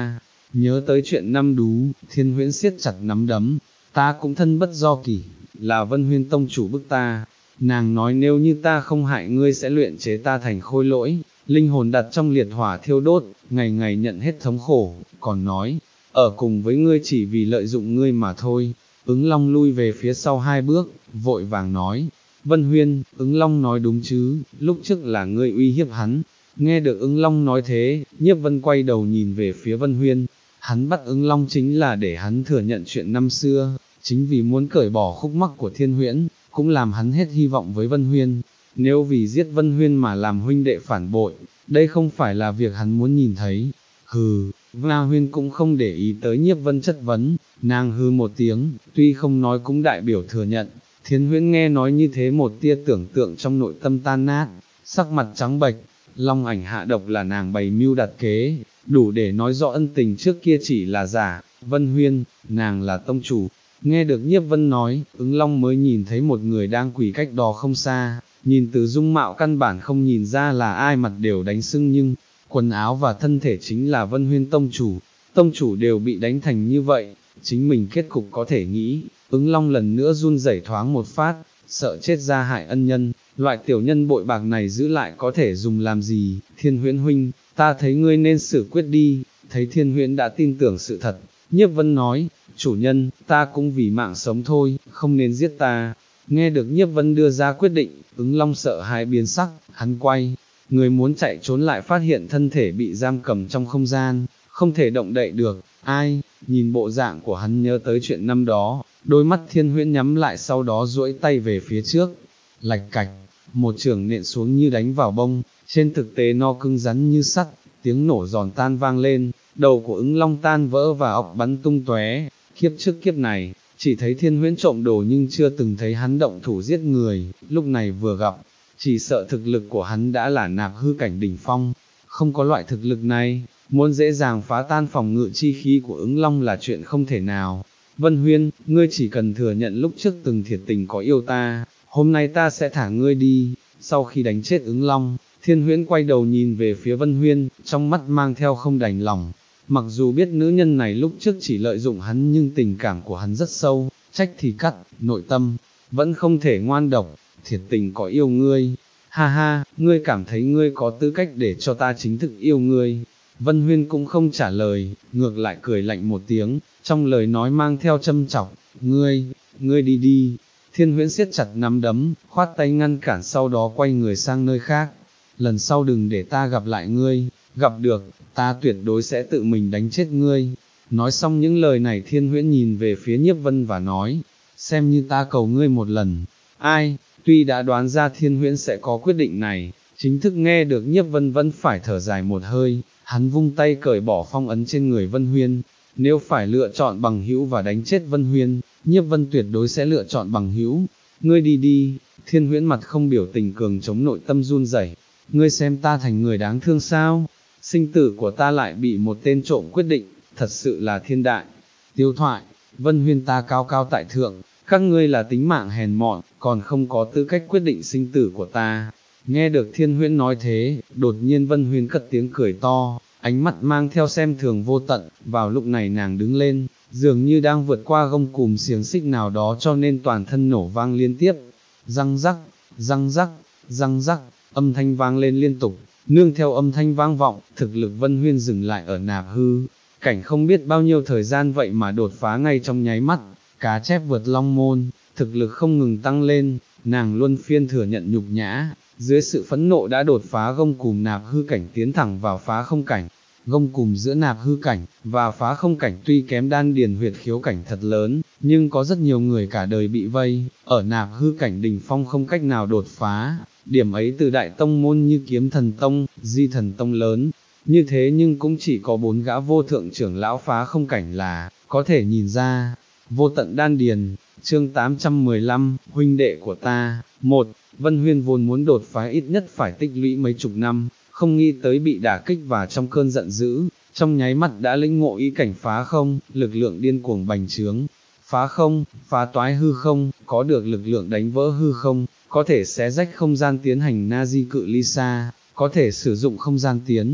nhớ tới chuyện năm đú, Thiên Huyễn siết chặt nắm đấm, ta cũng thân bất do kỷ, là Vân Huyên tông chủ bức ta, nàng nói nếu như ta không hại ngươi sẽ luyện chế ta thành khôi lỗi, linh hồn đặt trong liệt hỏa thiêu đốt, ngày ngày nhận hết thống khổ, còn nói, ở cùng với ngươi chỉ vì lợi dụng ngươi mà thôi. Ứng Long lui về phía sau hai bước, vội vàng nói, Vân Huyên, Ứng Long nói đúng chứ, lúc trước là ngươi uy hiếp hắn. Nghe được Ứng Long nói thế, Nhiếp Vân quay đầu nhìn về phía Vân Huyên, hắn bắt Ứng Long chính là để hắn thừa nhận chuyện năm xưa, chính vì muốn cởi bỏ khúc mắc của Thiên Huyễn, cũng làm hắn hết hy vọng với Vân Huyên. Nếu vì giết Vân Huyên mà làm huynh đệ phản bội, đây không phải là việc hắn muốn nhìn thấy. Hừ, La Huyên cũng không để ý tới Nhiếp Vân chất vấn, nàng hừ một tiếng, tuy không nói cũng đại biểu thừa nhận. Thiên Huyễn nghe nói như thế một tia tưởng tượng trong nội tâm tan nát, sắc mặt trắng bệch. Long ảnh hạ độc là nàng bày mưu đặt kế, đủ để nói rõ ân tình trước kia chỉ là giả. Vân Huyên, nàng là tông chủ. Nghe được Nhiếp Vân nói, Ứng Long mới nhìn thấy một người đang quỳ cách đó không xa, nhìn từ dung mạo căn bản không nhìn ra là ai, mặt đều đánh sưng nhưng, quần áo và thân thể chính là Vân Huyên tông chủ. Tông chủ đều bị đánh thành như vậy, chính mình kết cục có thể nghĩ. Ứng Long lần nữa run rẩy thoáng một phát, sợ chết ra hại ân nhân, loại tiểu nhân bội bạc này giữ lại có thể dùng làm gì. Thiên Huyễn huynh, ta thấy ngươi nên xử quyết đi. Thấy Thiên Huyễn đã tin tưởng sự thật, Nhiếp Vân nói, chủ nhân, ta cũng vì mạng sống thôi, không nên giết ta. Nghe được Nhiếp Vân đưa ra quyết định, Ứng Long sợ hãi biến sắc, hắn quay, người muốn chạy trốn lại phát hiện thân thể bị giam cầm trong không gian, không thể động đậy được. Ai, nhìn bộ dạng của hắn nhớ tới chuyện năm đó, đôi mắt Thiên Huyễn nhắm lại, sau đó duỗi tay về phía trước, lạch cạch, một chưởng nện xuống như đánh vào bông, trên thực tế nó cứng rắn như sắt, tiếng nổ giòn tan vang lên, đầu của Ứng Long tan vỡ và óc bắn tung tóe. Kiếp trước kiếp này, chỉ thấy Thiên Huyễn trộm đồ nhưng chưa từng thấy hắn động thủ giết người, lúc này vừa gặp, chỉ sợ thực lực của hắn đã là nạp hư cảnh đỉnh phong, không có loại thực lực này, muốn dễ dàng phá tan phòng ngự chi khí của Ứng Long là chuyện không thể nào. Vân Huyên, ngươi chỉ cần thừa nhận lúc trước từng thiệt tình có yêu ta, hôm nay ta sẽ thả ngươi đi. Sau khi đánh chết Ứng Long, Thiên Huyễn quay đầu nhìn về phía Vân Huyên, trong mắt mang theo không đành lòng. Mặc dù biết nữ nhân này lúc trước chỉ lợi dụng hắn nhưng tình cảm của hắn rất sâu, trách thì cắt, nội tâm, vẫn không thể ngoan độc, thiệt tình có yêu ngươi. Ha ha, ngươi cảm thấy ngươi có tư cách để cho ta chính thức yêu ngươi. Vân Huyên cũng không trả lời, ngược lại cười lạnh một tiếng, trong lời nói mang theo châm chọc, ngươi, ngươi đi đi. Thiên Huyễn siết chặt nắm đấm, khoát tay ngăn cản, sau đó quay người sang nơi khác. Lần sau đừng để ta gặp lại ngươi, gặp được, ta tuyệt đối sẽ tự mình đánh chết ngươi. Nói xong những lời này, Thiên Huyễn nhìn về phía Nhiếp Vân và nói, xem như ta cầu ngươi một lần. Ai, tuy đã đoán ra Thiên Huyễn sẽ có quyết định này, chính thức nghe được Nhiếp Vân vẫn phải thở dài một hơi, hắn vung tay cởi bỏ phong ấn trên người Vân Huyên. Nếu phải lựa chọn bằng hữu và đánh chết Vân Huyên, Nhiếp Vân tuyệt đối sẽ lựa chọn bằng hữu. Ngươi đi đi. Thiên Huyễn mặt không biểu tình cường chống nội tâm run rẩy. Ngươi xem ta thành người đáng thương sao? Sinh tử của ta lại bị một tên trộm quyết định, thật sự là thiên đại. Tiêu thoại, Vân Huyên ta cao cao tại thượng, các ngươi là tính mạng hèn mọn, còn không có tư cách quyết định sinh tử của ta. Nghe được Thiên Huyễn nói thế, đột nhiên Vân Huyên cất tiếng cười to, ánh mắt mang theo xem thường vô tận. Vào lúc này nàng đứng lên, dường như đang vượt qua gông cùm xiềng xích nào đó, cho nên toàn thân nổ vang liên tiếp. Răng rắc, răng rắc, răng rắc, âm thanh vang lên liên tục, nương theo âm thanh vang vọng, thực lực Vân Huyên dừng lại ở nạp hư cảnh không biết bao nhiêu thời gian, vậy mà đột phá ngay trong nháy mắt, cá chép vượt long môn, thực lực không ngừng tăng lên. Nàng luân phiên thừa nhận nhục nhã, dưới sự phẫn nộ đã đột phá gông cùm nạp hư cảnh, tiến thẳng vào phá không cảnh. Gông cùm giữa nạp hư cảnh và phá không cảnh tuy kém đan điền huyệt khiếu cảnh thật lớn, nhưng có rất nhiều người cả đời bị vây ở nạp hư cảnh đỉnh phong không cách nào đột phá. Điểm ấy từ đại tông môn như Kiếm Thần Tông, Di Thần Tông lớn như thế, nhưng cũng chỉ có bốn gã vô thượng trưởng lão phá không cảnh là có thể nhìn ra. Vô tận đan điền. Chương tám trăm mười lăm, huynh đệ của ta. Một. Vân Huyên vốn muốn đột phá ít nhất phải tích lũy mấy chục năm, không nghĩ tới bị đả kích và trong cơn giận dữ, trong nháy mắt đã lĩnh ngộ ý cảnh phá không, lực lượng điên cuồng bành trướng. Phá không, phá toái hư không, có được lực lượng đánh vỡ hư không, có thể xé rách không gian tiến hành na di cự ly xa, có thể sử dụng không gian tiến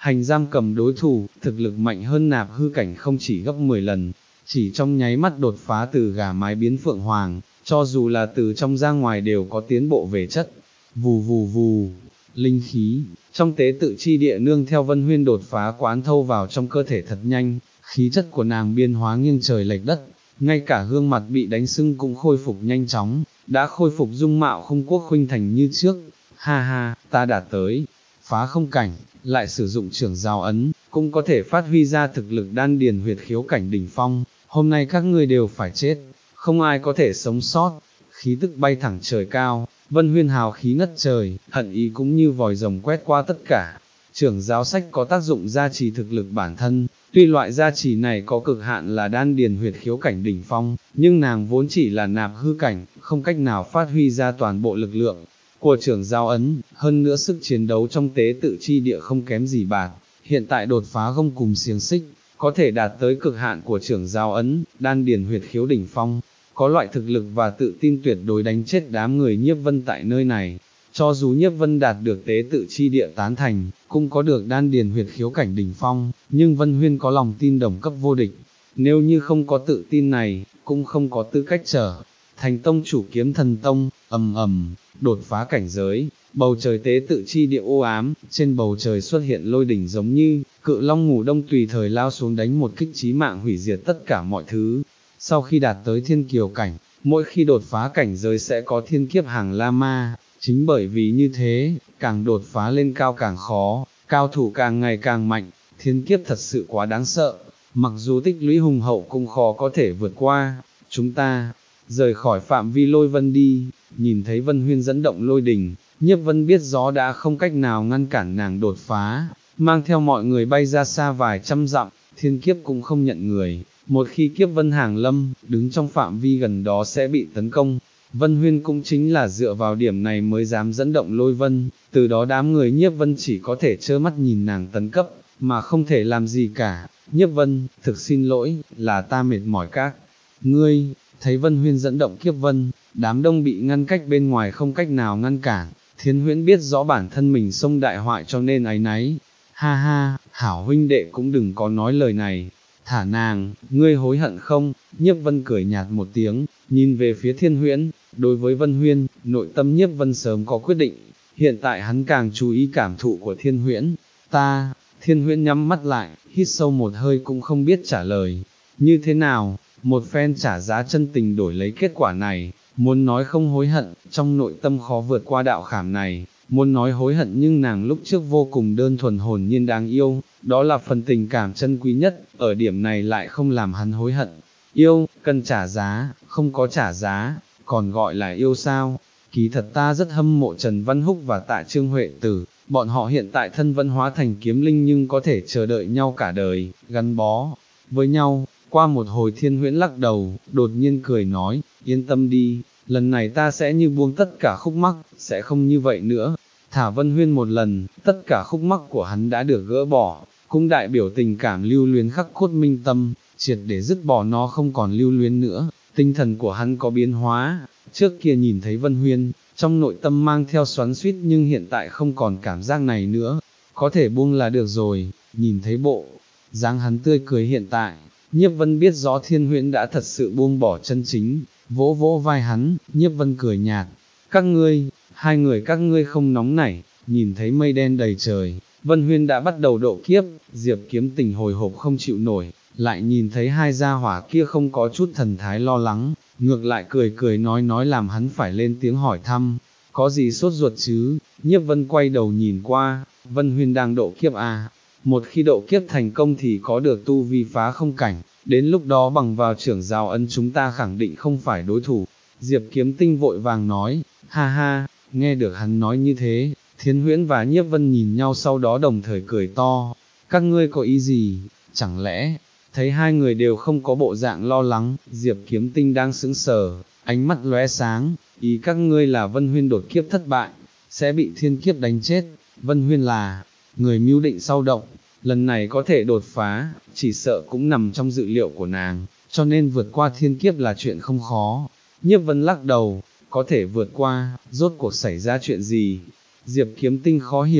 hành giam cầm đối thủ, thực lực mạnh hơn nạp hư cảnh không chỉ gấp mười lần, chỉ trong nháy mắt đột phá từ gà mái biến phượng hoàng, cho dù là từ trong ra ngoài đều có tiến bộ về chất. Vù vù vù, linh khí, trong tế tự chi địa nương theo Vân Huyên đột phá quán thâu vào trong cơ thể thật nhanh, khí chất của nàng biên hóa nghiêng trời lệch đất, ngay cả gương mặt bị đánh sưng cũng khôi phục nhanh chóng, đã khôi phục dung mạo khung quốc khuynh thành như trước. Ha ha, ta đã tới, phá không cảnh, lại sử dụng trưởng giao ấn, cũng có thể phát huy ra thực lực đan điền huyệt khiếu cảnh đỉnh phong, hôm nay các ngươi đều phải chết, không ai có thể sống sót. Khí tức bay thẳng trời cao, Vân Huyên hào khí ngất trời, hận ý cũng như vòi rồng quét qua tất cả. Trưởng giáo sách có tác dụng gia trì thực lực bản thân, tuy loại gia trì này có cực hạn là đan điền huyệt khiếu cảnh đỉnh phong, nhưng nàng vốn chỉ là nạp hư cảnh, không cách nào phát huy ra toàn bộ lực lượng của trưởng giáo ấn, hơn nữa sức chiến đấu trong tế tự chi địa không kém gì bạn, hiện tại đột phá gông cùng xiềng xích, có thể đạt tới cực hạn của trưởng giáo ấn, đan điền huyệt khiếu đỉnh phong, có loại thực lực và tự tin tuyệt đối đánh chết đám người Nhiếp Vân tại nơi này. Cho dù Nhiếp Vân đạt được tế tự chi địa tán thành, cũng có được đan điền huyệt khiếu cảnh đỉnh phong, nhưng Vân Huyên có lòng tin đồng cấp vô địch, nếu như không có tự tin này, cũng không có tư cách trở thành tông chủ Kiếm Thần Tông. Ầm ầm, đột phá cảnh giới, bầu trời tế tự chi địa u ám, trên bầu trời xuất hiện lôi đỉnh giống như cự long ngủ đông tùy thời lao xuống đánh một kích chí mạng hủy diệt tất cả mọi thứ. Sau khi đạt tới thiên kiều cảnh, mỗi khi đột phá cảnh giới sẽ có thiên kiếp hàng la ma, chính bởi vì như thế, càng đột phá lên cao càng khó, cao thủ càng ngày càng mạnh, thiên kiếp thật sự quá đáng sợ, mặc dù tích lũy hùng hậu cũng khó có thể vượt qua. Chúng ta rời khỏi phạm vi lôi vân đi. Nhìn thấy Vân Huyên dẫn động lôi đình, Nhiếp Vân biết gió đã không cách nào ngăn cản nàng đột phá, mang theo mọi người bay ra xa vài trăm dặm, thiên kiếp cũng không nhận người, một khi kiếp vân hàng lâm, đứng trong phạm vi gần đó sẽ bị tấn công. Vân Huyên cũng chính là dựa vào điểm này mới dám dẫn động lôi vân, từ đó đám người Nhiếp Vân chỉ có thể trơ mắt nhìn nàng tấn cấp, mà không thể làm gì cả. Nhiếp Vân, thực xin lỗi, là ta mệt mỏi các ngươi. Thấy Vân Huyên dẫn động kiếp vân, đám đông bị ngăn cách bên ngoài không cách nào ngăn cản, Thiến Huyễn biết rõ bản thân mình xông đại hoại cho nên áy náy. Ha ha, hảo huynh đệ cũng đừng có nói lời này, thả nàng, ngươi hối hận không? Nhiếp Vân cười nhạt một tiếng, nhìn về phía Thiên Huyễn, đối với Vân Huyên, nội tâm Nhiếp Vân sớm có quyết định, hiện tại hắn càng chú ý cảm thụ của Thiên Huyễn. Ta, Thiên Huyễn nhắm mắt lại, hít sâu một hơi cũng không biết trả lời, như thế nào? Một phen trả giá chân tình đổi lấy kết quả này, muốn nói không hối hận, trong nội tâm khó vượt qua đạo khảm này, muốn nói hối hận nhưng nàng lúc trước vô cùng đơn thuần hồn nhiên đáng yêu, đó là phần tình cảm chân quý nhất, ở điểm này lại không làm hắn hối hận. Yêu, cần trả giá, không có trả giá, còn gọi là yêu sao? Kỳ thật ta rất hâm mộ Trần Văn Húc và Tạ Trương Huệ Tử, bọn họ hiện tại thân vẫn hóa thành kiếm linh nhưng có thể chờ đợi nhau cả đời, gắn bó với nhau. Qua một hồi Thiên Huyễn lắc đầu, đột nhiên cười nói, yên tâm đi, lần này ta sẽ như buông tất cả khúc mắc, sẽ không như vậy nữa. Thả Vân Huyên một lần, tất cả khúc mắc của hắn đã được gỡ bỏ, cũng đại biểu tình cảm lưu luyến khắc cốt minh tâm, triệt để dứt bỏ nó không còn lưu luyến nữa. Tinh thần của hắn có biến hóa, trước kia nhìn thấy Vân Huyên, trong nội tâm mang theo xoắn xuýt nhưng hiện tại không còn cảm giác này nữa, có thể buông là được rồi. Nhìn thấy bộ dáng hắn tươi cười hiện tại, Nhiếp Vân biết rõ Thiên Huyễn đã thật sự buông bỏ chân chính, vỗ vỗ vai hắn, Nhiếp Vân cười nhạt, các ngươi, hai người các ngươi không nóng nảy. Nhìn thấy mây đen đầy trời, Vân Huyên đã bắt đầu độ kiếp, Diệp Kiếm Tình hồi hộp không chịu nổi, lại nhìn thấy hai gia hỏa kia không có chút thần thái lo lắng, ngược lại cười cười nói nói làm hắn phải lên tiếng hỏi thăm, có gì sốt ruột chứ? Nhiếp Vân quay đầu nhìn qua, Vân Huyên đang độ kiếp à? Một khi độ kiếp thành công thì có được tu vi phá không cảnh, đến lúc đó bằng vào trưởng giao ân chúng ta khẳng định không phải đối thủ. Diệp Kiếm Tinh vội vàng nói, ha ha, nghe được hắn nói như thế, Thiên Huyễn và Nhiếp Vân nhìn nhau sau đó đồng thời cười to, các ngươi có ý gì, chẳng lẽ, thấy hai người đều không có bộ dạng lo lắng, Diệp Kiếm Tinh đang sững sờ, ánh mắt lóe sáng, ý các ngươi là Vân Huyên đột kiếp thất bại, sẽ bị thiên kiếp đánh chết. Vân Huyên là người mưu định sau động, lần này có thể đột phá, chỉ sợ cũng nằm trong dự liệu của nàng, cho nên vượt qua thiên kiếp là chuyện không khó. Nhiếp Vân lắc đầu, có thể vượt qua, rốt cuộc xảy ra chuyện gì? Diệp Kiếm Tinh khó hiểu,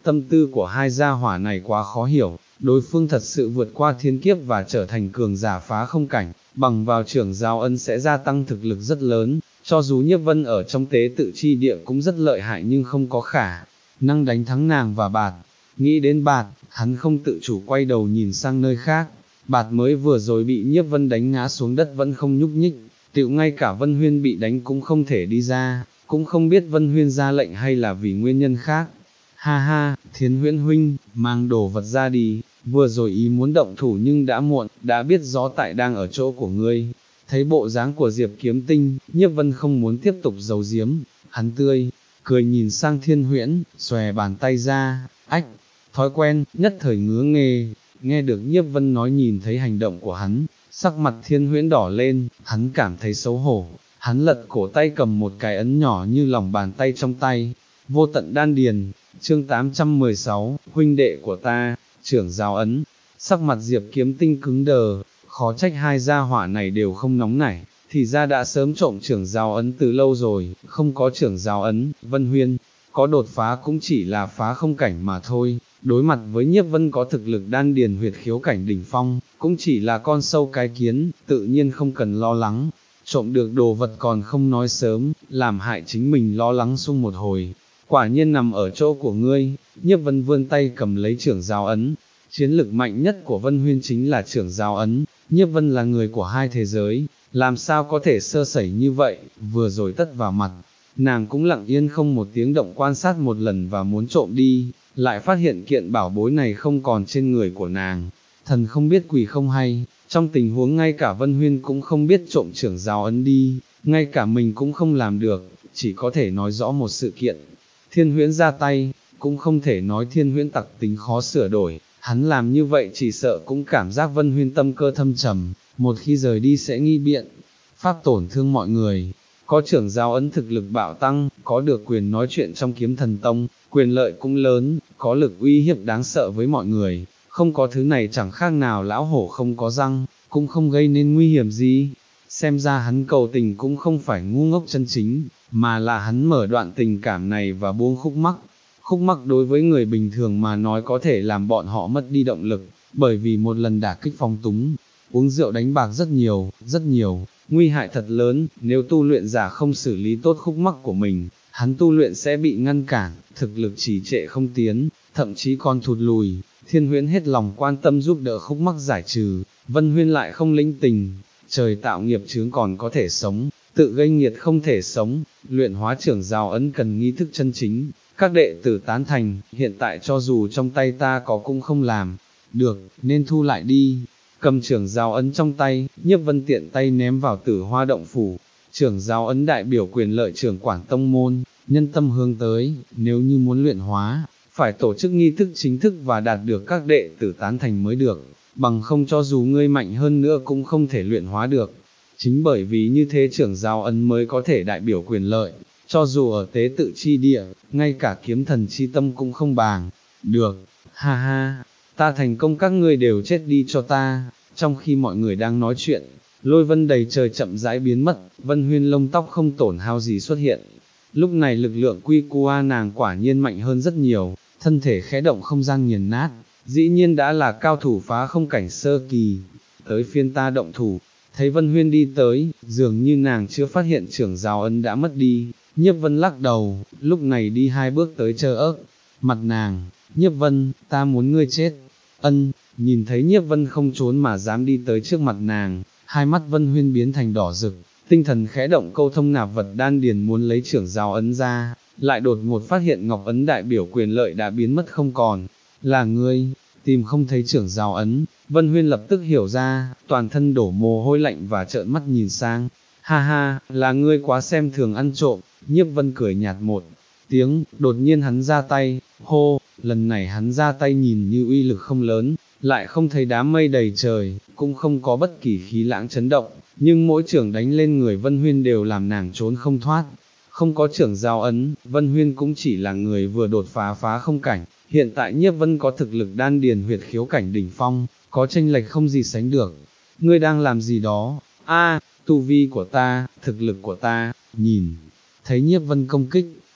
tâm tư của hai gia hỏa này quá khó hiểu, đối phương thật sự vượt qua thiên kiếp và trở thành cường giả phá không cảnh, bằng vào trưởng giáo ấn sẽ gia tăng thực lực rất lớn, cho dù Nhiếp Vân ở trong tế tự chi địa cũng rất lợi hại nhưng không có khả năng đánh thắng nàng và Bạt. Nghĩ đến Bạt, hắn không tự chủ quay đầu nhìn sang nơi khác, Bạt mới vừa rồi bị Nhiếp Vân đánh ngã xuống đất vẫn không nhúc nhích, tựu ngay cả Vân Huyên bị đánh cũng không thể đi ra, cũng không biết Vân Huyên ra lệnh hay là vì nguyên nhân khác. Ha ha, Thiên Huyễn huynh, mang đồ vật ra đi, vừa rồi ý muốn động thủ nhưng đã muộn, đã biết rõ tại đang ở chỗ của ngươi. Thấy bộ dáng của Diệp Kiếm Tinh, Nhiếp Vân không muốn tiếp tục giấu giếm, hắn tươi, cười nhìn sang Thiên Huyễn, xòe bàn tay ra, ách, thói quen, nhất thời ngứa nghề, nghe được Nhiếp Vân nói nhìn thấy hành động của hắn, sắc mặt Thiên Huyễn đỏ lên, hắn cảm thấy xấu hổ, hắn lật cổ tay cầm một cái ấn nhỏ như lòng bàn tay trong tay, vô tận đan điền, chương tám trăm mười sáu, huynh đệ của ta, trưởng giáo ấn, sắc mặt Diệp Kiếm Tinh cứng đờ, khó trách hai gia hỏa này đều không nóng nảy, thì ra đã sớm trộm trưởng giáo ấn từ lâu rồi, không có trưởng giáo ấn, Vân Huyên, có đột phá cũng chỉ là phá không cảnh mà thôi, đối mặt với Nhiếp Vân có thực lực đan điền huyệt khiếu cảnh đỉnh phong, cũng chỉ là con sâu cái kiến, tự nhiên không cần lo lắng, trộm được đồ vật còn không nói sớm, làm hại chính mình lo lắng sung một hồi. Quả nhiên nằm ở chỗ của ngươi, Nhiếp Vân vươn tay cầm lấy trưởng giáo ấn, chiến lực mạnh nhất của Vân Huyên chính là trưởng giáo ấn, Nhiếp Vân là người của hai thế giới, làm sao có thể sơ sẩy như vậy, vừa rồi tất vào mặt, nàng cũng lặng yên không một tiếng động quan sát một lần và muốn trộm đi, lại phát hiện kiện bảo bối này không còn trên người của nàng, thần không biết quỷ không hay, trong tình huống ngay cả Vân Huyên cũng không biết trộm trưởng giáo ấn đi, ngay cả mình cũng không làm được, chỉ có thể nói rõ một sự kiện. Thiên Huyễn ra tay, cũng không thể nói Thiên Huyễn tặc tính khó sửa đổi, hắn làm như vậy chỉ sợ cũng cảm giác Vân Huyên tâm cơ thâm trầm, một khi rời đi sẽ nghi biện, pháp tổn thương mọi người. Có trưởng giáo ấn thực lực bạo tăng, có được quyền nói chuyện trong kiếm thần tông, quyền lợi cũng lớn, có lực uy hiếp đáng sợ với mọi người, không có thứ này chẳng khác nào lão hổ không có răng, cũng không gây nên nguy hiểm gì. Xem ra hắn cầu tình cũng không phải ngu ngốc chân chính, mà là hắn mở đoạn tình cảm này và buông khúc mắc. Khúc mắc đối với người bình thường mà nói có thể làm bọn họ mất đi động lực, bởi vì một lần đả kích phong túng, uống rượu đánh bạc rất nhiều, rất nhiều, nguy hại thật lớn, nếu tu luyện giả không xử lý tốt khúc mắc của mình, hắn tu luyện sẽ bị ngăn cản, thực lực trì trệ không tiến, thậm chí còn thụt lùi. Thiên Huyễn hết lòng quan tâm giúp đỡ khúc mắc giải trừ, Vân Huyên lại không lĩnh tình, trời tạo nghiệp chướng còn có thể sống, tự gây nghiệt không thể sống, luyện hóa trưởng giáo ấn cần nghi thức chân chính, các đệ tử tán thành, hiện tại cho dù trong tay ta có cũng không làm, được, nên thu lại đi. Cầm trưởng giáo ấn trong tay, Nhiếp Vân tiện tay ném vào Tử Hoa động phủ, trưởng giáo ấn đại biểu quyền lợi trưởng quản tông môn, nhân tâm hướng tới, nếu như muốn luyện hóa, phải tổ chức nghi thức chính thức và đạt được các đệ tử tán thành mới được, bằng không cho dù ngươi mạnh hơn nữa cũng không thể luyện hóa được. Chính bởi vì như thế trưởng giáo ấn mới có thể đại biểu quyền lợi, cho dù ở tế tự chi địa, ngay cả kiếm thần chi tâm cũng không bằng. Được, ha ha, ta thành công các ngươi đều chết đi cho ta. Trong khi mọi người đang nói chuyện, lôi vân đầy trời chậm rãi biến mất, Vân Huyên lông tóc không tổn hao gì xuất hiện. Lúc này lực lượng quy qua nàng quả nhiên mạnh hơn rất nhiều, thân thể khẽ động không gian nghiền nát, dĩ nhiên đã là cao thủ phá không cảnh sơ kỳ. Tới phiên ta động thủ, thấy Vân Huyên đi tới, dường như nàng chưa phát hiện trưởng giáo ấn đã mất đi, Nhiếp Vân lắc đầu, lúc này đi hai bước tới chờ ớt, mặt nàng, Nhiếp Vân, ta muốn ngươi chết, ân, nhìn thấy Nhiếp Vân không trốn mà dám đi tới trước mặt nàng, hai mắt Vân Huyên biến thành đỏ rực, tinh thần khẽ động câu thông nạp vật đan điền muốn lấy trưởng giáo ấn ra, lại đột ngột phát hiện ngọc ấn đại biểu quyền lợi đã biến mất không còn, là ngươi, tìm không thấy trưởng giáo ấn. Vân Huyên lập tức hiểu ra, toàn thân đổ mồ hôi lạnh và trợn mắt nhìn sang, ha ha, là ngươi quá xem thường ăn trộm. Nhiếp Vân cười nhạt một tiếng, đột nhiên hắn ra tay, hô, lần này hắn ra tay nhìn như uy lực không lớn, lại không thấy đám mây đầy trời, cũng không có bất kỳ khí lãng chấn động, nhưng mỗi trưởng đánh lên người Vân Huyên đều làm nàng trốn không thoát. Không có trưởng giáo ấn, Vân Huyên cũng chỉ là người vừa đột phá phá không cảnh, hiện tại Nhiếp Vân có thực lực đan điền huyệt khiếu cảnh đỉnh phong, có tranh lệch không gì sánh được. Ngươi đang làm gì đó? A, tu vi của ta, thực lực của ta, nhìn thấy Nhiếp Vân công kích,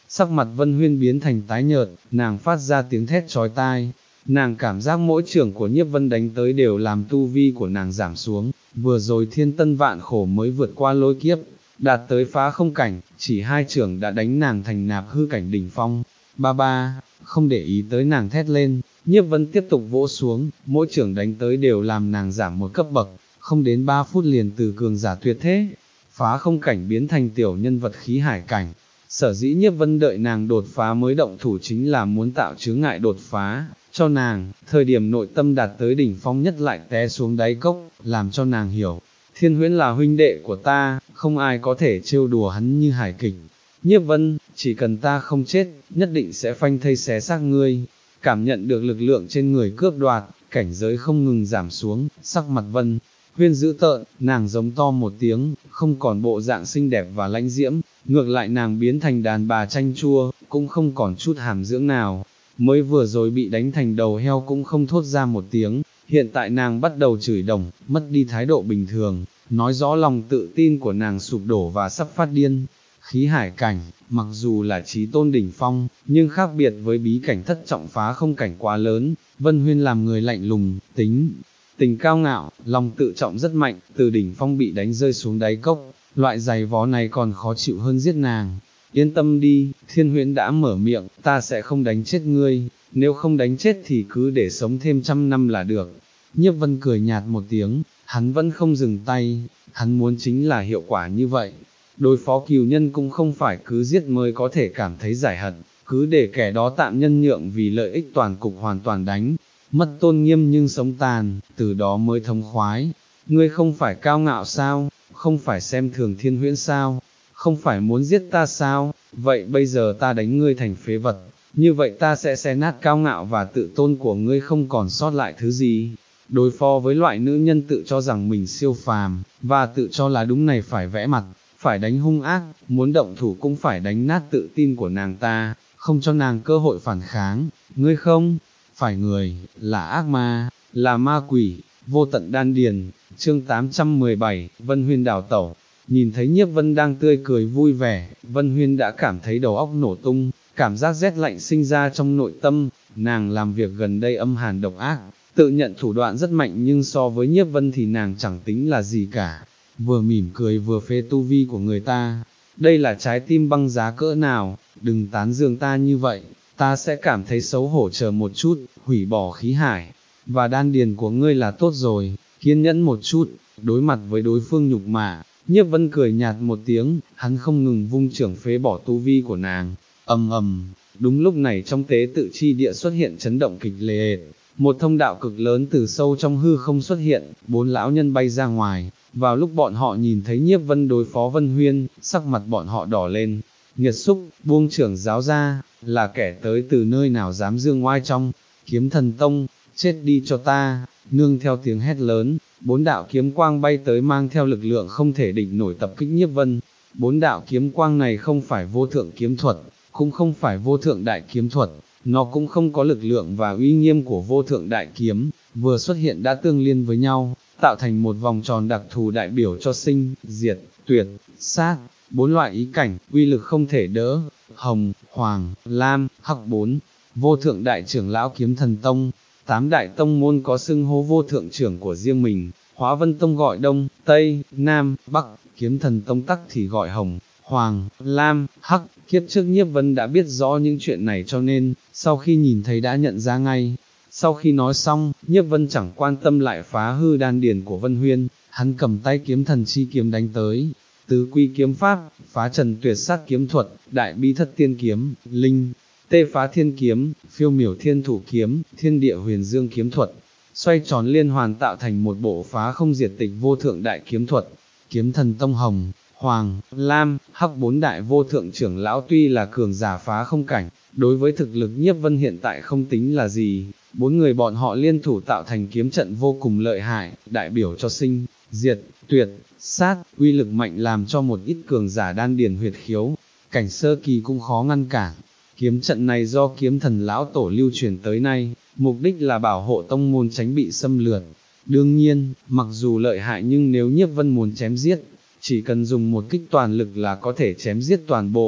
sắc mặt Vân Huyên biến thành tái nhợt, nàng phát ra tiếng thét chói tai. Nàng cảm giác mỗi trưởng của Nhiếp Vân đánh tới đều làm tu vi của nàng giảm xuống, vừa rồi thiên tân vạn khổ mới vượt qua lôi kiếp, đạt tới phá không cảnh, chỉ hai trưởng đã đánh nàng thành nạp hư cảnh đỉnh phong. Ba ba, không để ý tới nàng thét lên, Nhiếp Vân tiếp tục vỗ xuống, mỗi trưởng đánh tới đều làm nàng giảm một cấp bậc, không đến ba phút liền từ cường giả tuyệt thế, phá không cảnh biến thành tiểu nhân vật khí hải cảnh. Sở dĩ Nhiếp Vân đợi nàng đột phá mới động thủ chính là muốn tạo chướng ngại đột phá, cho nàng, thời điểm nội tâm đạt tới đỉnh phong nhất lại té xuống đáy cốc, làm cho nàng hiểu, Thiên Huyễn là huynh đệ của ta, không ai có thể trêu đùa hắn như hải kình. Nhiếp Vân, chỉ cần ta không chết, nhất định sẽ phanh thây xé xác ngươi. Cảm nhận được lực lượng trên người cướp đoạt, cảnh giới không ngừng giảm xuống, sắc mặt Vân Huyên dữ tợn, nàng giống to một tiếng, không còn bộ dạng xinh đẹp và lãnh diễm, ngược lại nàng biến thành đàn bà chanh chua, cũng không còn chút hàm dưỡng nào. Mới vừa rồi bị đánh thành đầu heo cũng không thốt ra một tiếng, hiện tại nàng bắt đầu chửi đồng, mất đi thái độ bình thường, nói rõ lòng tự tin của nàng sụp đổ và sắp phát điên. Khí hải cảnh, mặc dù là chí tôn đỉnh phong, nhưng khác biệt với bí cảnh thất trọng phá không cảnh quá lớn. Vân Huyên làm người lạnh lùng, tính tình cao ngạo, lòng tự trọng rất mạnh, từ đỉnh phong bị đánh rơi xuống đáy cốc, loại giày vó này còn khó chịu hơn giết nàng. Yên tâm đi, Thiên Huyễn đã mở miệng, ta sẽ không đánh chết ngươi, nếu không đánh chết thì cứ để sống thêm trăm năm là được. Nhiếp Vân cười nhạt một tiếng, hắn vẫn không dừng tay, hắn muốn chính là hiệu quả như vậy. Đối phó cừu nhân cũng không phải cứ giết mới có thể cảm thấy giải hận, cứ để kẻ đó tạm nhân nhượng vì lợi ích toàn cục hoàn toàn đánh, mất tôn nghiêm nhưng sống tàn, từ đó mới thông khoái. Ngươi không phải cao ngạo sao, không phải xem thường Thiên Huyễn sao, không phải muốn giết ta sao, vậy bây giờ ta đánh ngươi thành phế vật, như vậy ta sẽ xé nát cao ngạo và tự tôn của ngươi không còn sót lại thứ gì. Đối phó với loại nữ nhân tự cho rằng mình siêu phàm, và tự cho là đúng này phải vẽ mặt, phải đánh hung ác, muốn động thủ cũng phải đánh nát tự tin của nàng ta, không cho nàng cơ hội phản kháng. Ngươi không phải người, là ác ma, là ma quỷ. Vô tận đan điền, chương tám trăm mười bảy, Vân Huyên đào tẩu. Nhìn thấy Nhiếp Vân đang tươi cười vui vẻ, Vân Huyên đã cảm thấy đầu óc nổ tung, cảm giác rét lạnh sinh ra trong nội tâm. Nàng làm việc gần đây âm hàn độc ác, tự nhận thủ đoạn rất mạnh nhưng so với Nhiếp Vân thì nàng chẳng tính là gì cả. Vừa mỉm cười vừa phê tu vi của người ta, đây là trái tim băng giá cỡ nào, đừng tán dương ta như vậy, ta sẽ cảm thấy xấu hổ. Chờ một chút, hủy bỏ khí hải và đan điền của ngươi là tốt rồi, kiên nhẫn một chút. Đối mặt với đối phương nhục mạ, Nhiếp Vân cười nhạt một tiếng, hắn không ngừng vung trưởng phế bỏ tu vi của nàng. Ầm ầm, đúng lúc này trong tế tự chi địa xuất hiện chấn động kịch liệt, một thông đạo cực lớn từ sâu trong hư không xuất hiện, bốn lão nhân bay ra ngoài. Vào lúc bọn họ nhìn thấy Nhiếp Vân đối phó Vân Huyên, sắc mặt bọn họ đỏ lên. Nghiệt xúc, buông trưởng giáo ra, là kẻ tới từ nơi nào dám dương oai trong Kiếm Thần Tông, chết đi cho ta. Nương theo tiếng hét lớn, bốn đạo kiếm quang bay tới mang theo lực lượng không thể địch nổi tập kích Nhiếp Vân. Bốn đạo kiếm quang này không phải vô thượng kiếm thuật, cũng không phải vô thượng đại kiếm thuật, nó cũng không có lực lượng và uy nghiêm của vô thượng đại kiếm, vừa xuất hiện đã tương liên với nhau, tạo thành một vòng tròn đặc thù đại biểu cho sinh, diệt, tuyệt, sát, bốn loại ý cảnh, uy lực không thể đỡ. Hồng, Hoàng, Lam, Hắc bốn, vô thượng đại trưởng lão Kiếm Thần Tông. Tám đại tông môn có xưng hô vô thượng trưởng của riêng mình, Hóa Vân Tông gọi Đông, Tây, Nam, Bắc, Kiếm Thần Tông tắc thì gọi Hồng, Hoàng, Lam, Hắc. Kiếp trước Nhiếp Vân đã biết rõ những chuyện này cho nên, sau khi nhìn thấy đã nhận ra ngay. Sau khi nói xong, Nhiếp Vân chẳng quan tâm lại phá hư đan điền của Vân Huyên, hắn cầm tay kiếm thần chi kiếm đánh tới. Tứ quy kiếm pháp, phá trần tuyệt sát kiếm thuật, đại bi thất tiên kiếm, linh, tê phá thiên kiếm, phiêu miểu thiên thủ kiếm, thiên địa huyền dương kiếm thuật, xoay tròn liên hoàn tạo thành một bộ phá không diệt tịch vô thượng đại kiếm thuật. Kiếm Thần Tông Hồng, Hoàng, Lam, Hắc bốn đại vô thượng trưởng lão tuy là cường giả phá không cảnh, đối với thực lực Nhiếp Vân hiện tại không tính là gì. Bốn người bọn họ liên thủ tạo thành kiếm trận vô cùng lợi hại, đại biểu cho sinh, diệt, tuyệt, sát, uy lực mạnh làm cho một ít cường giả đan điền huyệt khiếu cảnh sơ kỳ cũng khó ngăn cản. Kiếm trận này do Kiếm Thần lão tổ lưu truyền tới nay, mục đích là bảo hộ tông môn tránh bị xâm lược. Đương nhiên, mặc dù lợi hại nhưng nếu Nhiếp Vân muốn chém giết, chỉ cần dùng một kích toàn lực là có thể chém giết toàn bộ.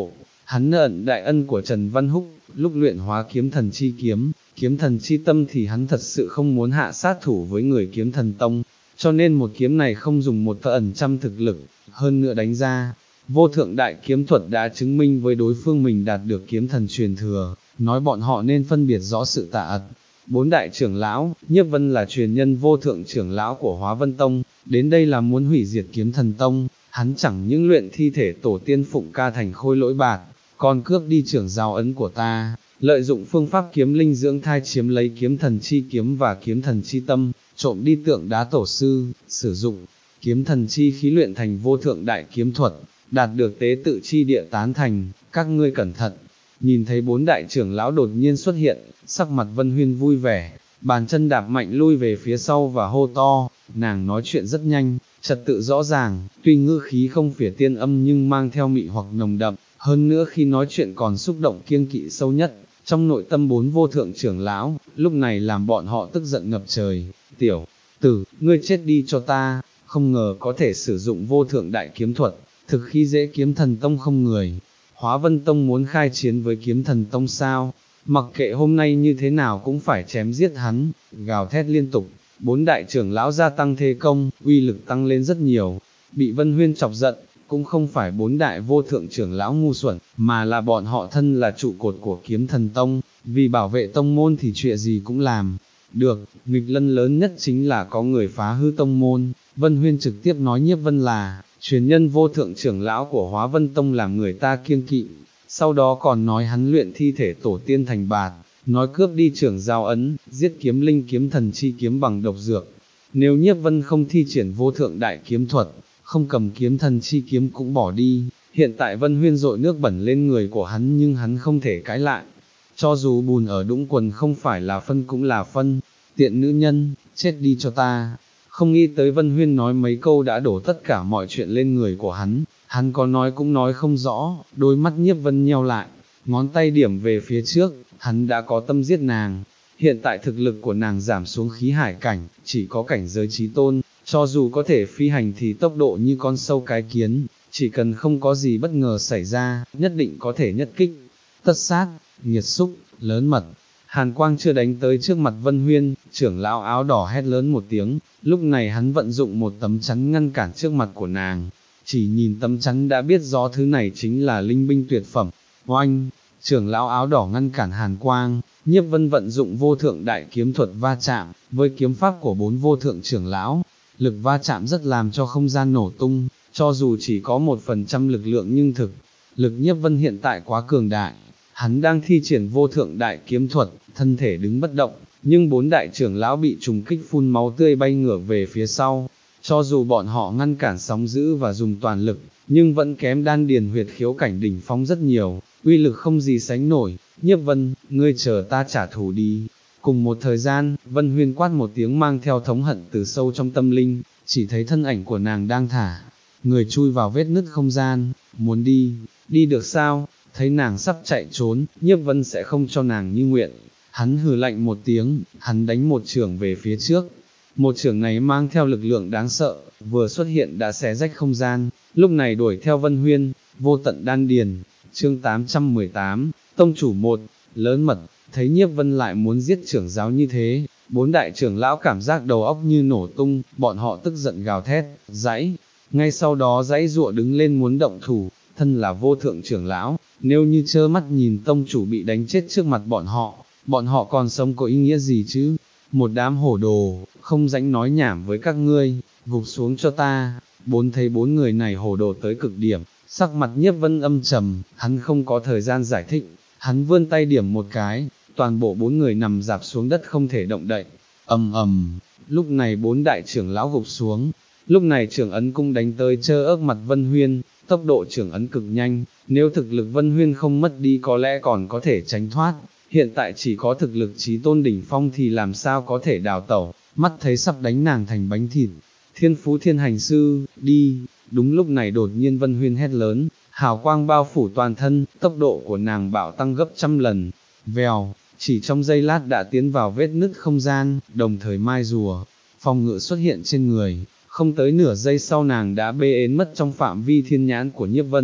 hắn ẩn đại ân của Trần Văn Húc, lúc luyện hóa kiếm thần chi kiếm, kiếm thần chi tâm thì hắn thật sự không muốn hạ sát thủ với người kiếm thần tông, cho nên một kiếm này không dùng một ẩn trăm thực lực, hơn nữa đánh ra, vô thượng đại kiếm thuật đã chứng minh với đối phương mình đạt được kiếm thần truyền thừa, nói bọn họ nên phân biệt rõ sự tà ật. Bốn đại trưởng lão, Nhiếp Vân là truyền nhân vô thượng trưởng lão của Hóa Vân Tông, đến đây là muốn hủy diệt kiếm thần tông, hắn chẳng những luyện thi thể tổ tiên Phụng Ca thành khôi lỗi bạc, còn cướp đi trưởng giáo ấn của ta, lợi dụng phương pháp kiếm linh dưỡng thai chiếm lấy kiếm thần chi kiếm và kiếm thần chi tâm, trộm đi tượng đá tổ sư, sử dụng kiếm thần chi khí luyện thành vô thượng đại kiếm thuật, đạt được tế tự chi địa tán thành, các ngươi cẩn thận. Nhìn thấy bốn đại trưởng lão đột nhiên xuất hiện, sắc mặt Vân Huyên vui vẻ, bàn chân đạp mạnh lui về phía sau và hô to, nàng nói chuyện rất nhanh, trật tự rõ ràng, tuy ngữ khí không phỉa tiên âm nhưng mang theo mị hoặc nồng đậm, hơn nữa khi nói chuyện còn xúc động kiêng kỵ sâu nhất, trong nội tâm bốn vô thượng trưởng lão, lúc này làm bọn họ tức giận ngập trời, tiểu tử, ngươi chết đi cho ta, không ngờ có thể sử dụng vô thượng đại kiếm thuật, thực khi dễ kiếm thần tông không người. Hóa Vân Tông muốn khai chiến với kiếm thần tông sao, mặc kệ hôm nay như thế nào cũng phải chém giết hắn, gào thét liên tục, bốn đại trưởng lão gia tăng thế công, uy lực tăng lên rất nhiều, bị Vân Huyên chọc giận, cũng không phải bốn đại vô thượng trưởng lão ngu xuẩn, mà là bọn họ thân là trụ cột của kiếm thần tông, vì bảo vệ tông môn thì chuyện gì cũng làm. Được, nghịch lân lớn nhất chính là có người phá hư tông môn, Vân Huyên trực tiếp nói Nhiếp Vân là truyền nhân vô thượng trưởng lão của Hóa Vân Tông làm người ta kiêng kỵ, sau đó còn nói hắn luyện thi thể tổ tiên thành bạt, nói cướp đi trưởng giao ấn, giết kiếm linh kiếm thần chi kiếm bằng độc dược. Nếu Nhiếp Vân không thi triển vô thượng đại kiếm thuật, không cầm kiếm thần chi kiếm cũng bỏ đi, hiện tại Vân Huyên dội nước bẩn lên người của hắn nhưng hắn không thể cãi lại. Cho dù bùn ở đũng quần không phải là phân cũng là phân, tiện nữ nhân, chết đi cho ta. Không nghĩ tới Vân Huyên nói mấy câu đã đổ tất cả mọi chuyện lên người của hắn, hắn có nói cũng nói không rõ, đôi mắt Nhiếp Vân nheo lại, ngón tay điểm về phía trước, hắn đã có tâm giết nàng. Hiện tại thực lực của nàng giảm xuống khí hải cảnh, chỉ có cảnh giới trí tôn, cho dù có thể phi hành thì tốc độ như con sâu cái kiến, chỉ cần không có gì bất ngờ xảy ra, nhất định có thể nhất kích, tất sát, nghiệt xúc, lớn mật. Hàn quang chưa đánh tới trước mặt Vân Huyên, trưởng lão áo đỏ hét lớn một tiếng, lúc này hắn vận dụng một tấm chắn ngăn cản trước mặt của nàng, chỉ nhìn tấm chắn đã biết rõ thứ này chính là linh binh tuyệt phẩm. Oanh, trưởng lão áo đỏ ngăn cản hàn quang, Nhiếp Vân vận dụng vô thượng đại kiếm thuật va chạm, với kiếm pháp của bốn vô thượng trưởng lão, lực va chạm rất làm cho không gian nổ tung, cho dù chỉ có một phần trăm lực lượng nhưng thực, lực Nhiếp Vân hiện tại quá cường đại. Hắn đang thi triển vô thượng đại kiếm thuật, thân thể đứng bất động, nhưng bốn đại trưởng lão bị trùng kích phun máu tươi bay ngược về phía sau. Cho dù bọn họ ngăn cản sóng dữ và dùng toàn lực, nhưng vẫn kém đan điền huyệt khiếu cảnh đỉnh phong rất nhiều, uy lực không gì sánh nổi. Nhiếp Vân, ngươi chờ ta trả thù đi. Cùng một thời gian, Vân Huyên quát một tiếng mang theo thống hận từ sâu trong tâm linh, chỉ thấy thân ảnh của nàng đang thả người chui vào vết nứt không gian, muốn đi, đi được sao? Thấy nàng sắp chạy trốn, Nhiếp Vân sẽ không cho nàng như nguyện. Hắn hừ lạnh một tiếng, hắn đánh một chưởng về phía trước. Một chưởng này mang theo lực lượng đáng sợ, vừa xuất hiện đã xé rách không gian, lúc này đuổi theo Vân Huyên, vô tận đan điền. Chương tám trăm mười tám, Tông chủ một, lớn mật, thấy Nhiếp Vân lại muốn giết trưởng giáo như thế, bốn đại trưởng lão cảm giác đầu óc như nổ tung, bọn họ tức giận gào thét, dãy, ngay sau đó dãy dụa đứng lên muốn động thủ, thân là vô thượng trưởng lão, nếu như trơ mắt nhìn tông chủ bị đánh chết trước mặt bọn họ, bọn họ còn sống có ý nghĩa gì chứ? Một đám hổ đồ, không rảnh nói nhảm với các ngươi, gục xuống cho ta. Bốn thấy bốn người này hổ đồ tới cực điểm, sắc mặt Nhiếp Vân âm trầm, hắn không có thời gian giải thích, hắn vươn tay điểm một cái, toàn bộ bốn người nằm dạp xuống đất không thể động đậy. Ầm ầm, lúc này bốn đại trưởng lão gục xuống, lúc này trưởng ấn cung đánh tới chơ ớt mặt Vân Huyên, tốc độ trưởng ấn cực nhanh, nếu thực lực Vân Huyên không mất đi có lẽ còn có thể tránh thoát, hiện tại chỉ có thực lực chí tôn đỉnh phong thì làm sao có thể đào tẩu, mắt thấy sắp đánh nàng thành bánh thịt. Thiên phú thiên hành sư, đi, đúng lúc này đột nhiên Vân Huyên hét lớn, hào quang bao phủ toàn thân, tốc độ của nàng bạo tăng gấp trăm lần, vèo, chỉ trong giây lát đã tiến vào vết nứt không gian, đồng thời mai rùa, phòng ngự xuất hiện trên người, không tới nửa giây sau nàng đã bê ến mất trong phạm vi thiên nhãn của Nhiếp Vân.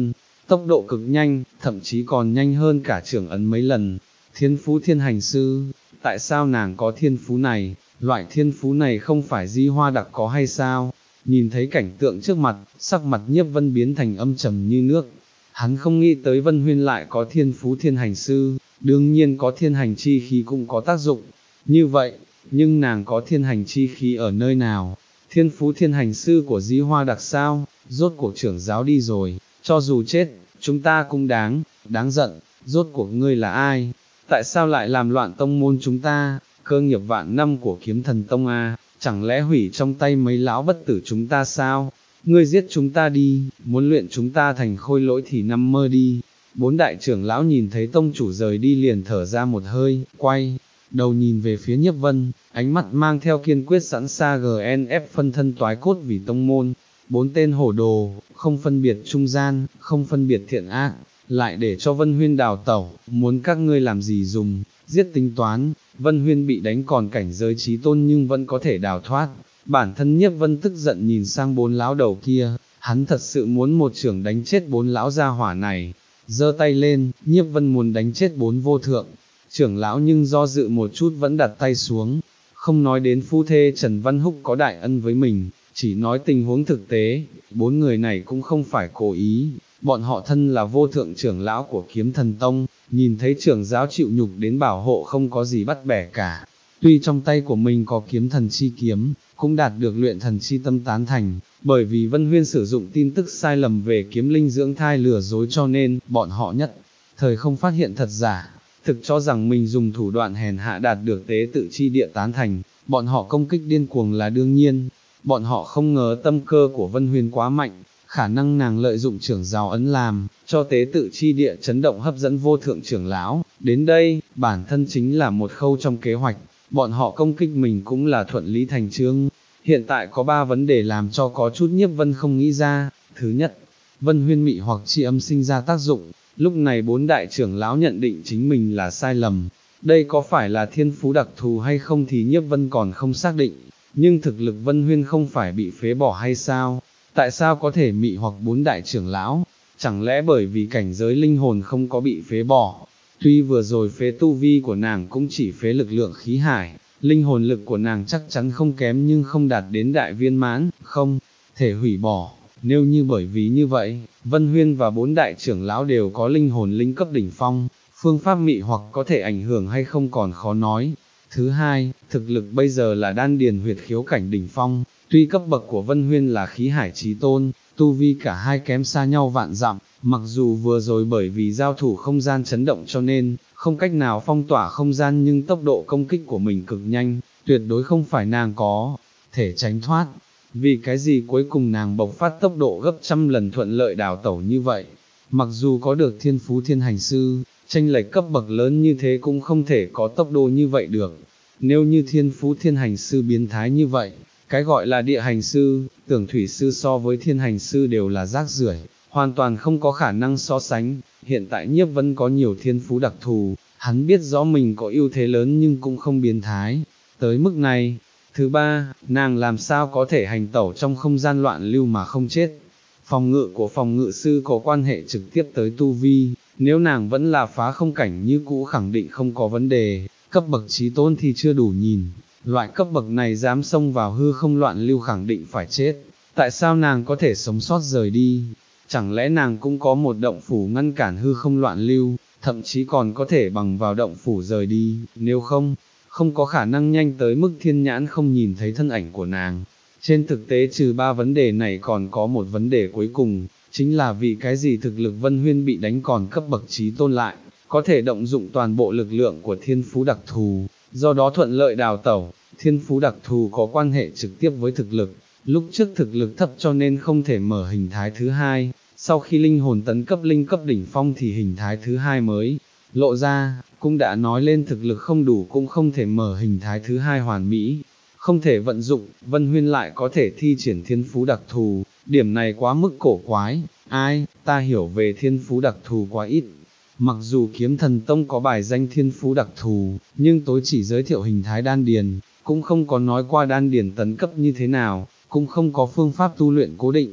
tốc độ cực nhanh, thậm chí còn nhanh hơn cả trưởng ấn mấy lần. Thiên phú thiên hành sư, tại sao nàng có thiên phú này, loại thiên phú này không phải Di Hoa Đặc có hay sao? Nhìn thấy cảnh tượng trước mặt, sắc mặt Nhiếp Vân biến thành âm trầm như nước. Hắn không nghĩ tới Vân Huyên lại có thiên phú thiên hành sư, đương nhiên có thiên hành chi khí cũng có tác dụng. Như vậy, nhưng nàng có thiên hành chi khí ở nơi nào? Thiên phú thiên hành sư của Di Hoa Đặc sao? Rốt cuộc trưởng giáo đi rồi, cho dù chết, chúng ta cũng đáng, đáng giận. Rốt cuộc ngươi là ai? Tại sao lại làm loạn tông môn chúng ta? Cơ nghiệp vạn năm của Kiếm Thần Tông a, chẳng lẽ hủy trong tay mấy lão bất tử chúng ta sao? Ngươi giết chúng ta đi, muốn luyện chúng ta thành khôi lỗi thì nằm mơ đi. Bốn đại trưởng lão nhìn thấy tông chủ rời đi liền thở ra một hơi, quay đầu nhìn về phía Nhiếp Vân, ánh mắt mang theo kiên quyết sẵn sàng giê en ép phân thân toái cốt vì tông môn. Bốn tên hổ đồ, không phân biệt trung gian, không phân biệt thiện ác, lại để cho Vân Huyên đào tẩu, muốn các ngươi làm gì dùng, giết tính toán. Vân Huyên bị đánh còn cảnh giới trí tôn nhưng vẫn có thể đào thoát. Bản thân Nhiếp Vân tức giận nhìn sang bốn lão đầu kia, hắn thật sự muốn một trưởng đánh chết bốn lão gia hỏa này. Giơ tay lên, Nhiếp Vân muốn đánh chết bốn vô thượng trưởng lão nhưng do dự một chút vẫn đặt tay xuống. Không nói đến phu thê Trần Văn Húc có đại ân với mình, chỉ nói tình huống thực tế, bốn người này cũng không phải cố ý, bọn họ thân là vô thượng trưởng lão của Kiếm Thần Tông, nhìn thấy trưởng giáo chịu nhục đến bảo hộ không có gì bắt bẻ cả. Tuy trong tay của mình có kiếm thần chi kiếm, cũng đạt được luyện thần chi tâm tán thành, bởi vì Vân Huyên sử dụng tin tức sai lầm về kiếm linh dưỡng thai lừa dối cho nên, bọn họ nhất thời không phát hiện thật giả, thực cho rằng mình dùng thủ đoạn hèn hạ đạt được tế tự chi địa tán thành, bọn họ công kích điên cuồng là đương nhiên. Bọn họ không ngờ tâm cơ của Vân Huyên quá mạnh, khả năng nàng lợi dụng trưởng giáo ấn làm, cho tế tự chi địa chấn động hấp dẫn vô thượng trưởng lão. Đến đây, bản thân chính là một khâu trong kế hoạch, bọn họ công kích mình cũng là thuận lý thành chương. Hiện tại có ba vấn đề làm cho có chút Nhiếp Vân không nghĩ ra. Thứ nhất, Vân Huyên mị hoặc chi âm sinh ra tác dụng, lúc này bốn đại trưởng lão nhận định chính mình là sai lầm. Đây có phải là thiên phú đặc thù hay không thì Nhiếp Vân còn không xác định. Nhưng thực lực Vân Huyên không phải bị phế bỏ hay sao? Tại sao có thể mị hoặc bốn đại trưởng lão? Chẳng lẽ bởi vì cảnh giới linh hồn không có bị phế bỏ? Tuy vừa rồi phế tu vi của nàng cũng chỉ phế lực lượng khí hải, linh hồn lực của nàng chắc chắn không kém nhưng không đạt đến đại viên mãn, không thể hủy bỏ. Nếu như bởi vì như vậy, Vân Huyên và bốn đại trưởng lão đều có linh hồn linh cấp đỉnh phong, phương pháp mị hoặc có thể ảnh hưởng hay không còn khó nói. Thứ hai, thực lực bây giờ là đan điền huyệt khiếu cảnh đỉnh phong, tuy cấp bậc của Vân Huyên là khí hải chí tôn, tu vi cả hai kém xa nhau vạn dặm, mặc dù vừa rồi bởi vì giao thủ không gian chấn động cho nên, không cách nào phong tỏa không gian nhưng tốc độ công kích của mình cực nhanh, tuyệt đối không phải nàng có thể tránh thoát. Vì cái gì cuối cùng nàng bộc phát tốc độ gấp trăm lần thuận lợi đào tẩu như vậy, mặc dù có được thiên phú thiên hành sư, tranh lệch cấp bậc lớn như thế cũng không thể có tốc độ như vậy được. Nếu như thiên phú thiên hành sư biến thái như vậy, cái gọi là địa hành sư, tưởng thủy sư so với thiên hành sư đều là rác rưởi, hoàn toàn không có khả năng so sánh. Hiện tại Nhiếp Vân có nhiều thiên phú đặc thù, hắn biết rõ mình có ưu thế lớn nhưng cũng không biến thái, tới mức này. Thứ ba, nàng làm sao có thể hành tẩu trong không gian loạn lưu mà không chết. Phòng ngự của phòng ngự sư có quan hệ trực tiếp tới tu vi, nếu nàng vẫn là phá không cảnh như cũ khẳng định không có vấn đề, cấp bậc chí tôn thì chưa đủ nhìn, loại cấp bậc này dám xông vào hư không loạn lưu khẳng định phải chết. Tại sao nàng có thể sống sót rời đi? Chẳng lẽ nàng cũng có một động phủ ngăn cản hư không loạn lưu, thậm chí còn có thể bằng vào động phủ rời đi, nếu không, không có khả năng nhanh tới mức thiên nhãn không nhìn thấy thân ảnh của nàng. Trên thực tế trừ ba vấn đề này còn có một vấn đề cuối cùng, chính là vì cái gì thực lực Vân Huyên bị đánh còn cấp bậc chí tôn lại, có thể động dụng toàn bộ lực lượng của thiên phú đặc thù, do đó thuận lợi đào tẩu. Thiên phú đặc thù có quan hệ trực tiếp với thực lực, lúc trước thực lực thấp cho nên không thể mở hình thái thứ hai, sau khi linh hồn tấn cấp linh cấp đỉnh phong thì hình thái thứ hai mới lộ ra, cũng đã nói lên thực lực không đủ cũng không thể mở hình thái thứ hai hoàn mỹ, không thể vận dụng. Vân Huyên lại có thể thi triển thiên phú đặc thù, điểm này quá mức cổ quái. Ai, ta hiểu về thiên phú đặc thù quá ít. Mặc dù Kiếm Thần Tông có bài danh thiên phú đặc thù, nhưng tối chỉ giới thiệu hình thái đan điền, cũng không có nói qua đan điền tấn cấp như thế nào, cũng không có phương pháp tu luyện cố định.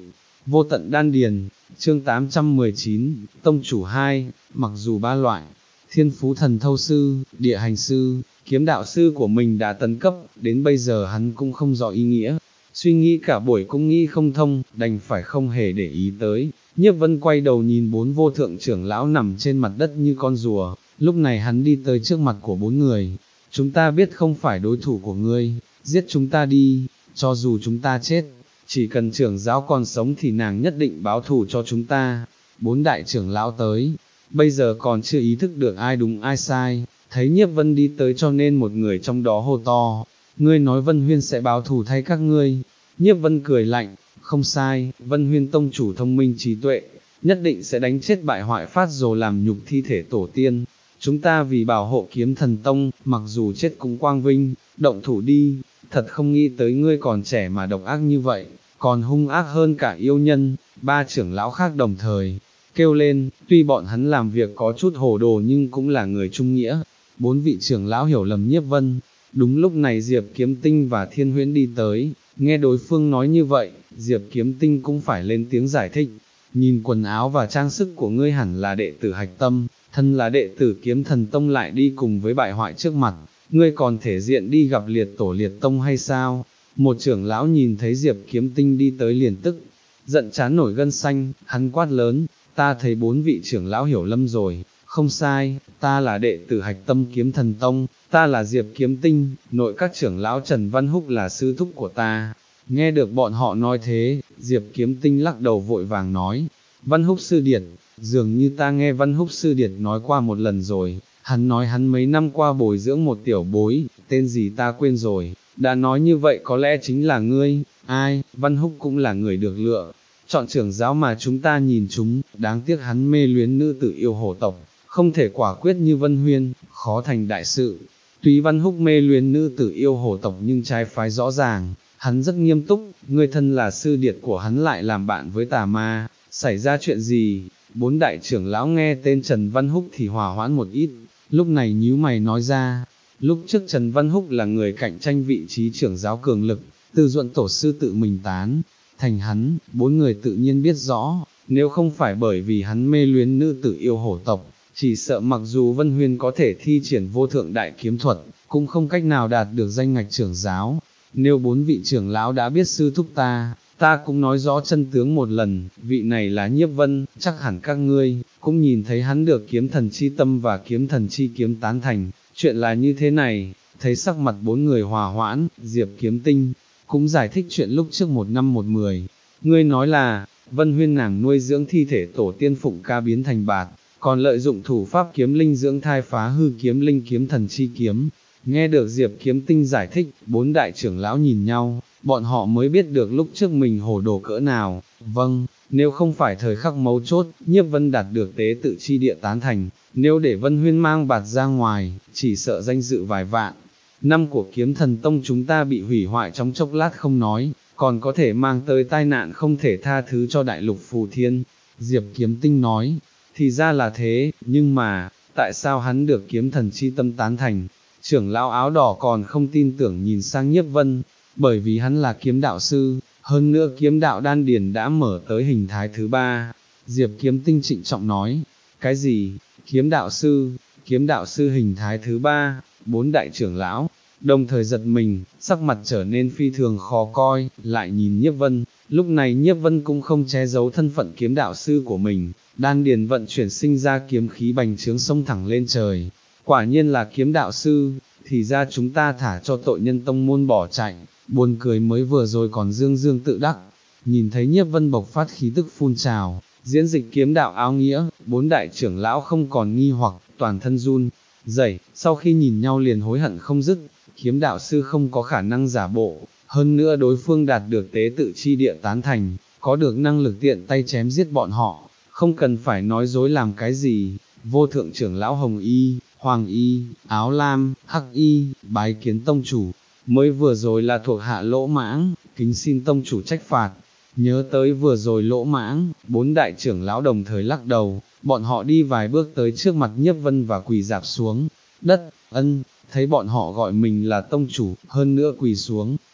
vô tận đan điền, chương tám trăm mười chín, tông chủ hai, mặc dù ba loại, thiên phú thần thâu sư, địa hành sư, kiếm đạo sư của mình đã tấn cấp, đến bây giờ hắn cũng không rõ ý nghĩa, suy nghĩ cả buổi cũng nghĩ không thông, đành phải không hề để ý tới. Nhiếp Vân quay đầu nhìn bốn vô thượng trưởng lão nằm trên mặt đất như con rùa, lúc này hắn đi tới trước mặt của bốn người, chúng ta biết không phải đối thủ của ngươi, giết chúng ta đi, cho dù chúng ta chết, chỉ cần trưởng giáo còn sống thì nàng nhất định báo thù cho chúng ta. Bốn đại trưởng lão tới, bây giờ còn chưa ý thức được ai đúng ai sai, thấy Nhiếp Vân đi tới cho nên một người trong đó hô to, ngươi nói Vân Huyên sẽ báo thù thay các ngươi. Nhiếp Vân cười lạnh, không sai, Vân Huyên tông chủ thông minh trí tuệ, nhất định sẽ đánh chết bại hoại phát rồ làm nhục thi thể tổ tiên. Chúng ta vì bảo hộ kiếm thần tông, mặc dù chết cũng quang vinh, động thủ đi, thật không nghĩ tới ngươi còn trẻ mà độc ác như vậy, còn hung ác hơn cả yêu nhân. Ba trưởng lão khác đồng thời kêu lên, tuy bọn hắn làm việc có chút hồ đồ nhưng cũng là người trung nghĩa. Bốn vị trưởng lão hiểu lầm Nhiếp Vân. Đúng lúc này Diệp Kiếm Tinh và Thiên Huyễn đi tới, nghe đối phương nói như vậy, Diệp Kiếm Tinh cũng phải lên tiếng giải thích. Nhìn quần áo và trang sức của ngươi hẳn là đệ tử Hạch Tâm, thân là đệ tử Kiếm Thần Tông lại đi cùng với bại hoại trước mặt, ngươi còn thể diện đi gặp liệt tổ liệt tông hay sao? Một trưởng lão nhìn thấy Diệp Kiếm Tinh đi tới liền tức, giận chán nổi gân xanh, hắn quát lớn, ta thấy bốn vị trưởng lão hiểu lầm rồi, không sai, ta là đệ tử Hạch Tâm Kiếm Thần Tông, ta là Diệp Kiếm Tinh, nội các trưởng lão Trần Văn Húc là sư thúc của ta. Nghe được bọn họ nói thế, Diệp Kiếm Tinh lắc đầu vội vàng nói, Văn Húc sư điệt, dường như ta nghe Văn Húc sư điệt nói qua một lần rồi, hắn nói hắn mấy năm qua bồi dưỡng một tiểu bối, tên gì ta quên rồi, đã nói như vậy có lẽ chính là ngươi. Ai, Văn Húc cũng là người được lựa chọn trưởng giáo mà chúng ta nhìn chúng, đáng tiếc hắn mê luyến nữ tử yêu hổ tộc, không thể quả quyết như Vân Huyên, khó thành đại sự. Tuy Văn Húc mê luyến nữ tử yêu hổ tộc nhưng trái phái rõ ràng, hắn rất nghiêm túc, ngươi thân là sư điệt của hắn lại làm bạn với tà ma, xảy ra chuyện gì? Bốn đại trưởng lão nghe tên Trần Văn Húc thì hòa hoãn một ít, lúc này nhíu mày nói ra, lúc trước Trần Văn Húc là người cạnh tranh vị trí trưởng giáo cường lực, Từ Duận tổ sư tự mình tán thành hắn, bốn người tự nhiên biết rõ, nếu không phải bởi vì hắn mê luyến nữ tử yêu hổ tộc, chỉ sợ mặc dù Vân Huyên có thể thi triển vô thượng đại kiếm thuật, cũng không cách nào đạt được danh ngạch trưởng giáo. Nếu bốn vị trưởng lão đã biết sư thúc ta, ta cũng nói rõ chân tướng một lần, vị này là Nhiếp Vân, chắc hẳn các ngươi cũng nhìn thấy hắn được kiếm thần chi tâm và kiếm thần chi kiếm tán thành. Chuyện là như thế này, thấy sắc mặt bốn người hòa hoãn, Diệp Kiếm Tinh cũng giải thích chuyện lúc trước một năm một mười. Ngươi nói là, Vân Huyên nàng nuôi dưỡng thi thể tổ tiên Phụng Ca biến thành bạt, còn lợi dụng thủ pháp kiếm linh dưỡng thai phá hư kiếm linh kiếm thần chi kiếm. Nghe được Diệp Kiếm Tinh giải thích, bốn đại trưởng lão nhìn nhau, bọn họ mới biết được lúc trước mình hồ đồ cỡ nào. Vâng, nếu không phải thời khắc mấu chốt, Nhiếp Vân đạt được tế tự chi địa tán thành, nếu để Vân Huyên mang bạt ra ngoài, chỉ sợ danh dự vài vạn năm của Kiếm Thần Tông chúng ta bị hủy hoại trong chốc lát không nói, còn có thể mang tới tai nạn không thể tha thứ cho đại lục Phù Thiên. Diệp Kiếm Tinh nói, thì ra là thế, nhưng mà, tại sao hắn được kiếm thần chi tâm tán thành? Trưởng lão áo đỏ còn không tin tưởng nhìn sang Nhiếp Vân, bởi vì hắn là kiếm đạo sư, hơn nữa kiếm đạo đan điền đã mở tới hình thái thứ ba. Diệp Kiếm Tinh trịnh trọng nói, cái gì? Kiếm đạo sư, kiếm đạo sư hình thái thứ ba? Bốn đại trưởng lão đồng thời giật mình, sắc mặt trở nên phi thường khó coi, lại nhìn Nhiếp Vân. Lúc này Nhiếp Vân cũng không che giấu thân phận kiếm đạo sư của mình, đan điền vận chuyển sinh ra kiếm khí bành trướng sông thẳng lên trời. Quả nhiên là kiếm đạo sư, thì ra chúng ta thả cho tội nhân tông môn bỏ chạy, buồn cười mới vừa rồi còn dương dương tự đắc. Nhìn thấy Nhiếp Vân bộc phát khí tức phun trào, diễn dịch kiếm đạo áo nghĩa, bốn đại trưởng lão không còn nghi hoặc, toàn thân run rẩy, sau khi nhìn nhau liền hối hận không dứt. Kiếm đạo sư không có khả năng giả bộ, hơn nữa đối phương đạt được tế tự chi địa tán thành, có được năng lực tiện tay chém giết bọn họ, không cần phải nói dối làm cái gì. Vô thượng trưởng lão Hồng Y, Hoàng Y, Áo Lam, Hắc Y, bái kiến tông chủ, mới vừa rồi là thuộc hạ lỗ mãng, kính xin tông chủ trách phạt. Nhớ tới vừa rồi lỗ mãng, bốn đại trưởng lão đồng thời lắc đầu, bọn họ đi vài bước tới trước mặt Nhiếp Vân và quỳ rạp xuống đất. Ân, thấy bọn họ gọi mình là tông chủ, hơn nữa quỳ xuống,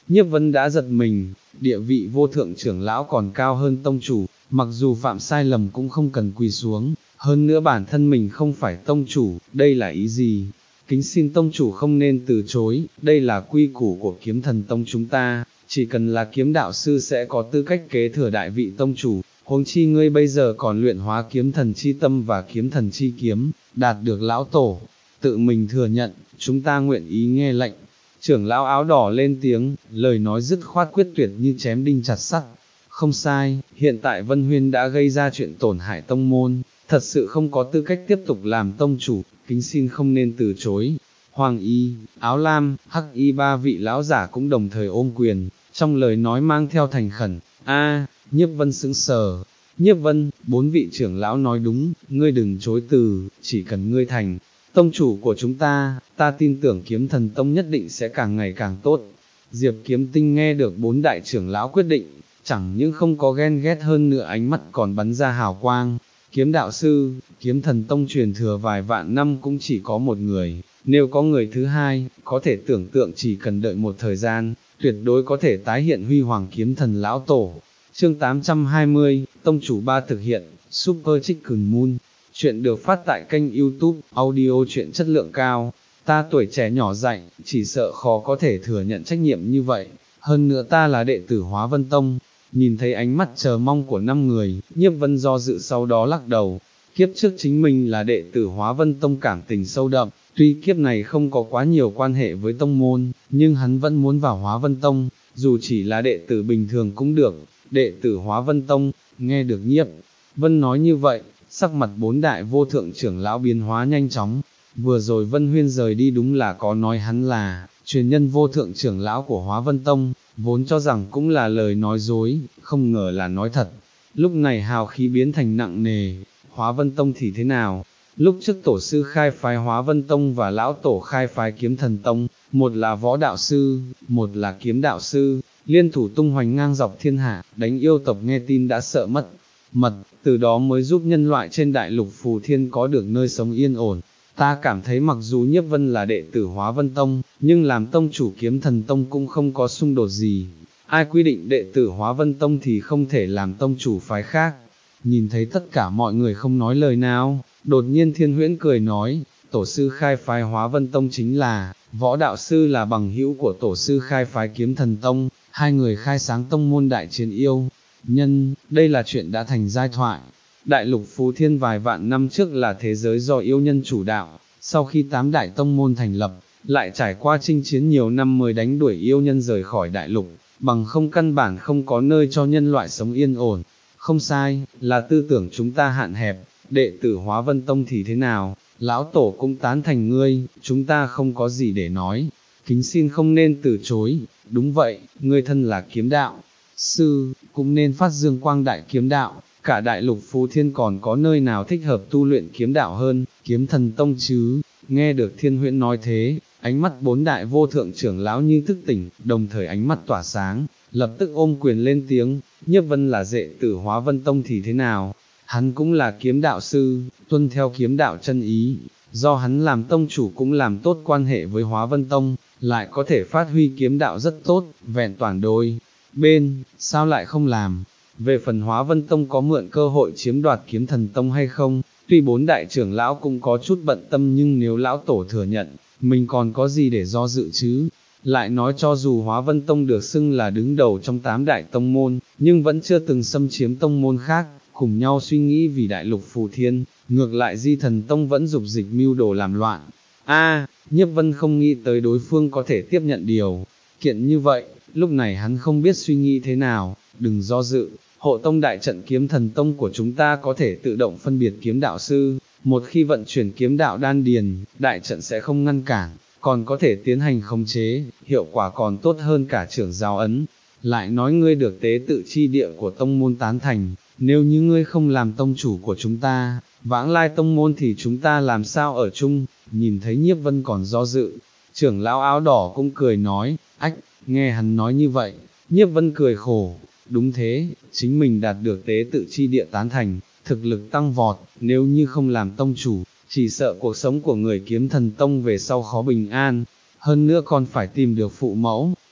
Nhiếp Vân đã giật mình, địa vị vô thượng trưởng lão còn cao hơn tông chủ, mặc dù phạm sai lầm cũng không cần quỳ xuống, hơn nữa bản thân mình không phải tông chủ, đây là ý gì? Kính xin tông chủ không nên từ chối, đây là quy củ của kiếm thần tông chúng ta, chỉ cần là kiếm đạo sư sẽ có tư cách kế thừa đại vị tông chủ, huống chi ngươi bây giờ còn luyện hóa kiếm thần chi tâm và kiếm thần chi kiếm, đạt được lão tổ, tự mình thừa nhận, chúng ta nguyện ý nghe lệnh. Trưởng lão áo đỏ lên tiếng, lời nói dứt khoát quyết tuyệt như chém đinh chặt sắt. Không sai, hiện tại Vân Huyên đã gây ra chuyện tổn hại tông môn, thật sự không có tư cách tiếp tục làm tông chủ, kính xin không nên từ chối. Hoàng y, áo lam, hắc y ba vị lão giả cũng đồng thời ôm quyền, trong lời nói mang theo thành khẩn. A, Nhiếp Vân sững sờ. Nhiếp Vân, bốn vị trưởng lão nói đúng, ngươi đừng chối từ, chỉ cần ngươi thành tông chủ của chúng ta, ta tin tưởng kiếm thần tông nhất định sẽ càng ngày càng tốt. Diệp Kiếm Tinh nghe được bốn đại trưởng lão quyết định, chẳng những không có ghen ghét hơn nữa, ánh mắt còn bắn ra hào quang. Kiếm đạo sư, kiếm thần tông truyền thừa vài vạn năm cũng chỉ có một người, nếu có người thứ hai, có thể tưởng tượng chỉ cần đợi một thời gian, tuyệt đối có thể tái hiện huy hoàng kiếm thần lão tổ. Chương tám trăm hai mươi, Tông chủ ba thực hiện, Super Chicken Moon. Chuyện được phát tại kênh YouTube, audio truyện chất lượng cao. Ta tuổi trẻ nhỏ dại, chỉ sợ khó có thể thừa nhận trách nhiệm như vậy. Hơn nữa ta là đệ tử Hóa Vân Tông. Nhìn thấy ánh mắt chờ mong của năm người, Nhiếp Vân do dự sau đó lắc đầu. Kiếp trước chính mình là đệ tử Hóa Vân Tông, cảm tình sâu đậm, tuy kiếp này không có quá nhiều quan hệ với tông môn, nhưng hắn vẫn muốn vào Hóa Vân Tông, dù chỉ là đệ tử bình thường cũng được. Đệ tử Hóa Vân Tông, nghe được Nhiếp Vân nói như vậy, sắc mặt bốn đại vô thượng trưởng lão biến hóa nhanh chóng. Vừa rồi Vân Huyên rời đi đúng là có nói hắn là truyền nhân vô thượng trưởng lão của Hóa Vân Tông, vốn cho rằng cũng là lời nói dối, không ngờ là nói thật. Lúc này hào khí biến thành nặng nề, Hóa Vân Tông thì thế nào? Lúc trước tổ sư khai phái Hóa Vân Tông và lão tổ khai phái Kiếm Thần Tông, một là võ đạo sư, một là kiếm đạo sư, liên thủ tung hoành ngang dọc thiên hạ, đánh yêu tộc nghe tin đã sợ mất mật, từ đó mới giúp nhân loại trên đại lục Phù Thiên có được nơi sống yên ổn. Ta cảm thấy mặc dù Nhiếp Vân là đệ tử Hóa Vân Tông, nhưng làm tông chủ Kiếm Thần Tông cũng không có xung đột gì. Ai quy định đệ tử Hóa Vân Tông thì không thể làm tông chủ phái khác. Nhìn thấy tất cả mọi người không nói lời nào, đột nhiên Thiên Huyễn cười nói, tổ sư khai phái Hóa Vân Tông chính là, võ đạo sư là bằng hữu của tổ sư khai phái Kiếm Thần Tông, hai người khai sáng tông môn đại chiến yêu nhân, đây là chuyện đã thành giai thoại. Đại lục Phú Thiên vài vạn năm trước là thế giới do yêu nhân chủ đạo, sau khi tám đại tông môn thành lập, lại trải qua chinh chiến nhiều năm mới đánh đuổi yêu nhân rời khỏi đại lục, bằng không căn bản không có nơi cho nhân loại sống yên ổn. Không sai, là tư tưởng chúng ta hạn hẹp, đệ tử Hóa Vân Tông thì thế nào, lão tổ cũng tán thành ngươi, chúng ta không có gì để nói, kính xin không nên từ chối. Đúng vậy, ngươi thân là kiếm đạo sư, cũng nên phát dương quang đại kiếm đạo, cả đại lục Phú Thiên còn có nơi nào thích hợp tu luyện kiếm đạo hơn, Kiếm Thần Tông chứ. Nghe được Thiên Huyễn nói thế, ánh mắt bốn đại vô thượng trưởng lão như thức tỉnh, đồng thời ánh mắt tỏa sáng, lập tức ôm quyền lên tiếng. Nhiếp Vân là đệ tử Hóa Vân Tông thì thế nào, hắn cũng là kiếm đạo sư, tuân theo kiếm đạo chân ý, do hắn làm tông chủ cũng làm tốt quan hệ với Hóa Vân Tông, lại có thể phát huy kiếm đạo rất tốt, vẹn toàn đôi bên, sao lại không làm. Về phần Hóa Vân Tông có mượn cơ hội chiếm đoạt Kiếm Thần Tông hay không, tuy bốn đại trưởng lão cũng có chút bận tâm, nhưng nếu lão tổ thừa nhận, mình còn có gì để do dự chứ. Lại nói cho dù Hóa Vân Tông được xưng là đứng đầu trong tám đại tông môn, nhưng vẫn chưa từng xâm chiếm tông môn khác, cùng nhau suy nghĩ vì đại lục Phù Thiên, ngược lại Di Thần Tông vẫn dục dịch mưu đồ làm loạn. A, Nhiếp Vân không nghĩ tới đối phương có thể tiếp nhận điều kiện như vậy, lúc này hắn không biết suy nghĩ thế nào. Đừng do dự, hộ tông đại trận Kiếm Thần Tông của chúng ta có thể tự động phân biệt kiếm đạo sư, một khi vận chuyển kiếm đạo đan điền, đại trận sẽ không ngăn cản, còn có thể tiến hành khống chế, hiệu quả còn tốt hơn cả trưởng giáo ấn. Lại nói ngươi được tế tự chi địa của tông môn tán thành, nếu như ngươi không làm tông chủ của chúng ta, vãng lai tông môn thì chúng ta làm sao ở chung. Nhìn thấy Nhiếp Vân còn do dự, trưởng lão áo đỏ cũng cười nói, ách, nghe hắn nói như vậy, Nhiếp Vân cười khổ, đúng thế, chính mình đạt được tế tự chi địa tán thành, thực lực tăng vọt, nếu như không làm tông chủ, chỉ sợ cuộc sống của người Kiếm Thần Tông về sau khó bình an, hơn nữa còn phải tìm được phụ mẫu,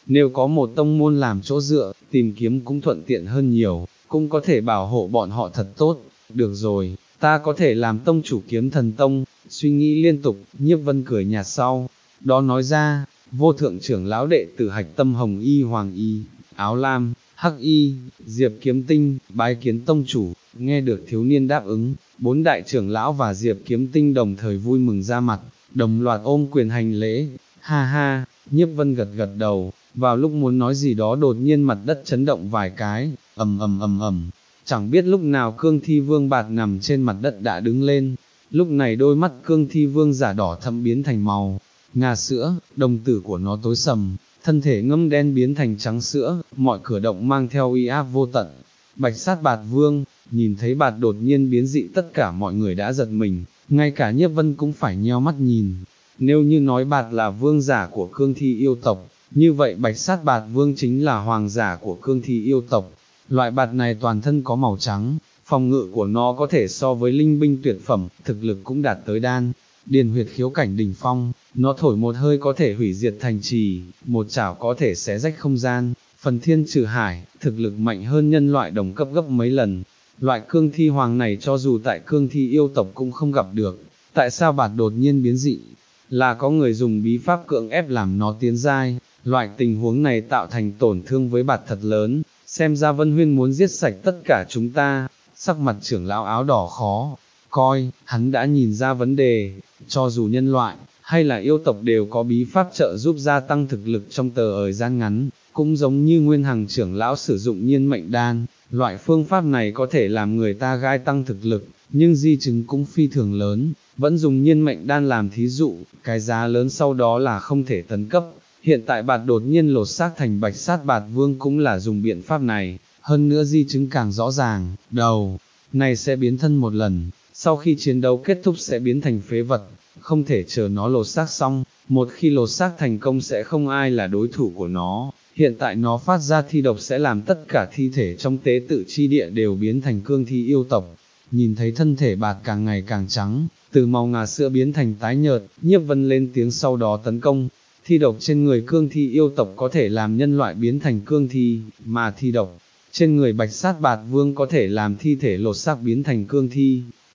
nếu có một tông môn làm chỗ dựa, tìm kiếm cũng thuận tiện hơn nhiều, cũng có thể bảo hộ bọn họ thật tốt. Được rồi, ta có thể làm tông chủ Kiếm Thần Tông. Suy nghĩ liên tục, Nhiếp Vân cười nhạt sau, đó nói ra, vô thượng trưởng lão đệ tử hạch tâm hồng y hoàng y, áo lam, hắc y, Diệp Kiếm Tinh, bái kiến tông chủ. Nghe được thiếu niên đáp ứng, bốn đại trưởng lão và Diệp Kiếm Tinh đồng thời vui mừng ra mặt, đồng loạt ôm quyền hành lễ. Ha ha, Nhiếp Vân gật gật đầu, vào lúc muốn nói gì đó đột nhiên mặt đất chấn động vài cái, ầm ầm ầm ầm, chẳng biết lúc nào Cương Thi Vương Bạt nằm trên mặt đất đã đứng lên, lúc này đôi mắt Cương Thi Vương giả đỏ thẫm biến thành màu ngà sữa, đồng tử của nó tối sầm, thân thể ngâm đen biến thành trắng sữa, mọi cử động mang theo uy áp vô tận. Bạch Sát Bạt Vương, nhìn thấy Bạt đột nhiên biến dị, tất cả mọi người đã giật mình, ngay cả Nhiếp Vân cũng phải nheo mắt nhìn. Nếu như nói Bạt là vương giả của Cương Thi yêu tộc, như vậy Bạch Sát Bạt Vương chính là hoàng giả của Cương Thi yêu tộc. Loại bạt này toàn thân có màu trắng, phòng ngự của nó có thể so với linh binh tuyệt phẩm, thực lực cũng đạt tới đan điền huyệt khiếu cảnh đỉnh phong, nó thổi một hơi có thể hủy diệt thành trì, một chảo có thể xé rách không gian, phần thiên trừ hải, thực lực mạnh hơn nhân loại đồng cấp gấp mấy lần. Loại cương thi hoàng này cho dù tại cương thi yêu tộc cũng không gặp được. Tại sao bạt đột nhiên biến dị? Là có người dùng bí pháp cưỡng ép làm nó tiến giai, loại tình huống này tạo thành tổn thương với bạt thật lớn, xem ra Vân Huyên muốn giết sạch tất cả chúng ta. Sắc mặt trưởng lão áo đỏ khó coi, hắn đã nhìn ra vấn đề, cho dù nhân loại, hay là yêu tộc đều có bí pháp trợ giúp gia tăng thực lực trong tờ thời gian ngắn, cũng giống như Nguyên Hằng trưởng lão sử dụng nhiên mệnh đan, loại phương pháp này có thể làm người ta gai tăng thực lực, nhưng di chứng cũng phi thường lớn, vẫn dùng nhiên mệnh đan làm thí dụ, cái giá lớn sau đó là không thể tấn cấp. Hiện tại bạt đột nhiên lột xác thành Bạch Sát Bạt Vương cũng là dùng biện pháp này, hơn nữa di chứng càng rõ ràng, đầu này sẽ biến thân một lần, sau khi chiến đấu kết thúc sẽ biến thành phế vật, không thể chờ nó lột xác xong, một khi lột xác thành công sẽ không ai là đối thủ của nó. Hiện tại nó phát ra thi độc sẽ làm tất cả thi thể trong tế tự chi địa đều biến thành cương thi yêu tộc. Nhìn thấy thân thể bạt càng ngày càng trắng, từ màu ngà sữa biến thành tái nhợt, Nhiếp Vân lên tiếng sau đó tấn công. Thi độc trên người cương thi yêu tộc có thể làm nhân loại biến thành cương thi, mà thi độc trên người Bạch Sát Bạt Vương có thể làm thi thể lột xác biến thành cương thi.